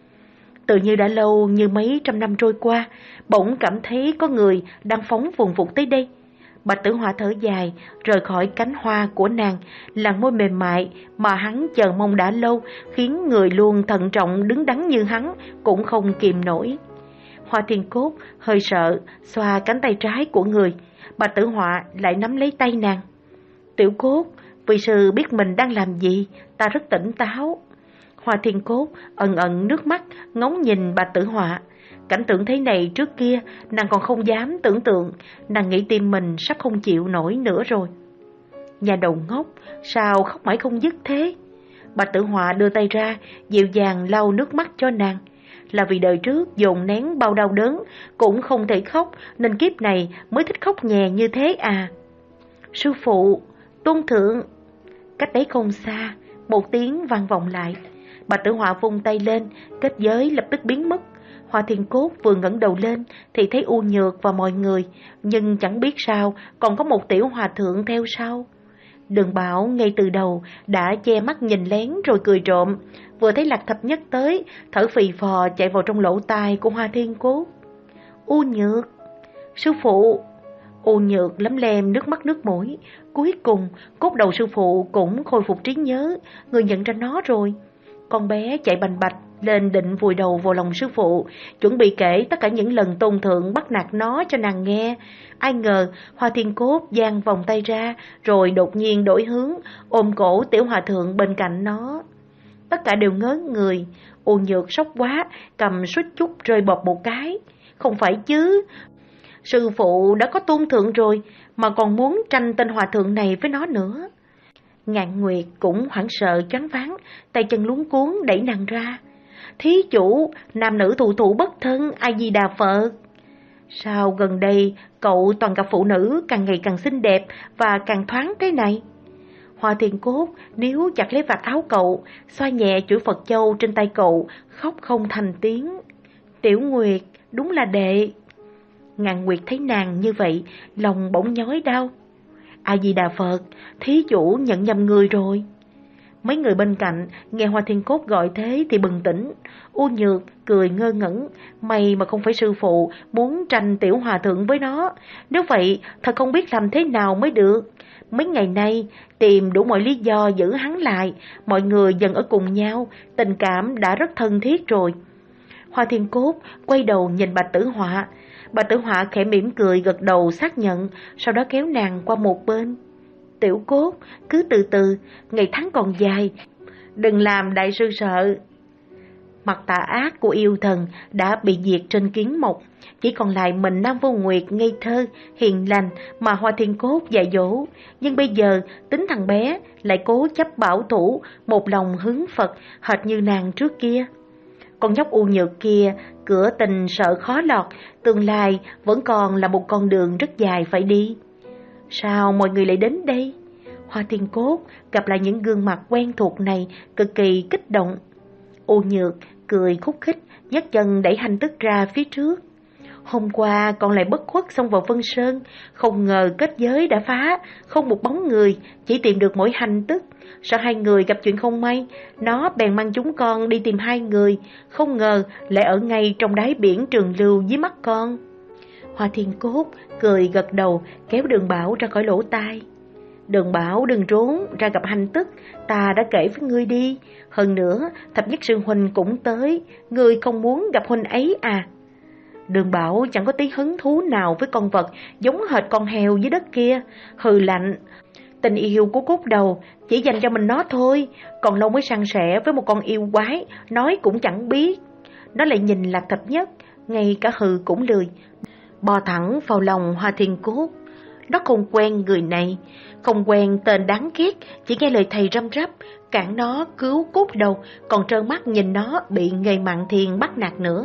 Tự như đã lâu như mấy trăm năm trôi qua, bỗng cảm thấy có người đang phóng vùng vụt tới đây. Bạch Tử Họa thở dài, rời khỏi cánh hoa của nàng, làn môi mềm mại mà hắn chờ mong đã lâu, khiến người luôn thận trọng đứng đắn như hắn cũng không kìm nổi. Hoa Thiên Cốt hơi sợ, xoa cánh tay trái của người. Bạch Tử Họa lại nắm lấy tay nàng. Tiểu Cốt, vị sư biết mình đang làm gì, ta rất tỉnh táo. Hoa Thiên Cốt ẩn ẩn nước mắt, ngóng nhìn Bạch Tử Họa. Cảnh tượng thế này trước kia nàng còn không dám tưởng tượng, nàng nghĩ tim mình sắp không chịu nổi nữa rồi. Nhà đầu ngốc, sao khóc mãi không dứt thế? Bạch Tử Họa đưa tay ra, dịu dàng lau nước mắt cho nàng. Là vì đời trước dồn nén bao đau đớn, cũng không thể khóc, nên kiếp này mới thích khóc nhè như thế à? Sư phụ, tôn thượng. Cách đấy không xa, một tiếng vang vọng lại. Bạch Tử Họa vung tay lên, kết giới lập tức biến mất. Hoa Thiên Cốt vừa ngẩng đầu lên thì thấy U Nhược và mọi người, nhưng chẳng biết sao còn có một tiểu hòa thượng theo sau. Đường Bảo ngay từ đầu đã che mắt nhìn lén rồi cười trộm, vừa thấy Lạc Thập Nhất tới, thở phì phò chạy vào trong lỗ tai của Hoa Thiên Cốt. U Nhược, sư phụ. U Nhược lấm lem nước mắt nước mũi, cuối cùng cốt đầu sư phụ cũng khôi phục trí nhớ, người nhận ra nó rồi. Con bé chạy bành bạch lên định vùi đầu vào lòng sư phụ, chuẩn bị kể tất cả những lần Tôn Thượng bắt nạt nó cho nàng nghe. Ai ngờ Hoa Thiên Cốt giang vòng tay ra, rồi đột nhiên đổi hướng, ôm cổ Tiểu Hòa Thượng bên cạnh nó. Tất cả đều ngớ người. U Nhược sốc quá, cầm suýt chút rơi bọt một cái. Không phải chứ, sư phụ đã có Tôn Thượng rồi, mà còn muốn tranh tên hòa thượng này với nó nữa. Ngạn Nguyệt cũng hoảng sợ choáng váng, tay chân luống cuống đẩy nàng ra. Thí chủ, nam nữ thụ thụ bất thân, A Di Đà Phật. Sao gần đây cậu toàn gặp phụ nữ càng ngày càng xinh đẹp và càng thoáng thế này? Hoa Thiên Cốt níu chặt lấy vạt áo cậu, xoa nhẹ chuỗi Phật châu trên tay cậu, khóc không thành tiếng. Tiểu Nguyệt, đúng là đệ. Ngạn Nguyệt thấy nàng như vậy, lòng bỗng nhói đau. A Di Đà Phật, thí chủ nhận nhầm người rồi. Mấy người bên cạnh nghe Hoa Thiên Cốt gọi thế thì bừng tỉnh. U Nhược cười ngơ ngẩn, may mà không phải sư phụ muốn tranh Tiểu Hòa Thượng với nó, nếu vậy thật không biết làm thế nào mới được. Mấy ngày nay tìm đủ mọi lý do giữ hắn lại, mọi người dần ở cùng nhau, tình cảm đã rất thân thiết rồi. Hoa Thiên Cốt quay đầu nhìn Bạch Tử Họa. Bạch Tử Họa khẽ mỉm cười gật đầu xác nhận, sau đó kéo nàng qua một bên. Tiểu Cốt, cứ từ từ, ngày tháng còn dài, đừng làm đại sư sợ. Mặt tà ác của yêu thần đã bị diệt trên kiến mộc, chỉ còn lại mình Nam Vô Nguyệt ngây thơ, hiền lành mà Hoa Thiên Cốt dạy dỗ. Nhưng bây giờ tính thằng bé lại cố chấp bảo thủ, một lòng hướng Phật hệt như nàng trước kia. Con nhóc U Nhược kia, cửa tình sợ khó lọt, tương lai vẫn còn là một con đường rất dài phải đi. Sao mọi người lại đến đây? Hoa Thiên Cốt gặp lại những gương mặt quen thuộc này, cực kỳ kích động. U Nhược cười khúc khích, nhấc chân đẩy Hành Tức ra phía trước. Hôm qua con lại bất khuất xông vào Vân Sơn, không ngờ kết giới đã phá, không một bóng người, chỉ tìm được mỗi Hành Tức. Sợ hai người gặp chuyện không may, nó bèn mang chúng con đi tìm hai người, không ngờ lại ở ngay trong đáy biển Trường Lưu dưới mắt con. Hoa Thiên Cốt cười gật đầu, kéo Đường Bảo ra khỏi lỗ tai. Đường Bảo đừng trốn, ra gặp Hành Tức, ta đã kể với ngươi đi. Hơn nữa, Thập Nhất Sư Huynh cũng tới, ngươi không muốn gặp huynh ấy à? Đường Bảo chẳng có tí hứng thú nào với con vật giống hệt con heo dưới đất kia, hừ lạnh. Tình yêu của Cốt Đầu chỉ dành cho mình nó thôi, còn lâu mới san sẻ với một con yêu quái, nói cũng chẳng biết. Nó lại nhìn Lạc Thập Nhất, ngay cả hừ cũng lười, bò thẳng vào lòng Hoa Thiên Cốt. Nó không quen người này, không quen tên đáng ghét, chỉ nghe lời thầy răm rắp, cản nó cứu Cốt Đầu, còn trơ mắt nhìn nó bị Nghề Mạn Thiền bắt nạt nữa.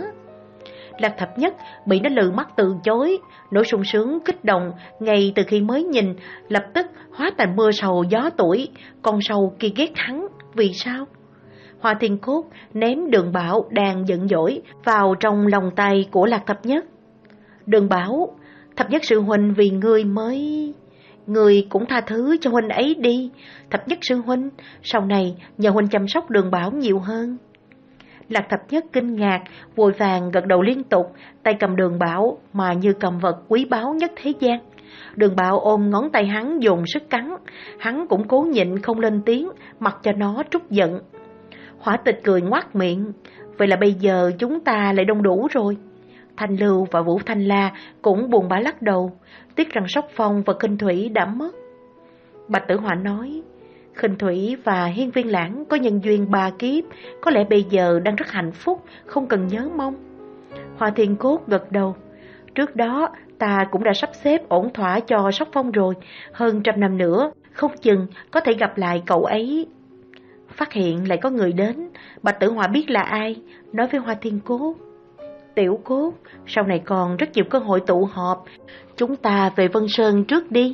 Lạc Thập Nhất bị nó lừ mắt từ chối, nỗi sung sướng kích động ngay từ khi mới nhìn, lập tức hóa thành mưa sầu gió tuổi. Con sầu kia ghét hắn, vì sao? Hoa Thiên Cốt ném Đường Bảo đang giận dỗi vào trong lòng tay của Lạc Thập Nhất. Đường Bảo, Thập Nhất sư huynh vì ngươi mới... Ngươi cũng tha thứ cho huynh ấy đi. Thập Nhất sư huynh, sau này nhờ huynh chăm sóc Đường Bảo nhiều hơn. Lạc Thập Nhất kinh ngạc, vội vàng gật đầu liên tục, tay cầm Đường Bảo mà như cầm vật quý báu nhất thế gian. Đường Bảo ôm ngón tay hắn dồn sức cắn, hắn cũng cố nhịn không lên tiếng, mặc cho nó trút giận. Hỏa Tịch cười ngoác miệng, vậy là bây giờ chúng ta lại đông đủ rồi. Thanh Lưu và Vũ Thanh La cũng buồn bã lắc đầu, tiếc rằng Sóc Phong và Khinh Thủy đã mất. Bạch Tử Họa nói, Khinh Thủy và Hiên Viên Lãng có nhân duyên ba kiếp, có lẽ bây giờ đang rất hạnh phúc, không cần nhớ mong. Hoa Thiên Cốt gật đầu, trước đó ta cũng đã sắp xếp ổn thỏa cho Sóc Phong rồi, hơn trăm năm nữa, không chừng có thể gặp lại cậu ấy. Phát hiện lại có người đến, Bạch Tử Họa biết là ai, nói với Hoa Thiên Cốt, Tiểu Cốt, sau này còn rất nhiều cơ hội tụ họp, chúng ta về Vân Sơn trước đi.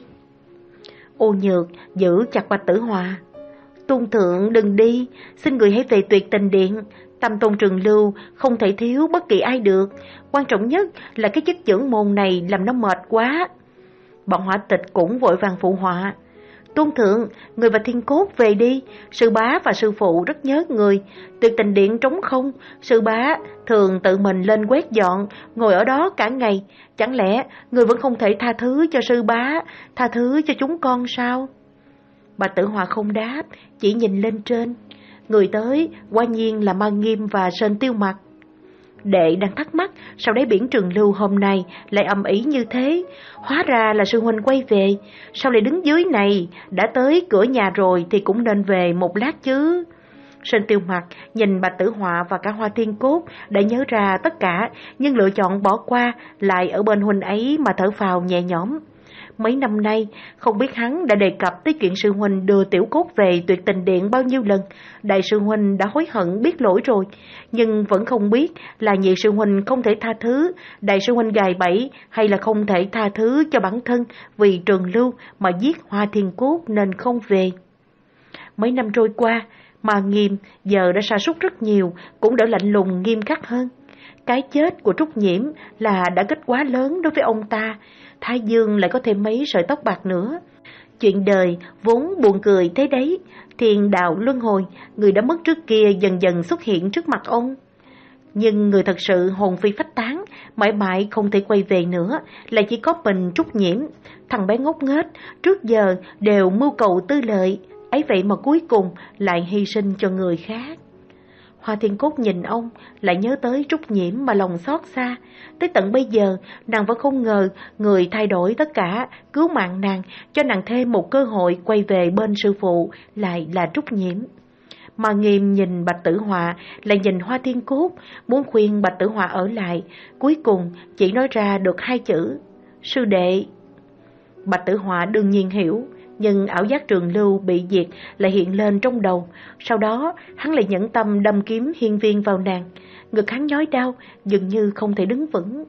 U Nhược giữ chặt Bạch Tử Họa, Tôn Thượng đừng đi, xin người hãy về Tuyệt Tình Điện. Tâm Tôn Trường Lưu không thể thiếu bất kỳ ai được, quan trọng nhất là cái chức trưởng môn này làm nó mệt quá. Bọn Hỏa Tịch cũng vội vàng phụ họa, Tôn Thượng, người và Thiên Cốt về đi, sư bá và sư phụ rất nhớ người. Tuyệt Tình Điện trống không, sư bá thường tự mình lên quét dọn, ngồi ở đó cả ngày. Chẳng lẽ người vẫn không thể tha thứ cho sư bá, tha thứ cho chúng con sao? Bà Tử Hòa không đáp, chỉ nhìn lên trên. người tới quả nhiên là Ma Nghiêm và Sơn Tiêu Mặc. Đệ đang thắc mắc sao đáy biển Trường Lưu hôm nay lại ầm ĩ như thế, hóa ra là sư huynh quay về, sao lại đứng dưới này, đã tới cửa nhà rồi thì cũng nên về một lát chứ. Sơn Tiêu Mặc nhìn Bạch Tử Họa và cả Hoa Thiên Cốt đã nhớ ra tất cả, nhưng lựa chọn bỏ qua, lại ở bên huynh ấy mà thở phào nhẹ nhõm. Mấy năm nay, không biết hắn đã đề cập tới chuyện sư huynh đưa Tiểu Cốt về Tuyệt Tình Điện bao nhiêu lần. Đại sư huynh đã hối hận biết lỗi rồi, nhưng vẫn không biết là nhị sư huynh không thể tha thứ, đại sư huynh gài bẫy, hay là không thể tha thứ cho bản thân vì Trường Lưu mà giết Hoa Thiên Cốt nên không về. Mấy năm trôi qua, Ma Nghiêm giờ đã sa sút rất nhiều, cũng đỡ lạnh lùng nghiêm khắc hơn. Cái chết của Trúc Nhiễm là đã kết quá lớn đối với ông ta, Thái Dương lại có thêm mấy sợi tóc bạc nữa. Chuyện đời vốn buồn cười thế đấy, thiên đạo luân hồi, người đã mất trước kia dần dần xuất hiện trước mặt ông. Nhưng người thật sự hồn phi phách tán, mãi mãi không thể quay về nữa, là chỉ có mình Trúc Nhiễm. Thằng bé ngốc nghếch, trước giờ đều mưu cầu tư lợi, ấy vậy mà cuối cùng lại hy sinh cho người khác. Hoa Thiên Cốt nhìn ông, lại nhớ tới Trúc Nhiễm mà lòng xót xa. Tới tận bây giờ, nàng vẫn không ngờ người thay đổi tất cả, cứu mạng nàng, cho nàng thêm một cơ hội quay về bên sư phụ, lại là Trúc Nhiễm. Mà Nghiêm nhìn Bạch Tử Họa, lại nhìn Hoa Thiên Cốt, muốn khuyên Bạch Tử Họa ở lại, cuối cùng chỉ nói ra được hai chữ: sư đệ. Bạch Tử Họa đương nhiên hiểu, nhưng ảo giác Trường Lưu bị diệt lại hiện lên trong đầu. Sau đó hắn lại nhẫn tâm đâm kiếm hiên viên vào nàng, ngực hắn nhói đau, dường như không thể đứng vững.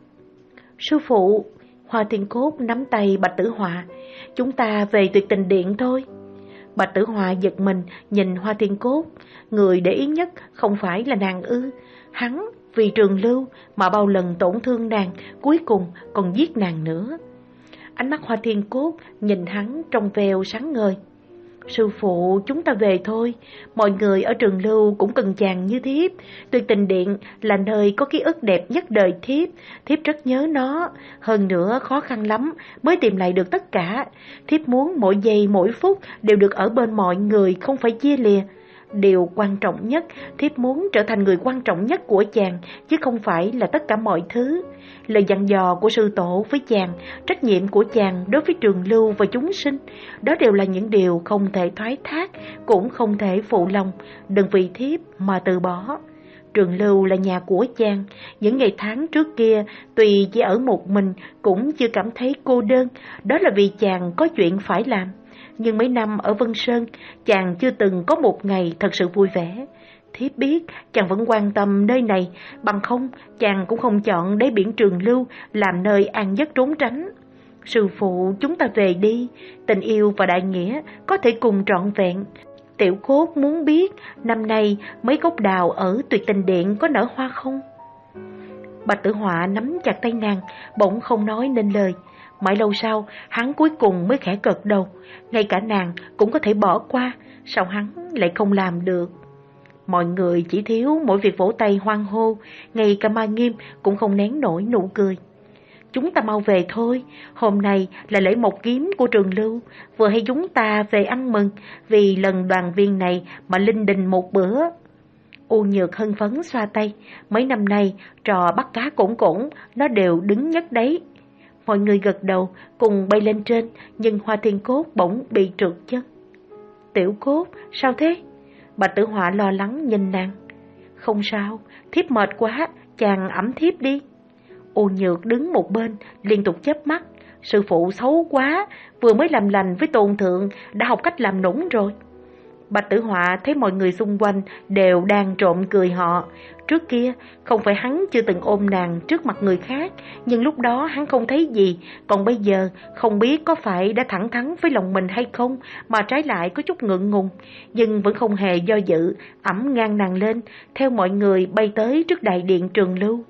Sư phụ. Hoa Thiên Cốt nắm tay Bạch Tử Họa. Chúng ta về Tuyệt Tình Điện thôi. Bạch Tử Họa giật mình nhìn Hoa Thiên Cốt. Người để ý nhất không phải là nàng ư? Hắn vì Trường Lưu mà bao lần tổn thương nàng, cuối cùng còn giết nàng nữa. Ánh mắt Hoa Thiên Cốt nhìn hắn trong veo sáng ngời. Sư phụ, chúng ta về thôi. Mọi người ở Trường Lưu cũng cần chàng như thiếp. Tuyệt Tình Điện là nơi có ký ức đẹp nhất đời thiếp. Thiếp rất nhớ nó. Hơn nữa khó khăn lắm mới tìm lại được tất cả. Thiếp muốn mỗi giây mỗi phút đều được ở bên mọi người, không phải chia lìa. Điều quan trọng nhất, thiếp muốn trở thành người quan trọng nhất của chàng, chứ không phải là tất cả mọi thứ. Lời dặn dò của sư tổ với chàng, trách nhiệm của chàng đối với Trường Lưu và chúng sinh, đó đều là những điều không thể thoái thác, cũng không thể phụ lòng. Đừng vì thiếp mà từ bỏ. Trường Lưu là nhà của chàng. Những ngày tháng trước kia, tuy chỉ ở một mình, cũng chưa cảm thấy cô đơn. Đó là vì chàng có chuyện phải làm. Nhưng mấy năm ở Vân Sơn, chàng chưa từng có một ngày thật sự vui vẻ. Thiếp biết chàng vẫn quan tâm nơi này, bằng không chàng cũng không chọn đáy biển Trường Lưu làm nơi an giấc trốn tránh. Sư phụ, chúng ta về đi. Tình yêu và đại nghĩa có thể cùng trọn vẹn. Tiểu Cốt muốn biết năm nay mấy gốc đào ở Tuyệt Tình Điện có nở hoa không? Bạch Tử Họa nắm chặt tay nàng, bỗng không nói nên lời. Mãi lâu sau, hắn cuối cùng mới khẽ gật đầu. Ngay cả nàng cũng có thể bỏ qua, sao hắn lại không làm được? Mọi người chỉ thiếu mỗi việc vỗ tay hoan hô, ngay cả Ma Nghiêm cũng không nén nổi nụ cười. Chúng ta mau về thôi, hôm nay là lễ một kiếm của Trường Lưu, vừa hay chúng ta về ăn mừng, vì lần đoàn viên này mà linh đình một bữa. U Nhược hân phấn xoa tay, mấy năm nay trò bắt cá cổn cổn, nó đều đứng nhất đấy. Mọi người gật đầu, cùng bay lên trên, nhưng Hoa Thiên Cốt bỗng bị trượt chân. Tiểu Cốt, sao thế? Bạch Tử Họa lo lắng nhìn nàng. Không sao, thiếp mệt quá, chàng ẵm thiếp đi. U Nhược đứng một bên, liên tục chớp mắt. Sư phụ xấu quá, vừa mới làm lành với Tôn Thượng, đã học cách làm nũng rồi. Bạch Tử Họa thấy mọi người xung quanh đều đang trộm cười họ. Trước kia, không phải hắn chưa từng ôm nàng trước mặt người khác, nhưng lúc đó hắn không thấy gì, còn bây giờ không biết có phải đã thẳng thắn với lòng mình hay không, mà trái lại có chút ngượng ngùng, nhưng vẫn không hề do dự, ẵm ngang nàng lên, theo mọi người bay tới trước đại điện Trường Lưu.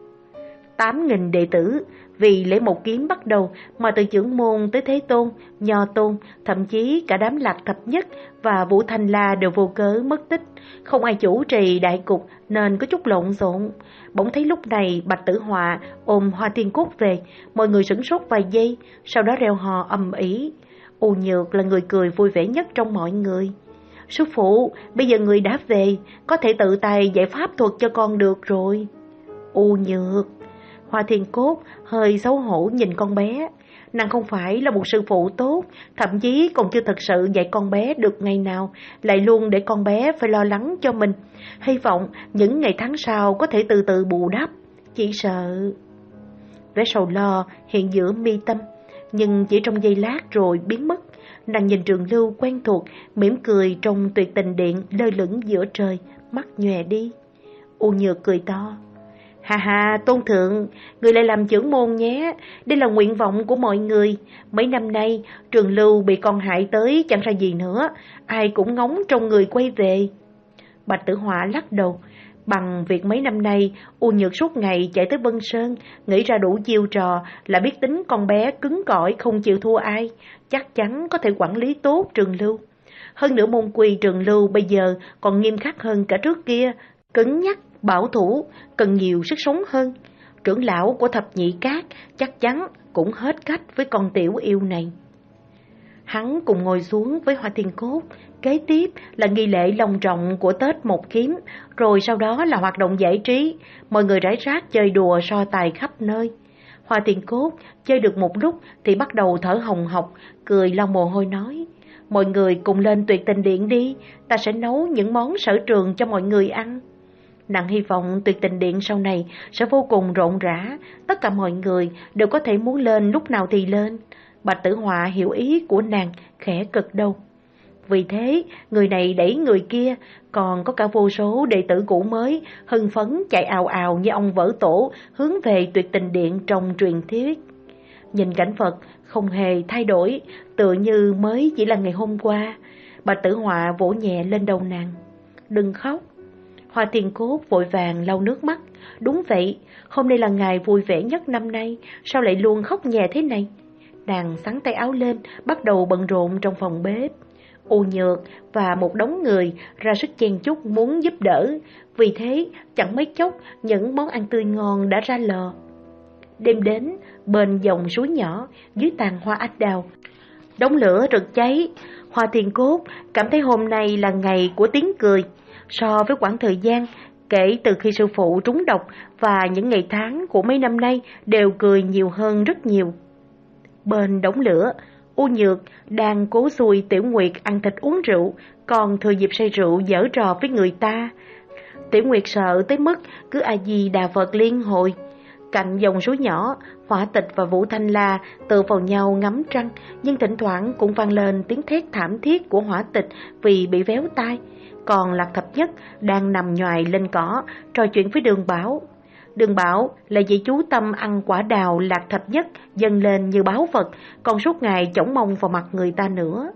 Tám nghìn đệ tử, vì lễ một kiếm bắt đầu mà từ trưởng môn tới Thế Tôn, Nho Tôn, thậm chí cả đám Lạc Thập Nhất và Vũ Thanh La đều vô cớ mất tích. Không ai chủ trì đại cục nên có chút lộn xộn. Bỗng thấy lúc này Bạch Tử Họa ôm Hoa Thiên Cốt về, mọi người sửng sốt vài giây, sau đó reo hò ầm ĩ. U Nhược là người cười vui vẻ nhất trong mọi người. Sư phụ, bây giờ người đã về, có thể tự tay giải pháp thuật cho con được rồi. U Nhược. Hoa Thiên Cốt hơi xấu hổ nhìn con bé. Nàng không phải là một sư phụ tốt, thậm chí còn chưa thật sự dạy con bé được ngày nào, lại luôn để con bé phải lo lắng cho mình. Hy vọng những ngày tháng sau có thể từ từ bù đắp. Chỉ sợ... Vẻ sầu lo hiện giữa mi tâm, nhưng chỉ trong giây lát rồi biến mất. Nàng nhìn Trường Lưu quen thuộc, mỉm cười trong tuyệt tình điện lơ lửng giữa trời, mắt nhòe đi. U Nhược cười to. Hà hà, Tôn Thượng, người lại làm trưởng môn nhé, đây là nguyện vọng của mọi người. Mấy năm nay, Trường Lưu bị con hại tới chẳng ra gì nữa, ai cũng ngóng trong người quay về. Bạch Tử Họa lắc đầu. Bằng việc mấy năm nay, U Nhược suốt ngày chạy tới Vân Sơn, nghĩ ra đủ chiêu trò, là biết tính con bé cứng cỏi không chịu thua ai, chắc chắn có thể quản lý tốt Trường Lưu. Hơn nữa môn quy Trường Lưu bây giờ còn nghiêm khắc hơn cả trước kia, cứng nhắc, bảo thủ, cần nhiều sức sống hơn. Trưởng lão của Thập Nhị Cát chắc chắn cũng hết cách với con tiểu yêu này. Hắn cùng ngồi xuống với Hoa Thiên Cốt. Kế tiếp là nghi lễ long trọng của Tết Một Kiếm, rồi sau đó là hoạt động giải trí. Mọi người rải rác chơi đùa so tài khắp nơi. Hoa Thiên Cốt chơi được một lúc thì bắt đầu thở hồng hộc, cười lau mồ hôi nói: Mọi người cùng lên Tuyệt Tình Điện đi, ta sẽ nấu những món sở trường cho mọi người ăn. Nàng hy vọng Tuyệt Tình Điện sau này sẽ vô cùng rộn rã, tất cả mọi người đều có thể muốn lên lúc nào thì lên. Bạch Tử Họa hiểu ý của nàng, khẽ cực đầu. Vì thế, người này đẩy người kia, còn có cả vô số đệ tử cũ mới, hưng phấn chạy ào ào như ông vỡ tổ, hướng về Tuyệt Tình Điện trong truyền thuyết. Nhìn cảnh vật không hề thay đổi, tựa như mới chỉ là ngày hôm qua. Bạch Tử Họa vỗ nhẹ lên đầu nàng. Đừng khóc. Hoa Thiên Cốt vội vàng lau nước mắt. Đúng vậy, hôm nay là ngày vui vẻ nhất năm nay, sao lại luôn khóc nhè thế này? Nàng xắn tay áo lên, bắt đầu bận rộn trong phòng bếp. U Nhược và một đống người ra sức chen chúc muốn giúp đỡ, vì thế chẳng mấy chốc những món ăn tươi ngon đã ra lò. Đêm đến, bên dòng suối nhỏ, dưới tàn hoa anh đào, đống lửa rực cháy. Hoa Thiên Cốt cảm thấy hôm nay là ngày của tiếng cười. So với quãng thời gian kể từ khi sư phụ trúng độc và những ngày tháng của mấy năm nay đều cười nhiều hơn rất nhiều. Bên đống lửa, U Nhược đang cố xui Tiểu Nguyệt ăn thịt uống rượu, còn thừa dịp say rượu giở trò với người ta. Tiểu Nguyệt sợ tới mức cứ a di đà Phật liên hồi. Cạnh dòng suối nhỏ, Hỏa Tịch và Vũ Thanh La tựa vào nhau ngắm trăng, nhưng thỉnh thoảng cũng vang lên tiếng thét thảm thiết của Hỏa Tịch vì bị véo tai. Còn Lạc Thập Nhất đang nằm nhoài lên cỏ, trò chuyện với Đường Bảo. Đường Bảo là vị chú tâm ăn quả đào Lạc Thập Nhất dâng lên như báu vật, còn suốt ngày chổng mông vào mặt người ta nữa.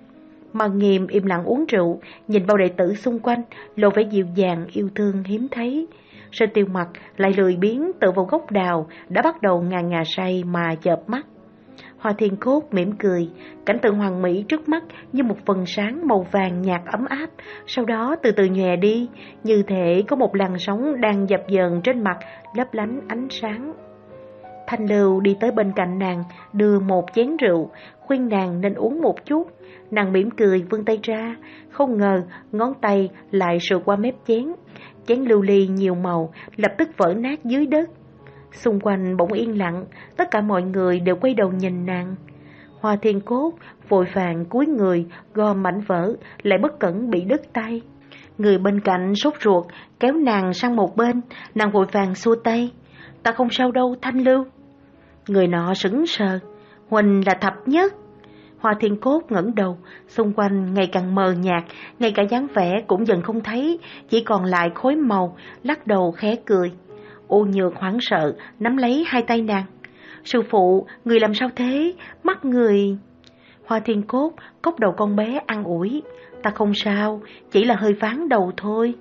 Mà Nghiêm im lặng uống rượu, nhìn bao đệ tử xung quanh, lộ vẻ dịu dàng yêu thương hiếm thấy. Sơn Tiêu Mặc lại lười biếng tựa vào gốc đào, đã bắt đầu ngà ngà say mà chợp mắt. Hoa Thiên Cốt mỉm cười, cảnh tượng hoàn mỹ trước mắt như một phần sáng màu vàng nhạt ấm áp, sau đó từ từ nhòe đi, như thể có một làn sóng đang dập dờn trên mặt, lấp lánh ánh sáng. Thanh Lưu đi tới bên cạnh nàng, đưa một chén rượu, khuyên nàng nên uống một chút. Nàng mỉm cười vươn tay ra, không ngờ ngón tay lại sượt qua mép chén. Chén lưu ly nhiều màu lập tức vỡ nát dưới đất. Xung quanh bỗng yên lặng, tất cả mọi người đều quay đầu nhìn nàng. Hoa Thiên Cốt vội vàng cúi người gom mảnh vỡ, lại bất cẩn bị đứt tay. Người bên cạnh sốt ruột kéo nàng sang một bên, nàng vội vàng xua tay. Ta không sao đâu Thanh Lưu. Người nọ sững sờ. Huỳnh là Thập Nhất. Hoa Thiên Cốt ngẩng đầu, xung quanh ngày càng mờ nhạt, ngay cả dáng vẻ cũng dần không thấy, chỉ còn lại khối màu, lắc đầu khẽ cười. U Nhược hoảng sợ, nắm lấy hai tay nàng. Sư phụ, người làm sao thế? Mắt người... Hoa Thiên Cốt cốc đầu con bé an ủi. Ta không sao, chỉ là hơi ván đầu thôi.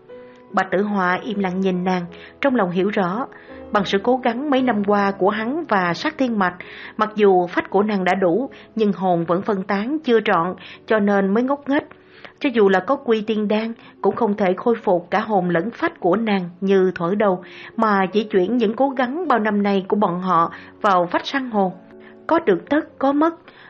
Bạch Tử Họa im lặng nhìn nàng, trong lòng hiểu rõ. Bằng sự cố gắng mấy năm qua của hắn và Sát Thiên Mạch, mặc dù phách của nàng đã đủ, nhưng hồn vẫn phân tán chưa trọn, cho nên mới ngốc nghếch. Cho dù là có quy tiên đan, cũng không thể khôi phục cả hồn lẫn phách của nàng như thuở đầu, mà chỉ chuyển những cố gắng bao năm nay của bọn họ vào phách sang hồn. Có được tất có mất,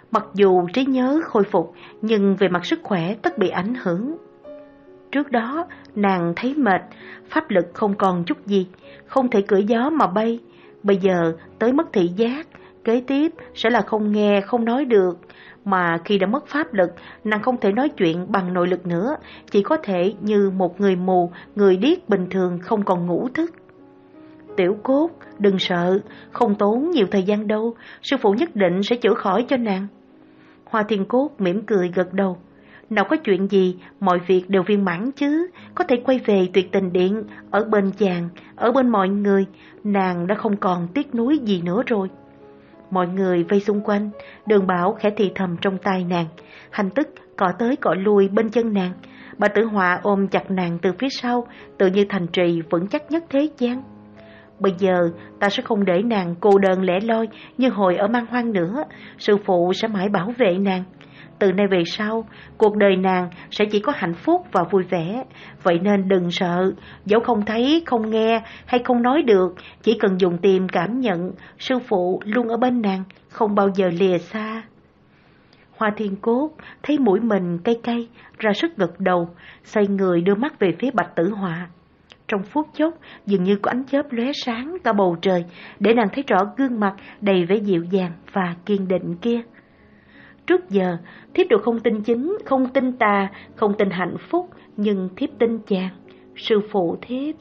Mặc dù trí nhớ khôi phục, nhưng về mặt sức khỏe tất bị ảnh hưởng. Trước đó, nàng thấy mệt, pháp lực không còn chút gì, không thể cưỡi gió mà bay. Bây giờ tới mất thị giác, kế tiếp sẽ là không nghe, không nói được. Mà khi đã mất pháp lực, nàng không thể nói chuyện bằng nội lực nữa, chỉ có thể như một người mù, người điếc bình thường không còn ngủ thức. Tiểu Cốt, đừng sợ, không tốn nhiều thời gian đâu, sư phụ nhất định sẽ chữa khỏi cho nàng. Hoa Thiên Cốt mỉm cười gật đầu. Nào có chuyện gì, mọi việc đều viên mãn chứ, có thể quay về Tuyệt Tình Điện, ở bên chàng, ở bên mọi người, nàng đã không còn tiếc nuối gì nữa rồi. Mọi người vây xung quanh, Đường Bảo khẽ thì thầm trong tai nàng, hành tức cọ tới cọ lui bên chân nàng. Bà Tử Họa ôm chặt nàng từ phía sau, tự như thành trì vững chắc nhất thế gian. Bây giờ ta sẽ không để nàng cô đơn lẻ loi như hồi ở Man Hoang nữa, sư phụ sẽ mãi bảo vệ nàng. Từ nay về sau, cuộc đời nàng sẽ chỉ có hạnh phúc và vui vẻ. Vậy nên đừng sợ, dẫu không thấy, không nghe hay không nói được, chỉ cần dùng tim cảm nhận, sư phụ luôn ở bên nàng, không bao giờ lìa xa. Hoa Thiên Cốt thấy mũi mình cay cay, ra sức gật đầu, xoay người đưa mắt về phía Bạch Tử Họa. Trong phút chốc, dường như có ánh chớp lóe sáng cả bầu trời, để nàng thấy rõ gương mặt đầy vẻ dịu dàng và kiên định kia. Trước giờ, thiếp đều không tin chính, không tin tà, không tin hạnh phúc, nhưng thiếp tin chàng, sư phụ thiếp.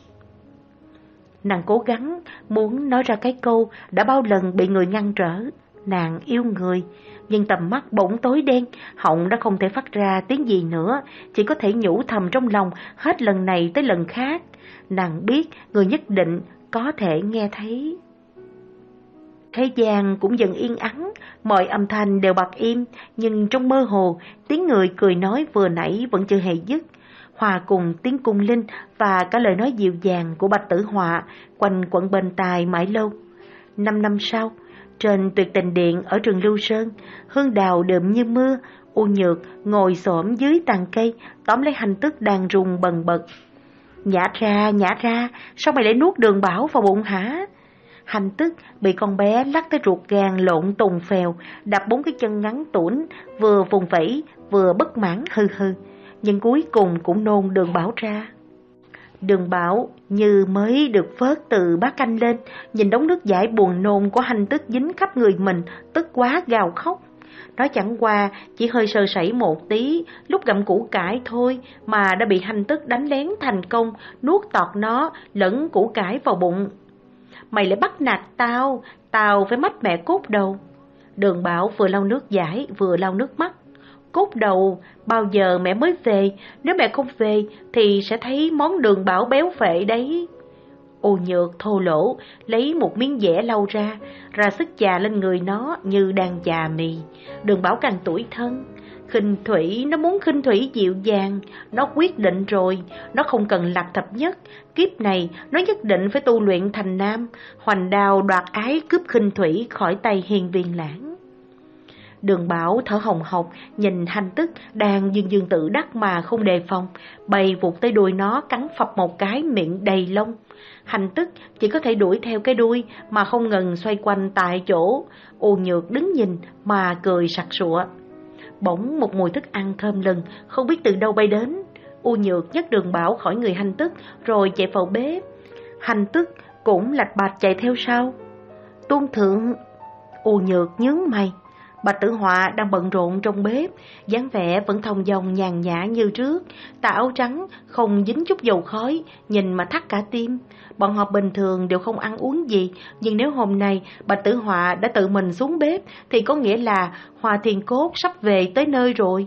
Nàng cố gắng muốn nói ra cái câu đã bao lần bị người ngăn trở. Nàng yêu người, nhưng tầm mắt bỗng tối đen, họng đã không thể phát ra tiếng gì nữa, chỉ có thể nhủ thầm trong lòng hết lần này tới lần khác. Nàng biết người nhất định có thể nghe thấy. Thế gian cũng dần yên ắng, mọi âm thanh đều bặt im, nhưng trong mơ hồ, tiếng người cười nói vừa nãy vẫn chưa hề dứt. Hòa cùng tiếng cung linh và cả lời nói dịu dàng của Bạch Tử Họa quanh quẩn bên tai mãi lâu. Năm năm sau, trên Tuyệt Tình Điện ở trường Lưu Sơn, hương đào đượm như mưa, U Nhược ngồi xổm dưới tàn cây, tóm lấy hành tức đang rung bần bật. Nhả ra, nhả ra, sao mày lại nuốt Đường Bảo vào bụng hả? Hành tức bị con bé lắc tới ruột gan lộn tùng phèo, đạp bốn cái chân ngắn tủn, vừa vùng vẫy, vừa bất mãn hư hư, nhưng cuối cùng cũng nôn Đường Bảo ra. Đường Bảo như mới được vớt từ bát canh lên, nhìn đống nước dãi buồn nôn của hành tức dính khắp người mình, tức quá gào khóc. Nó chẳng qua chỉ hơi sơ sẩy một tí, lúc gặm củ cải thôi mà đã bị hành tức đánh lén thành công, nuốt tọt nó lẫn củ cải vào bụng. Mày lại bắt nạt tao, tao phải mách mẹ Cốt Đầu. Đường Bảo vừa lau nước dãi vừa lau nước mắt. Cốt Đầu, bao giờ mẹ mới về? Nếu mẹ không về thì sẽ thấy món Đường Bảo béo phệ đấy. U Nhược thô lỗ lấy một miếng dẻ lau ra, ra sức chà lên người nó như đang chà mì. Đường Bảo càng tủi thân. Khinh Thủy, nó muốn Khinh Thủy dịu dàng, nó quyết định rồi, nó không cần Lạc Thập Nhất, kiếp này nó nhất định phải tu luyện thành nam, hoành đao đoạt ái cướp Khinh Thủy khỏi tay Hiên Viên Lãng. Đường Bảo thở hồng hộc, nhìn hành tức đang dương dương tự đắc mà không đề phòng, bay vụt tới đuôi nó cắn phập một cái miệng đầy lông. Hành tức chỉ có thể đuổi theo cái đuôi mà không ngừng xoay quanh tại chỗ. U Nhược đứng nhìn mà cười sặc sụa. Bỗng một mùi thức ăn thơm lừng không biết từ đâu bay đến. U Nhược nhấc Đường Bảo khỏi người hành tức rồi chạy vào bếp. Hành tức cũng lạch bạch chạy theo sau. Tôn thượng. U Nhược nhướng mày. Bạch Tử Họa đang bận rộn trong bếp, dáng vẻ vẫn thong dong nhàn nhã như trước, tà áo trắng không dính chút dầu khói, nhìn mà thắt cả tim. Bọn họ bình thường đều không ăn uống gì, nhưng nếu hôm nay Bạch Tử Họa đã tự mình xuống bếp thì có nghĩa là Hoa Thiên Cốt sắp về tới nơi rồi.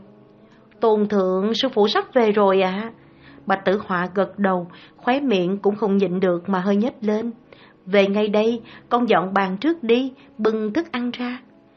Tôn thượng, sư phụ sắp về rồi ạ. À? Bạch Tử Họa gật đầu, khóe miệng cũng không nhịn được mà hơi nhếch lên. Về ngay đây, con dọn bàn trước đi, bưng thức ăn ra.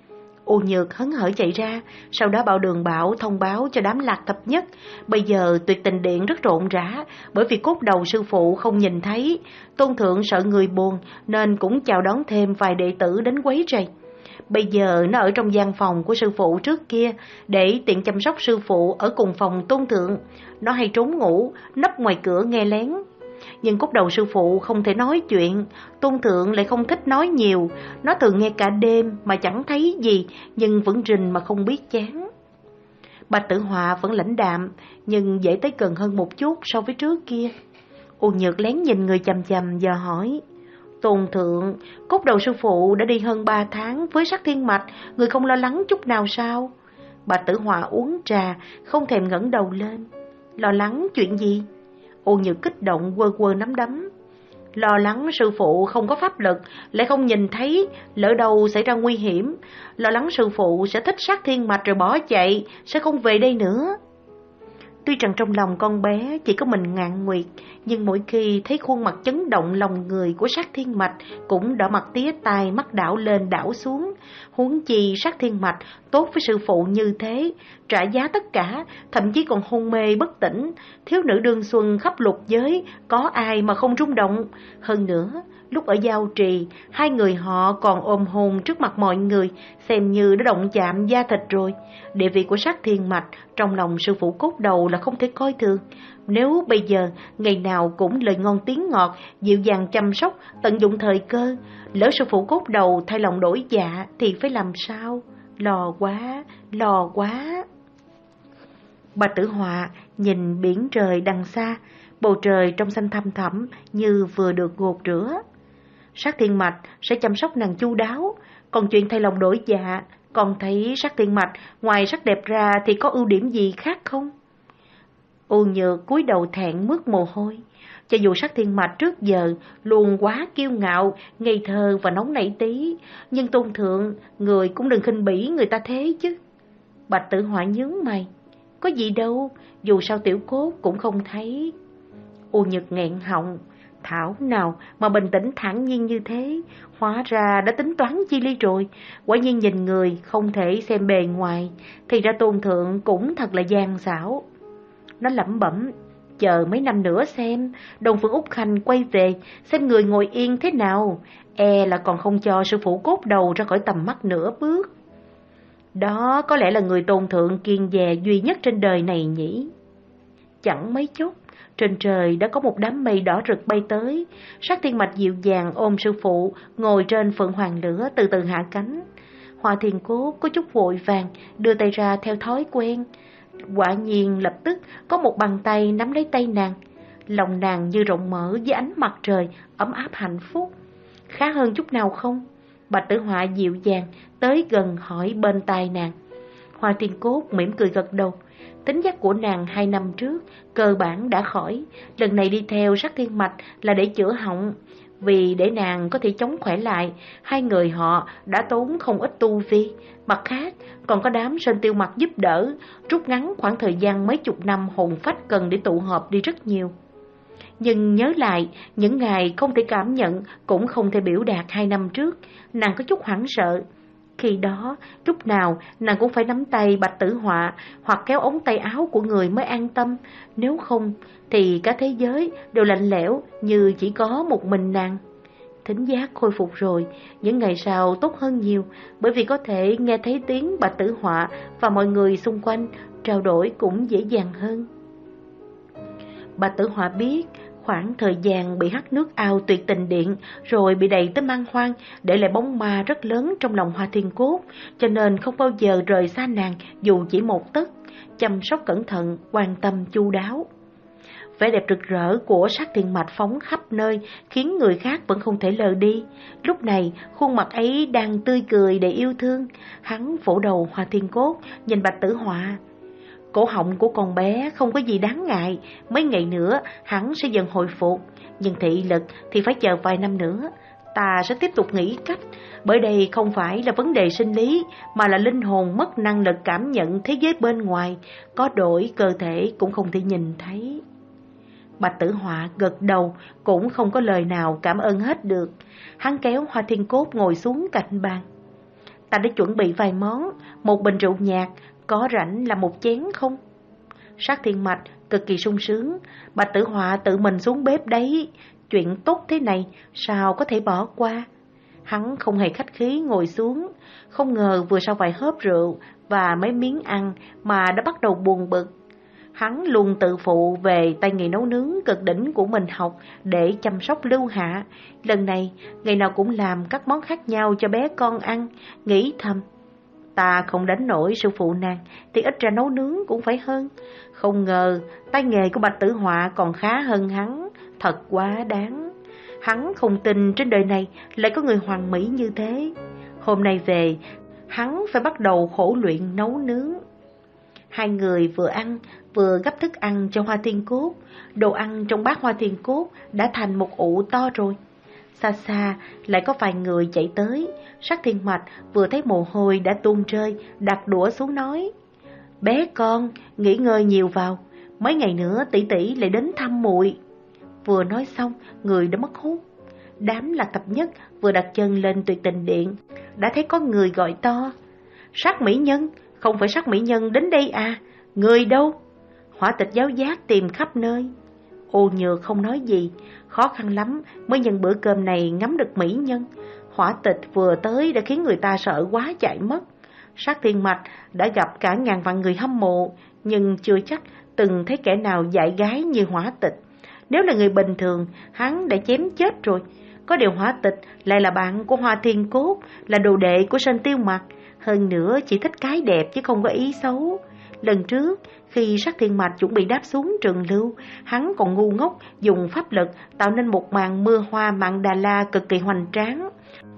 U Nhược hớn hở chạy ra, sau đó bảo Đường Bảo thông báo cho đám Lạc Thập Nhất. Bây giờ Tuyệt Tình Điện rất rộn rã, bởi vì Cốt Đầu sư phụ không nhìn thấy. Tôn thượng sợ người buồn nên cũng chào đón thêm vài đệ tử đến quấy rầy. Bây giờ nó ở trong gian phòng của sư phụ trước kia, để tiện chăm sóc sư phụ ở cùng phòng Tôn thượng. Nó hay trốn ngủ, nấp ngoài cửa nghe lén. Nhưng cốt đầu sư phụ không thể nói chuyện, Tôn Thượng lại không thích nói nhiều. Nó thường nghe cả đêm mà chẳng thấy gì, nhưng vẫn rình mà không biết chán. Bạch Tử Họa vẫn lãnh đạm, nhưng dễ tới gần hơn một chút so với trước kia. Ô Nhược lén nhìn người chằm chằm và hỏi: Tôn Thượng, cốt đầu sư phụ đã đi hơn ba tháng với Sắc Thiên Mạch, người không lo lắng chút nào sao? Bạch Tử Họa uống trà, không thèm ngẩng đầu lên. Lo lắng chuyện gì? Ô Nhược kích động quơ quơ nắm đấm. Lo lắng sư phụ không có pháp lực, lại không nhìn thấy, lỡ đâu xảy ra nguy hiểm. Lo lắng sư phụ sẽ thích Sắc Thiên Mạch rồi bỏ chạy, sẽ không về đây nữa. Tuy rằng trong lòng con bé chỉ có mình Ngạn Nguyệt, nhưng mỗi khi thấy khuôn mặt chấn động lòng người của Sắc Thiên Mạch cũng đỏ mặt tía tai, mắt đảo lên đảo xuống. Huống chi Sắc Thiên Mạch tốt với sư phụ như thế, trả giá tất cả, thậm chí còn hôn mê bất tỉnh. Thiếu nữ đương xuân khắp lục giới, có ai mà không rung động. Hơn nữa, lúc ở Giao Trì, hai người họ còn ôm hôn trước mặt mọi người, xem như đã động chạm da thịt rồi. Địa vị của Sắc Thiên Mạch trong lòng sư phụ cốt đầu là không thể coi thường. Nếu bây giờ ngày nào cũng lời ngon tiếng ngọt, dịu dàng chăm sóc, tận dụng thời cơ, lỡ sư phụ cốt đầu thay lòng đổi dạ thì phải làm sao? Lo quá, lo quá. Bạch Tử Họa nhìn biển trời đằng xa, bầu trời trong xanh thăm thẳm như vừa được gột rửa. Sắc Thiên Mạch sẽ chăm sóc nàng chu đáo, còn chuyện thay lòng đổi dạ, còn thấy Sắc Thiên Mạch ngoài sắc đẹp ra thì có ưu điểm gì khác không? Ô Nhược cúi đầu thẹn mướt mồ hôi. Cho dù Sắc Thiên Mạch trước giờ luôn quá kiêu ngạo, ngây thơ và nóng nảy tí, nhưng Tôn Thượng, người cũng đừng khinh bỉ người ta thế chứ. Bạch Tử Họa nhướng mày. Có gì đâu, dù sao tiểu cốt cũng không thấy. Ô Nhược nghẹn họng. Thảo nào mà bình tĩnh thản nhiên như thế, hóa ra đã tính toán chi ly rồi. Quả nhiên nhìn người không thể xem bề ngoài, thì ra Tôn Thượng cũng thật là gian xảo. Nó lẩm bẩm, chờ mấy năm nữa xem, Đông Phương Úc Khanh quay về, xem người ngồi yên thế nào, e là còn không cho sư phụ cốt đầu ra khỏi tầm mắt nửa bước. Đó có lẽ là người Tôn Thượng kiêng dè duy nhất trên đời này nhỉ. Chẳng mấy chốc, trên trời đã có một đám mây đỏ rực bay tới. Sắc Thiên Mạch dịu dàng ôm sư phụ, ngồi trên phượng hoàng lửa từ từ hạ cánh. Hoa Thiên Cốt có chút vội vàng, đưa tay ra theo thói quen. Quả nhiên lập tức có một bàn tay nắm lấy tay nàng. Lòng nàng như rộng mở dưới ánh mặt trời, ấm áp hạnh phúc. Khá hơn chút nào không? Bạch Tử Họa dịu dàng tới gần hỏi bên tai nàng. Hoa Thiên Cốt mỉm cười gật đầu. Tính giác của nàng hai năm trước cơ bản đã khỏi, lần này đi theo Sắc Thiên Mạch là để chữa họng. Vì để nàng có thể chống khỏe lại, hai người họ đã tốn không ít tu vi. Mặt khác, còn có đám Sơn Tiêu Mặc giúp đỡ, rút ngắn khoảng thời gian mấy chục năm hồn phách cần để tụ họp đi rất nhiều. Nhưng nhớ lại, những ngày không thể cảm nhận, cũng không thể biểu đạt hai năm trước, nàng có chút hoảng sợ. Khi đó, lúc nào nàng cũng phải nắm tay Bạch Tử Họa hoặc kéo ống tay áo của người mới an tâm. Nếu không, thì cả thế giới đều lạnh lẽo như chỉ có một mình nàng. Thính giác khôi phục rồi, những ngày sau tốt hơn nhiều, bởi vì có thể nghe thấy tiếng Bạch Tử Họa và mọi người xung quanh, trao đổi cũng dễ dàng hơn. Bạch Tử Họa biết, khoảng thời gian bị hắt nước ao tuyệt tình điện rồi bị đẩy tới man hoang, để lại bóng ma rất lớn trong lòng Hoa Thiên Cốt, cho nên không bao giờ rời xa nàng dù chỉ một tấc, chăm sóc cẩn thận, quan tâm chu đáo. Vẻ đẹp rực rỡ của Sắc Thiên Mạch phóng khắp nơi, khiến người khác vẫn không thể lờ đi. Lúc này, khuôn mặt ấy đang tươi cười đầy yêu thương. Hắn vỗ đầu Hoa Thiên Cốt, nhìn Bạch Tử Họa. Cổ họng của con bé không có gì đáng ngại, mấy ngày nữa hắn sẽ dần hồi phục, nhưng thị lực thì phải chờ vài năm nữa. Ta sẽ tiếp tục nghĩ cách, bởi đây không phải là vấn đề sinh lý, mà là linh hồn mất năng lực cảm nhận thế giới bên ngoài, có đổi cơ thể cũng không thể nhìn thấy. Bạch Tử Họa gật đầu, cũng không có lời nào cảm ơn hết được. Hắn kéo Hoa Thiên Cốt ngồi xuống cạnh bàn. Ta đã chuẩn bị vài món, một bình rượu nhạt, có rảnh làm một chén không? Sắc Thiên Mạch cực kỳ sung sướng. Bạch Tử Họa tự mình xuống bếp đấy, chuyện tốt thế này sao có thể bỏ qua. Hắn không hề khách khí ngồi xuống, không ngờ vừa sau vài hớp rượu và mấy miếng ăn mà đã bắt đầu buồn bực. Hắn luôn tự phụ về tay nghề nấu nướng cực đỉnh của mình học để chăm sóc Lưu Hạ. Lần này, ngày nào cũng làm các món khác nhau cho bé con ăn, nghĩ thầm. Ta không đánh nổi sư phụ nàng, thì ít ra nấu nướng cũng phải hơn. Không ngờ, tay nghề của Bạch Tử Họa còn khá hơn hắn, thật quá đáng. Hắn không tin trên đời này lại có người hoàn mỹ như thế. Hôm nay về, hắn phải bắt đầu khổ luyện nấu nướng. Hai người vừa ăn, vừa gấp thức ăn cho Hoa Thiên Cốt. Đồ ăn trong bát Hoa Thiên Cốt đã thành một ụ to rồi. Xa xa lại có vài người chạy tới. Sắc Thiên Mạch vừa thấy mồ hôi đã tuôn rơi, đặt đũa xuống nói: Bé con, nghỉ ngơi nhiều vào, mấy ngày nữa tỷ tỷ lại đến thăm muội. Vừa nói xong, người đã mất hút. Đám Lạc Thập Nhất vừa đặt chân lên Tuyệt Tình Điện, đã thấy có người gọi to: Sắc mỹ nhân, không phải Sắc mỹ nhân đến đây à, người đâu? Hỏa Tịch giáo giác tìm khắp nơi. Ô Nhược không nói gì, khó khăn lắm mới nhân bữa cơm này ngắm được mỹ nhân. Hỏa Tịch vừa tới đã khiến người ta sợ quá chạy mất. Sát Thiên Mạch đã gặp cả ngàn vạn người hâm mộ, nhưng chưa chắc từng thấy kẻ nào dại gái như Hỏa Tịch. Nếu là người bình thường, hắn đã chém chết rồi. Có điều Hỏa Tịch lại là bạn của Hoa Thiên Cốt, là đồ đệ của Sơn Tiêu Mặc. Hơn nữa chỉ thích cái đẹp chứ không có ý xấu. Lần trước, khi Sát Thiên Mạch chuẩn bị đáp xuống Trường Lưu, hắn còn ngu ngốc dùng pháp lực tạo nên một màn mưa hoa mạn Đà La cực kỳ hoành tráng.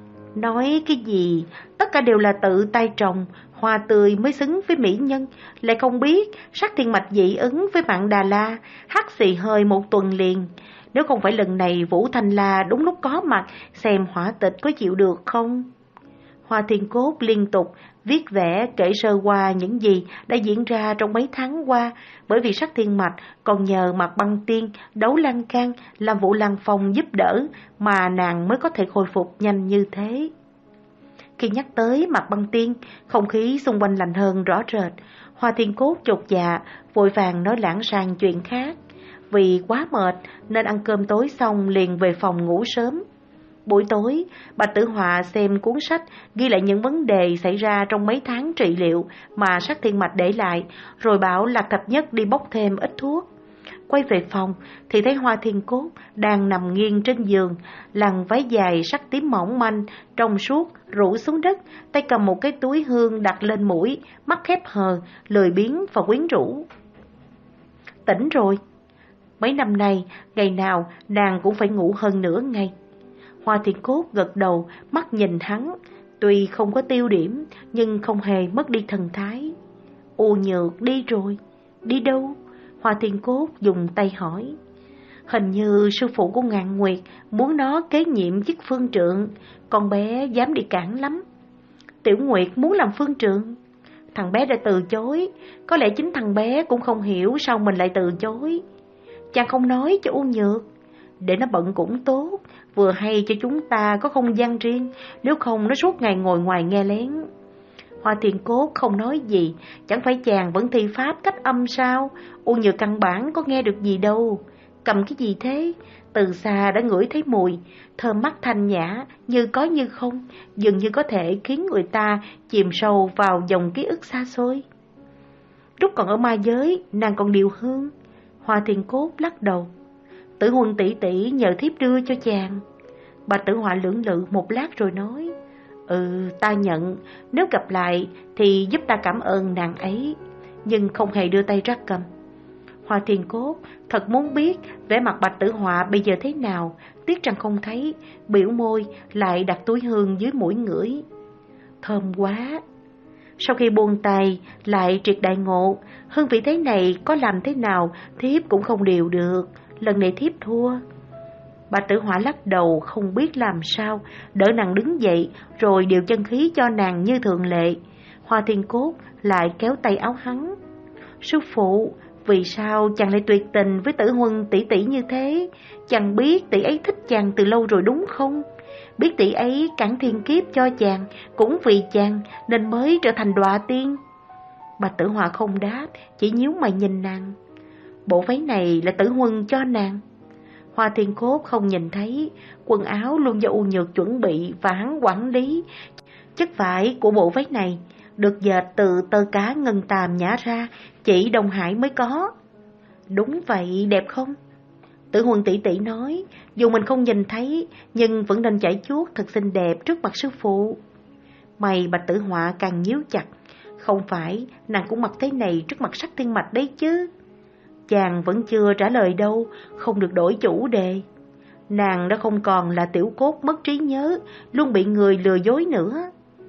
Nói cái gì, tất cả đều là tự tay trồng, hoa tươi mới xứng với mỹ nhân. Lại không biết Sát Thiên Mạch dị ứng với mạn Đà La, hắt xì hơi một tuần liền. Nếu không phải lần này Vũ Thanh La đúng lúc có mặt, xem Hỏa Tịch có chịu được không? Hoa Thiên Cốt liên tục viết vẽ kể sơ qua những gì đã diễn ra trong mấy tháng qua, bởi vì Sắc Thiên Mạch còn nhờ Mạc Băng Tiên đấu lan can làm Vũ Lăng Phong giúp đỡ mà nàng mới có thể khôi phục nhanh như thế. Khi nhắc tới Mạc Băng Tiên, không khí xung quanh lạnh hơn rõ rệt. Hoa Thiên Cốt chột dạ, vội vàng nói lãng sang chuyện khác. Vì quá mệt nên ăn cơm tối xong liền về phòng ngủ sớm. Buổi tối, Bạch Tử Họa xem cuốn sách ghi lại những vấn đề xảy ra trong mấy tháng trị liệu mà Sát Thiên Mạch để lại, rồi bảo Lạc Thập Nhất đi bốc thêm ít thuốc. Quay về phòng thì thấy Hoa Thiên Cốt đang nằm nghiêng trên giường, làn váy dài sắc tím mỏng manh, trong suốt rủ xuống đất, tay cầm một cái túi hương đặt lên mũi, mắt khép hờ, lười biếng và quyến rũ. Tỉnh rồi. Mấy năm nay, ngày nào nàng cũng phải ngủ hơn nửa ngày. Hoa Thiên Cốt gật đầu, mắt nhìn hắn, tuy không có tiêu điểm, nhưng không hề mất đi thần thái. Ô Nhược đi rồi. Đi đâu? Hoa Thiên Cốt dùng tay hỏi. Hình như sư phụ của Ngạn Nguyệt muốn nó kế nhiệm chức phương trượng, con bé dám đi cản lắm. Tiểu Nguyệt muốn làm phương trượng. Thằng bé đã từ chối, có lẽ chính thằng bé cũng không hiểu sao mình lại từ chối. Chàng không nói cho U Nhược, để nó bận cũng tốt, vừa hay cho chúng ta có không gian riêng, nếu không nó suốt ngày ngồi ngoài nghe lén. Hoa Thiên Cốt không nói gì, chẳng phải chàng vẫn thi pháp cách âm sao? U Nhược căn bản có nghe được gì đâu. Cầm cái gì thế? Từ xa đã ngửi thấy mùi, thơm mắt thanh nhã, như có như không, dường như có thể khiến người ta chìm sâu vào dòng ký ức xa xôi. Lúc còn ở ma giới, nàng còn điều hương. Hoa Thiên Cốt lắc đầu. Tử Huân tỷ tỷ nhờ thiếp đưa cho chàng. Bà Tử Họa lưỡng lự một lát rồi nói: Ừ, ta nhận, nếu gặp lại thì giúp ta cảm ơn nàng ấy. Nhưng không hề đưa tay ra cầm. Hoa Thiên Cốt thật muốn biết vẻ mặt Bạch Tử Họa bây giờ thế nào, tiếc rằng không thấy, biểu môi lại đặt túi hương dưới mũi ngửi. Thơm quá. Sau khi buông tay lại triệt đại ngộ, hương vị thế này có làm thế nào thiếp cũng không điều được, lần này thiếp thua. Bạch Tử Họa lắc đầu không biết làm sao, đỡ nàng đứng dậy rồi điều chân khí cho nàng như thường lệ. Hoa Thiên Cốt lại kéo tay áo hắn. Sư phụ, vì sao chàng lại tuyệt tình với Tử Huân tỷ tỷ như thế? Chàng biết tỷ ấy thích chàng từ lâu rồi đúng không? Biết tỷ ấy cản thiên kiếp cho chàng, cũng vì chàng nên mới trở thành đọa tiên. Bạch Tử Họa không đáp, chỉ nhíu mày nhìn nàng. Bộ váy này là Tử Huân cho nàng. Hoa Thiên Cốt không nhìn thấy, quần áo luôn do U Nhược chuẩn bị và hắn quản lý. Chất vải của bộ váy này được dệt từ tơ cá ngân tàm nhả ra, chỉ Đông Hải mới có. Đúng vậy, đẹp không? Tử Huân tỷ tỷ nói, dù mình không nhìn thấy, nhưng vẫn nên chải chuốt thật xinh đẹp trước mặt sư phụ. Mày Bạch Tử Họa càng nhíu chặt, không phải nàng cũng mặc thế này trước mặt Sắc Thiên Mạch đấy chứ. Chàng vẫn chưa trả lời đâu, không được đổi chủ đề. Nàng đã không còn là tiểu cốt mất trí nhớ, luôn bị người lừa dối nữa.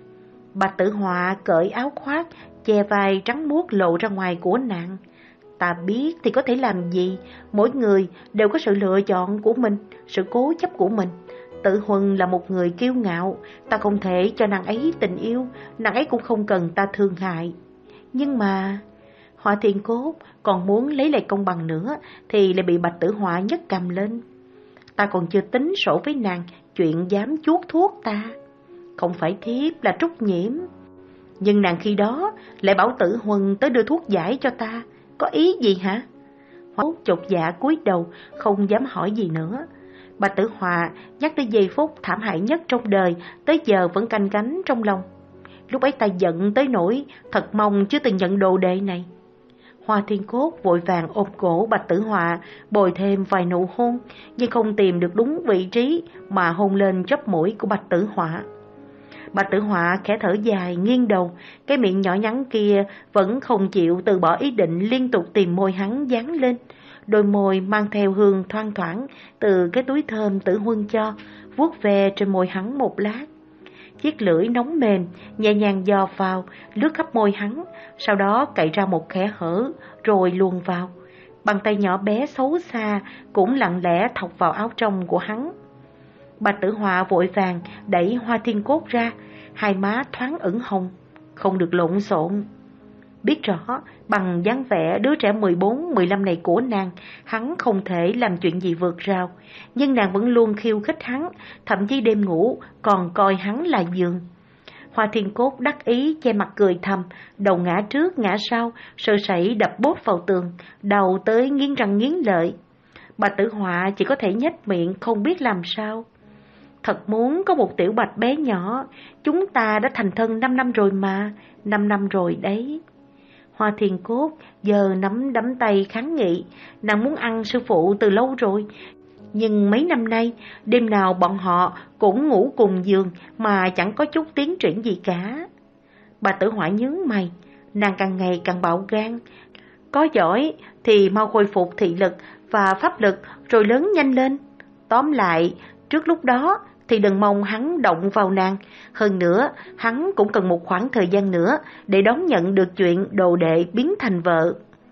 Bạch Tử Họa cởi áo khoác, che vai trắng muốt lộ ra ngoài của nàng. Ta biết thì có thể làm gì, mỗi người đều có sự lựa chọn của mình, sự cố chấp của mình. Tử Huân là một người kiêu ngạo, ta không thể cho nàng ấy tình yêu, nàng ấy cũng không cần ta thương hại. Nhưng mà Họa Thiên Cốt còn muốn lấy lại công bằng nữa thì lại bị Bạch Tử Họa nhấc cầm lên. Ta còn chưa tính sổ với nàng chuyện dám chuốt thuốc ta. Không phải thiếp là Trúc Nhiễm, nhưng nàng khi đó lại bảo Tử Huân tới đưa thuốc giải cho ta. Có ý gì hả? Họa chột dạ cúi đầu, không dám hỏi gì nữa. Bạch Tử Họa nhắc tới giây phút thảm hại nhất trong đời, tới giờ vẫn canh cánh trong lòng. Lúc ấy ta giận tới nỗi thật mong chưa từng nhận đồ đệ này. Hoa Thiên Cốt vội vàng ôm cổ Bạch Tử Họa, bồi thêm vài nụ hôn, nhưng không tìm được đúng vị trí mà hôn lên chóp mũi của Bạch Tử Họa. Bạch Tử Họa khẽ thở dài, nghiêng đầu, cái miệng nhỏ nhắn kia vẫn không chịu từ bỏ ý định, liên tục tìm môi hắn dán lên. Đôi môi mang theo hương thoang thoảng từ cái túi thơm Tử Huân cho, vuốt ve trên môi hắn một lát. Chiếc lưỡi nóng mềm, nhẹ nhàng dò vào, lướt khắp môi hắn, sau đó cạy ra một khe hở, rồi luồn vào. Bàn tay nhỏ bé xấu xa cũng lặng lẽ thọc vào áo trong của hắn. Bạch Tử Họa vội vàng đẩy Hoa Thiên Cốt ra, hai má thoáng ửng hồng, không được lộn xộn. Biết rõ bằng dáng vẻ đứa trẻ mười bốn mười lăm này của nàng, hắn không thể làm chuyện gì vượt rào, nhưng nàng vẫn luôn khiêu khích hắn, thậm chí đêm ngủ còn coi hắn là giường. Hoa Thiên Cốt đắc ý che mặt cười thầm, đầu ngã trước ngã sau, sơ sẩy đập bốp vào tường, đầu tới nghiến răng nghiến lợi. Bạch Tử Họa chỉ có thể nhếch miệng không biết làm sao. Thật muốn có một tiểu bạch bé nhỏ, chúng ta đã thành thân năm năm rồi mà, năm năm rồi đấy. Hoa Thiên Cốt giờ nắm đấm tay kháng nghị, nàng muốn ăn sư phụ từ lâu rồi. Nhưng mấy năm nay, đêm nào bọn họ cũng ngủ cùng giường mà chẳng có chút tiến triển gì cả. Bà Tử Họa nhướng mày, nàng càng ngày càng bạo gan. Có giỏi thì mau khôi phục thị lực và pháp lực rồi lớn nhanh lên. Tóm lại, trước lúc đó thì đừng mong hắn động vào nàng. Hơn nữa, hắn cũng cần một khoảng thời gian nữa để đón nhận được chuyện đồ đệ biến thành vợ.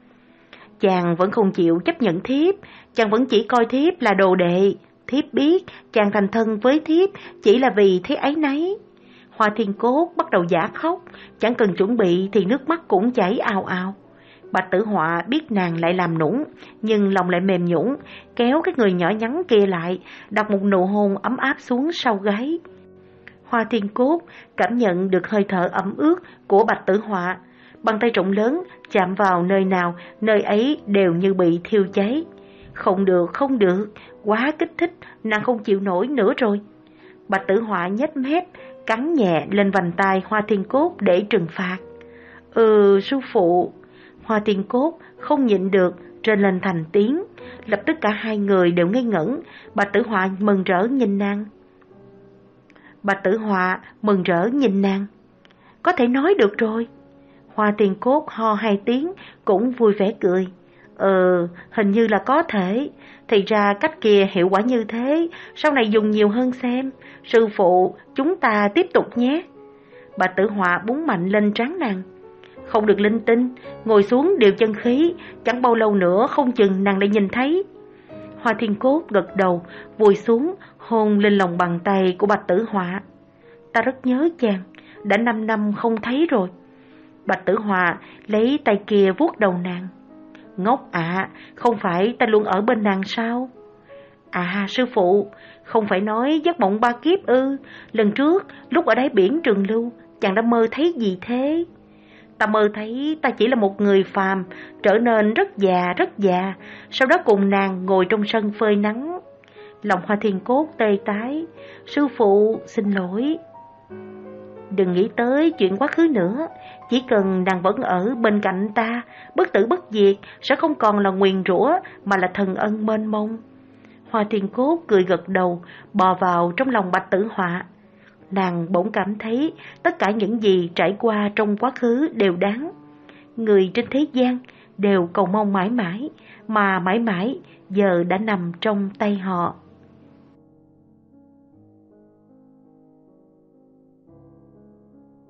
Chàng vẫn không chịu chấp nhận thiếp, chàng vẫn chỉ coi thiếp là đồ đệ. Thiếp biết chàng thành thân với thiếp chỉ là vì thế ấy nấy. Hoa Thiên Cốt bắt đầu giả khóc, chẳng cần chuẩn bị thì nước mắt cũng chảy ào ào. Bạch Tử Họa biết nàng lại làm nũng, nhưng lòng lại mềm nhũn, kéo cái người nhỏ nhắn kia lại, đặt một nụ hôn ấm áp xuống sau gáy. Hoa Thiên Cốt cảm nhận được hơi thở ẩm ướt của Bạch Tử Họa, bàn tay rộng lớn chạm vào nơi nào, nơi ấy đều như bị thiêu cháy. Không được, không được, quá kích thích, nàng không chịu nổi nữa rồi. Bạch Tử Họa nhếch mép, cắn nhẹ lên vành tai Hoa Thiên Cốt để trừng phạt. Ừ, sư phụ. Hoa Thiên Cốt không nhịn được, trên lên thành tiếng. Lập tức cả hai người đều ngây ngẩn. Bạch Tử Họa mừng rỡ nhìn nàng. Bạch Tử Họa mừng rỡ nhìn nàng. Có thể nói được rồi. Hoa Thiên Cốt ho hai tiếng, cũng vui vẻ cười. Ừ, hình như là có thể. Thì ra cách kia hiệu quả như thế, sau này dùng nhiều hơn xem. Sư phụ, chúng ta tiếp tục nhé. Bạch Tử Họa búng mạnh lên trán nàng. Không được linh tinh, ngồi xuống điều chân khí, chẳng bao lâu nữa không chừng nàng đã nhìn thấy. Hoa Thiên Cốt gật đầu, vùi xuống, hôn lên lòng bàn tay của Bạch Tử Họa. Ta rất nhớ chàng, đã năm năm không thấy rồi. Bạch Tử Họa lấy tay kia vuốt đầu nàng. Ngốc ạ, à, không phải ta luôn ở bên nàng sao? À sư phụ, không phải nói giấc mộng ba kiếp ư? Lần trước, lúc ở đáy biển Trường Lưu, chàng đã mơ thấy gì thế? Ta mơ thấy ta chỉ là một người phàm, trở nên rất già rất già, sau đó cùng nàng ngồi trong sân phơi nắng. Lòng Hoa Thiên Cốt tê tái. Sư phụ, xin lỗi. Đừng nghĩ tới chuyện quá khứ nữa, chỉ cần nàng vẫn ở bên cạnh ta, bất tử bất diệt sẽ không còn là nguyền rủa mà là thần ân mênh mông. Hoa Thiên Cốt cười gật đầu, bò vào trong lòng Bạch Tử Họa. Nàng bỗng cảm thấy tất cả những gì trải qua trong quá khứ đều đáng. Người trên thế gian đều cầu mong mãi mãi, mà mãi mãi giờ đã nằm trong tay họ.